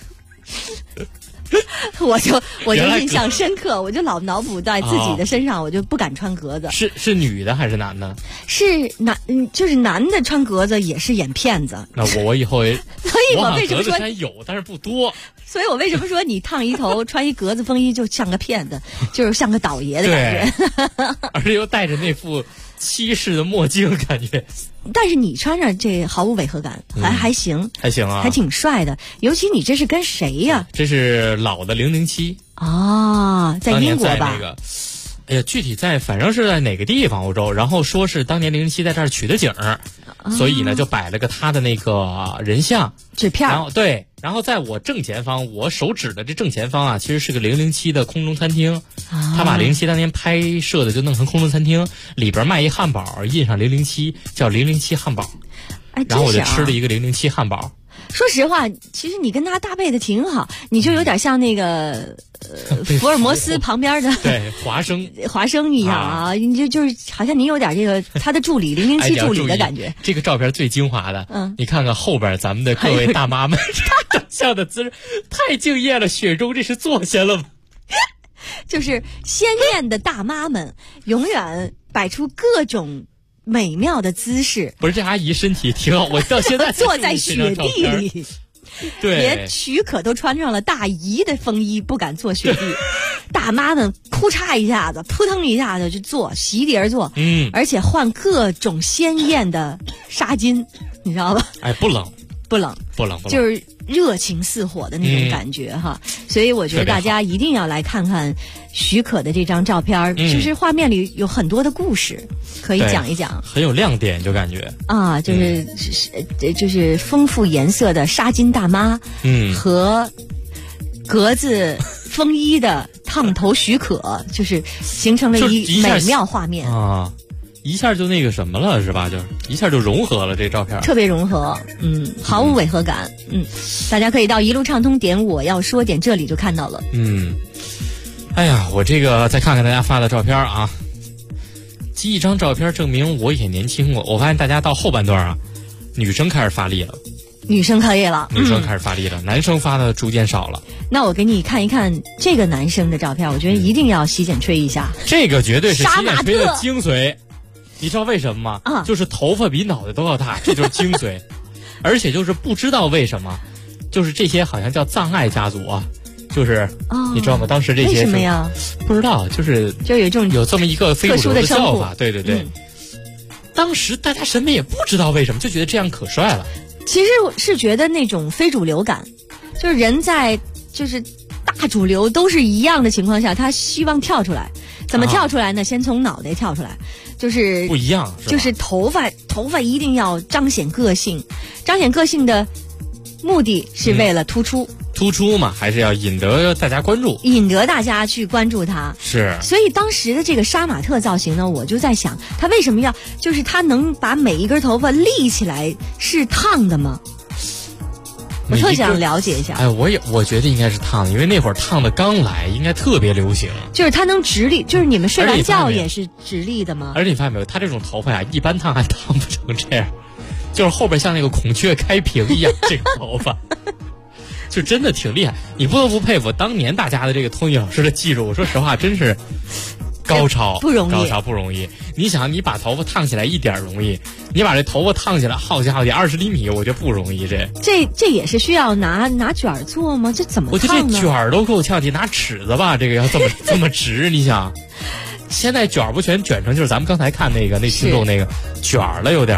Speaker 5: 我就印象深刻，我就老脑补在自己的身上，我就不敢穿格子。
Speaker 9: 是女的还是男的？
Speaker 5: 是就是男的穿格子也是演骗子。
Speaker 9: 那我以后所
Speaker 5: 以我为什么说
Speaker 9: 有，但是不多。
Speaker 5: 所以我为什么说你烫一头穿一格子风衣就像个骗子，就是像个倒爷的感觉，
Speaker 9: 而且又戴着那副西式的墨镜，感觉。
Speaker 5: 但是你穿上这毫无违和感，还行，
Speaker 9: 还行啊，
Speaker 5: 还挺帅的。尤其你这是跟谁呀？
Speaker 9: 这是老的007
Speaker 5: 啊，在英国吧？
Speaker 9: 哎呀，具体反正是在哪个地方欧洲，然后说是当年007在这儿取的景儿，所以呢就摆了个他的那个人像
Speaker 5: 纸片，
Speaker 9: 然后在我正前方，我手指的这正前方啊，其实是个007的空中餐厅，他把007当年拍摄的就弄成空中餐厅，里边卖一汉堡，印上007，叫007汉堡，然后我就吃了一个007汉堡。
Speaker 5: 说实话，其实你跟他搭配的挺好，你就有点像那个福尔摩斯旁边的
Speaker 9: 对华生
Speaker 5: 一样啊，你就是好像你有点这个他的助理007助理的感觉。
Speaker 9: 这个照片最精华的，你看看后边咱们的各位大妈们照相的姿势太敬业了，雪中这是坐下了吗？
Speaker 5: 就是鲜艳的大妈们永远摆出各种美妙的姿势。
Speaker 9: 不是，这阿姨身体挺好，我到现在
Speaker 5: 坐在雪地里，
Speaker 9: 对，
Speaker 5: 连许可都穿上了大姨的风衣，不敢坐雪地。大妈们哭嚓一下子，扑腾一下子就坐，席地而坐。而且换各种鲜艳的纱巾，你知道吧？
Speaker 9: 哎，不冷，
Speaker 5: 就是热情似火的那种感觉哈。所以我觉得大家一定要来看看许可的这张照片，就是画面里有很多的故事可以讲一讲，
Speaker 9: 很有亮点，就感觉
Speaker 5: 啊，就是丰富颜色的纱巾大妈，和格子风衣的烫头许可，就是形成了一美妙画面
Speaker 9: 啊。一下就那个什么了是吧？就是一下就融合了这照片，
Speaker 5: 特别融合，毫无违和感，大家可以到一路畅通点我要说点这里就看到了。
Speaker 9: 哎呀，我这个再看看大家发的照片啊，寄一张照片证明我也年轻过。我发现大家到后半段啊，女生开始发力了，
Speaker 5: 女生开
Speaker 9: 始发力了，男生发的逐渐少了。
Speaker 5: 那我给你看一看这个男生的照片，我觉得一定要洗剪吹一下，
Speaker 9: 这个绝对是洗剪吹的精髓。你知道为什么
Speaker 5: 吗？
Speaker 9: 就是头发比脑袋都要大，这就是精髓。而且就是不知道为什么，就是这些好像叫葬爱家族啊，就是你知道吗？当时这些
Speaker 5: 为什么呀？
Speaker 9: 不知道，就有这么一个非主流的叫法，对。当时大家审美也不知道为什么，就觉得这样可帅了。
Speaker 5: 其实是觉得那种非主流感，就是人在就是大主流都是一样的情况下，他希望跳出来。怎么跳出来呢？先从脑袋跳出来，就是
Speaker 9: 不一样，
Speaker 5: 就是头发一定要彰显个性，彰显个性的目的是为了突出
Speaker 9: 嘛，还是要引得大家关注，
Speaker 5: 引得大家去关注他。
Speaker 9: 是，
Speaker 5: 所以当时的这个杀马特造型呢，我就在想，他为什么要就是他能把每一根头发立起来是烫的吗？我特想了解一下。
Speaker 9: 哎，我觉得应该是烫的，因为那会儿烫的刚来，应该特别流行。
Speaker 5: 就是它能直立，就是你们睡完觉也是直立的吗？
Speaker 9: 而且你发现没有，他这种头发呀，一般烫还烫不成这样，就是后边像那个孔雀开屏一样，这个头发，就真的挺厉害。你不得不佩服当年大家的这个托尼老师的技术。我说实话，真是高超，
Speaker 5: 不容易，
Speaker 9: 高超不容易。你想，你把头发烫起来一点容易，你把这头发烫起来，好家伙，20厘米，我觉得不容易。
Speaker 5: 这也是需要拿卷做吗？这怎么烫呢？
Speaker 9: 我觉得这卷都够呛，得拿尺子吧？这个要这么直，你想，现在卷不全卷成就是咱们刚才看那听众那个卷了有点。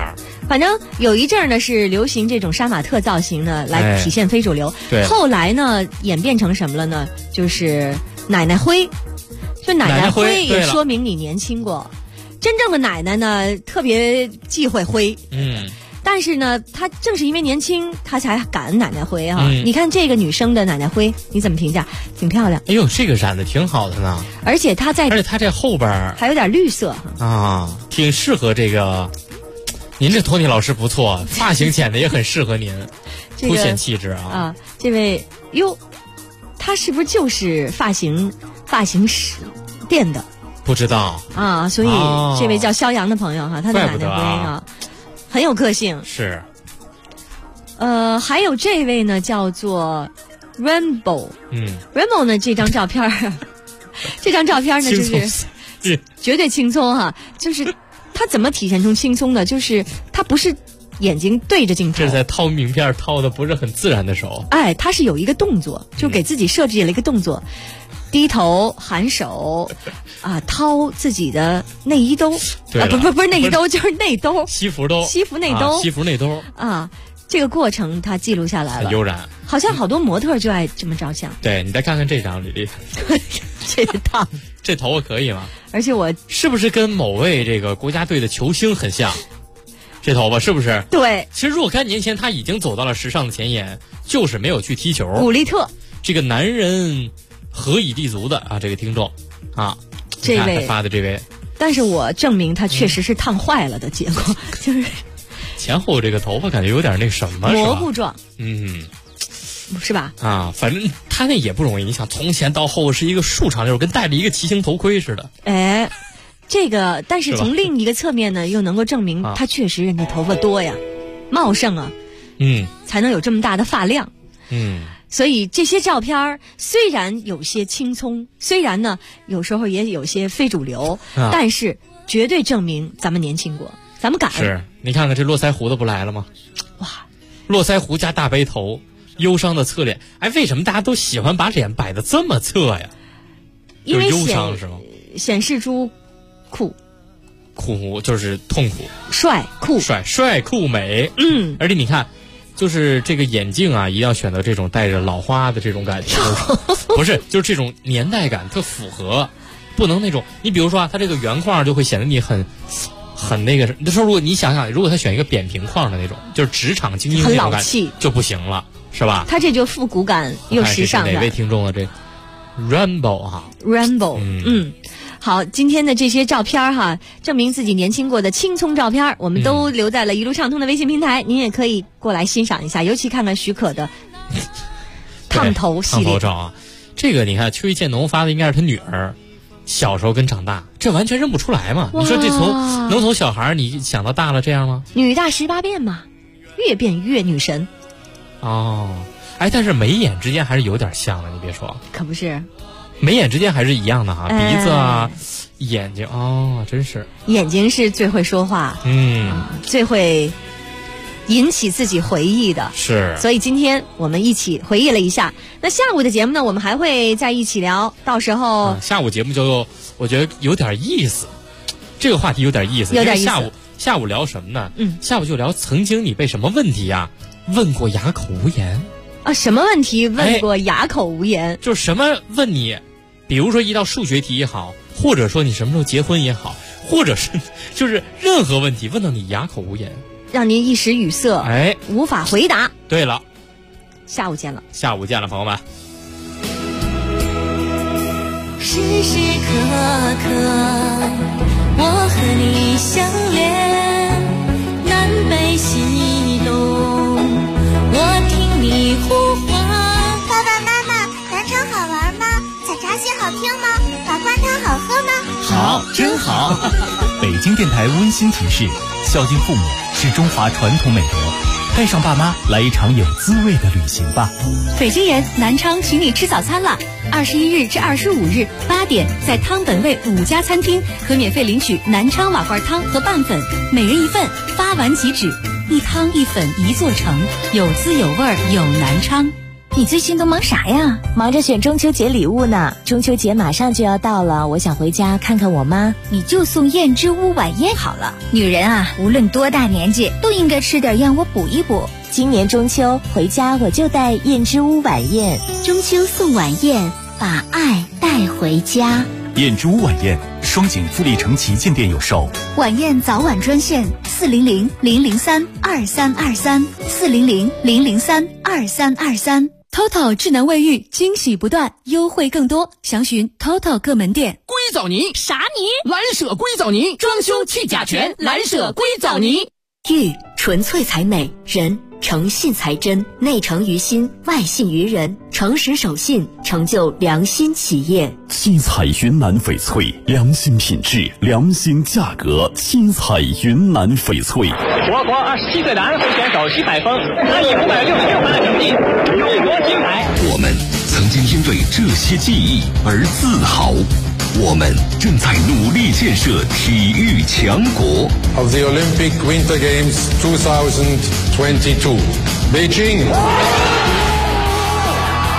Speaker 5: 反正有一阵儿呢是流行这种杀马特造型呢来体现非主流，
Speaker 9: 对。
Speaker 5: 后来呢演变成什么了呢？就是奶奶灰，就奶奶灰也说明你年轻过。真正的奶奶呢特别忌讳灰，但是呢她正是因为年轻，她才敢奶奶灰啊。你看这个女生的奶奶灰，你怎么评价？挺漂亮。
Speaker 9: 哎呦，这个染的挺好的呢。
Speaker 5: 而且她
Speaker 9: 这后边
Speaker 5: 还有点绿色
Speaker 9: 啊，挺适合这个。您这托尼老师不错，发型剪的也很适合您，凸显气质啊。
Speaker 5: 啊，这位哟，他是不是就是发型师店的？
Speaker 9: 不知道
Speaker 5: 啊，所以这位叫肖阳的朋友哈，他的奶奶灰啊，很有个性。
Speaker 9: 是。
Speaker 5: 还有这位呢，叫做 Rainbow。Rainbow 呢，这张照片呢，就是绝对青葱哈，就是他怎么体现出青葱的？就是他不是眼睛对着镜头，
Speaker 9: 这是在掏名片掏的不是很自然的手。
Speaker 5: 哎，他是有一个动作，就给自己设计了一个动作。低头含手啊，掏自己的内衣兜啊，不是内衣兜，就是内兜，
Speaker 9: 西服兜，
Speaker 5: 西服内兜，
Speaker 9: 西服内兜
Speaker 5: 啊。这个过程他记录下来了，
Speaker 9: 很悠然。
Speaker 5: 好像好多模特就爱这么照相。
Speaker 9: 对，你再看看这张李丽，
Speaker 5: 这是烫，
Speaker 9: 这头发可以吗？
Speaker 5: 而且我
Speaker 9: 是不是跟某位这个国家队的球星很像？这头发是不是？
Speaker 5: 对。
Speaker 9: 其实若干年前他已经走到了时尚的前沿，就是没有去踢球。
Speaker 5: 古力特，
Speaker 9: 这个男人何以立足的啊？这个听众啊，
Speaker 5: 这位
Speaker 9: 发的这位，
Speaker 5: 但是我证明他确实是烫坏了的结果，就是
Speaker 9: 前后这个头发感觉有点那什么
Speaker 5: 模糊状，是吧？
Speaker 9: 啊，反正他那也不容易。你想从前到后是一个竖长溜，跟戴着一个骑行头盔似的。
Speaker 5: 哎，这个但是从另一个侧面呢，又能够证明他确实人家头发多呀，茂盛啊，才能有这么大的发量，所以这些照片虽然有些青葱，虽然呢有时候也有些非主流，但是绝对证明咱们年轻过，咱们敢。
Speaker 9: 是你看看这络腮胡子不来了吗？
Speaker 5: 哇，
Speaker 9: 络腮胡加大背头，忧伤的侧脸。哎，为什么大家都喜欢把脸摆得这么侧呀？
Speaker 5: 因为
Speaker 9: 忧伤是吗？
Speaker 5: 显示出酷
Speaker 9: 就是痛苦，
Speaker 5: 帅
Speaker 9: 酷美。而且你看。就是这个眼镜啊，一定要选择这种带着老花的这种感觉，不是，就是这种年代感特符合，不能那种。你比如说啊，它这个圆框就会显得你很那个。那时候如果你想想，如果他选一个扁平框的那种，就是职场精英那种感觉，就不行了，是吧？
Speaker 5: 他这就复古感又时尚的。
Speaker 9: 哪位听众的这 Rainbow 哈
Speaker 5: ？Rainbow，好，今天的这些照片哈，证明自己年轻过的青葱照片，我们都留在了一路畅通的微信平台，您也可以过来欣赏一下，尤其看看许可的烫头系列。
Speaker 9: 烫头照啊，这个你看邱一建农发的应该是他女儿小时候跟长大，这完全认不出来嘛。你说这能从小孩你想到大了这样吗？
Speaker 5: 女大18变嘛，越变越女神。
Speaker 9: 哦，哎，但是眉眼之间还是有点像的，你别说，
Speaker 5: 可不是。
Speaker 9: 眉眼之间还是一样的哈，鼻子啊，眼睛真是
Speaker 5: 眼睛是最会说话，最会引起自己回忆的，
Speaker 9: 是。
Speaker 5: 所以今天我们一起回忆了一下。那下午的节目呢，我们还会在一起聊，到时候
Speaker 9: 下午节目就我觉得有点意思，这个话题有点意思。
Speaker 5: 有点意思。
Speaker 9: 下午聊什么呢？下午就聊曾经你被什么问题呀问过哑口无言
Speaker 5: 啊？什么问题问过哑口无言？
Speaker 9: 就是什么问你？比如说一道数学题也好，或者说你什么时候结婚也好，或者是就是任何问题问到你哑口无言，
Speaker 5: 让您一时语塞，无法回答。
Speaker 9: 对了，
Speaker 5: 下午见了，
Speaker 9: 朋友们。
Speaker 10: 时时刻刻我和你相连，南北西东我听你呼唤。
Speaker 17: 爸爸妈妈，南昌好玩吗？采茶蟹好听吗？把关汤好喝吗？
Speaker 16: 好，真好。北京电台温馨提示：孝敬父母是中华传统美德，带上爸妈来一场有滋味的旅行吧。
Speaker 13: 北京人，南昌请你吃早餐了。21日至25日8点，在汤本味5家餐厅可免费领取南昌瓦罐汤和拌粉，每人一份，发完即止。一汤一粉一座城，有滋有味有南昌。 你最近都忙啥呀？
Speaker 5: 忙着选中秋节礼物呢。中秋节马上就要到了，我想回家看看我妈。
Speaker 13: 你就送燕之屋晚宴好了。女人啊，无论多大年纪，都应该吃点燕窝补一补。
Speaker 5: 今年中秋回家我就带燕之屋晚宴。
Speaker 6: 中秋送晚宴，把爱带回家。
Speaker 16: 燕之屋晚宴，双井富力城旗舰店有售。
Speaker 13: 晚宴早晚专线400-003-2323，400-003-2323。TOTO 智能卫浴，惊喜不断，优惠更多，详询 TOTO 各门店。
Speaker 7: 硅藻泥
Speaker 11: 啥泥？
Speaker 7: 蓝舍硅藻泥，装修去甲醛，蓝舍硅藻泥。
Speaker 6: 玉纯粹才美，人诚信才真，内诚于心，外信于人，诚实守信，成就良心企业。
Speaker 2: 新彩云南翡翠，良心品质，良心价格。新彩云南翡翠。
Speaker 4: 我国27岁男会选手徐百峰，他以566分的成绩勇夺金牌。
Speaker 22: 我们曾经因为这些记忆而自豪。我们正在努力建设体育强国。
Speaker 24: Of the Olympic Winter Games 2022, Beijing.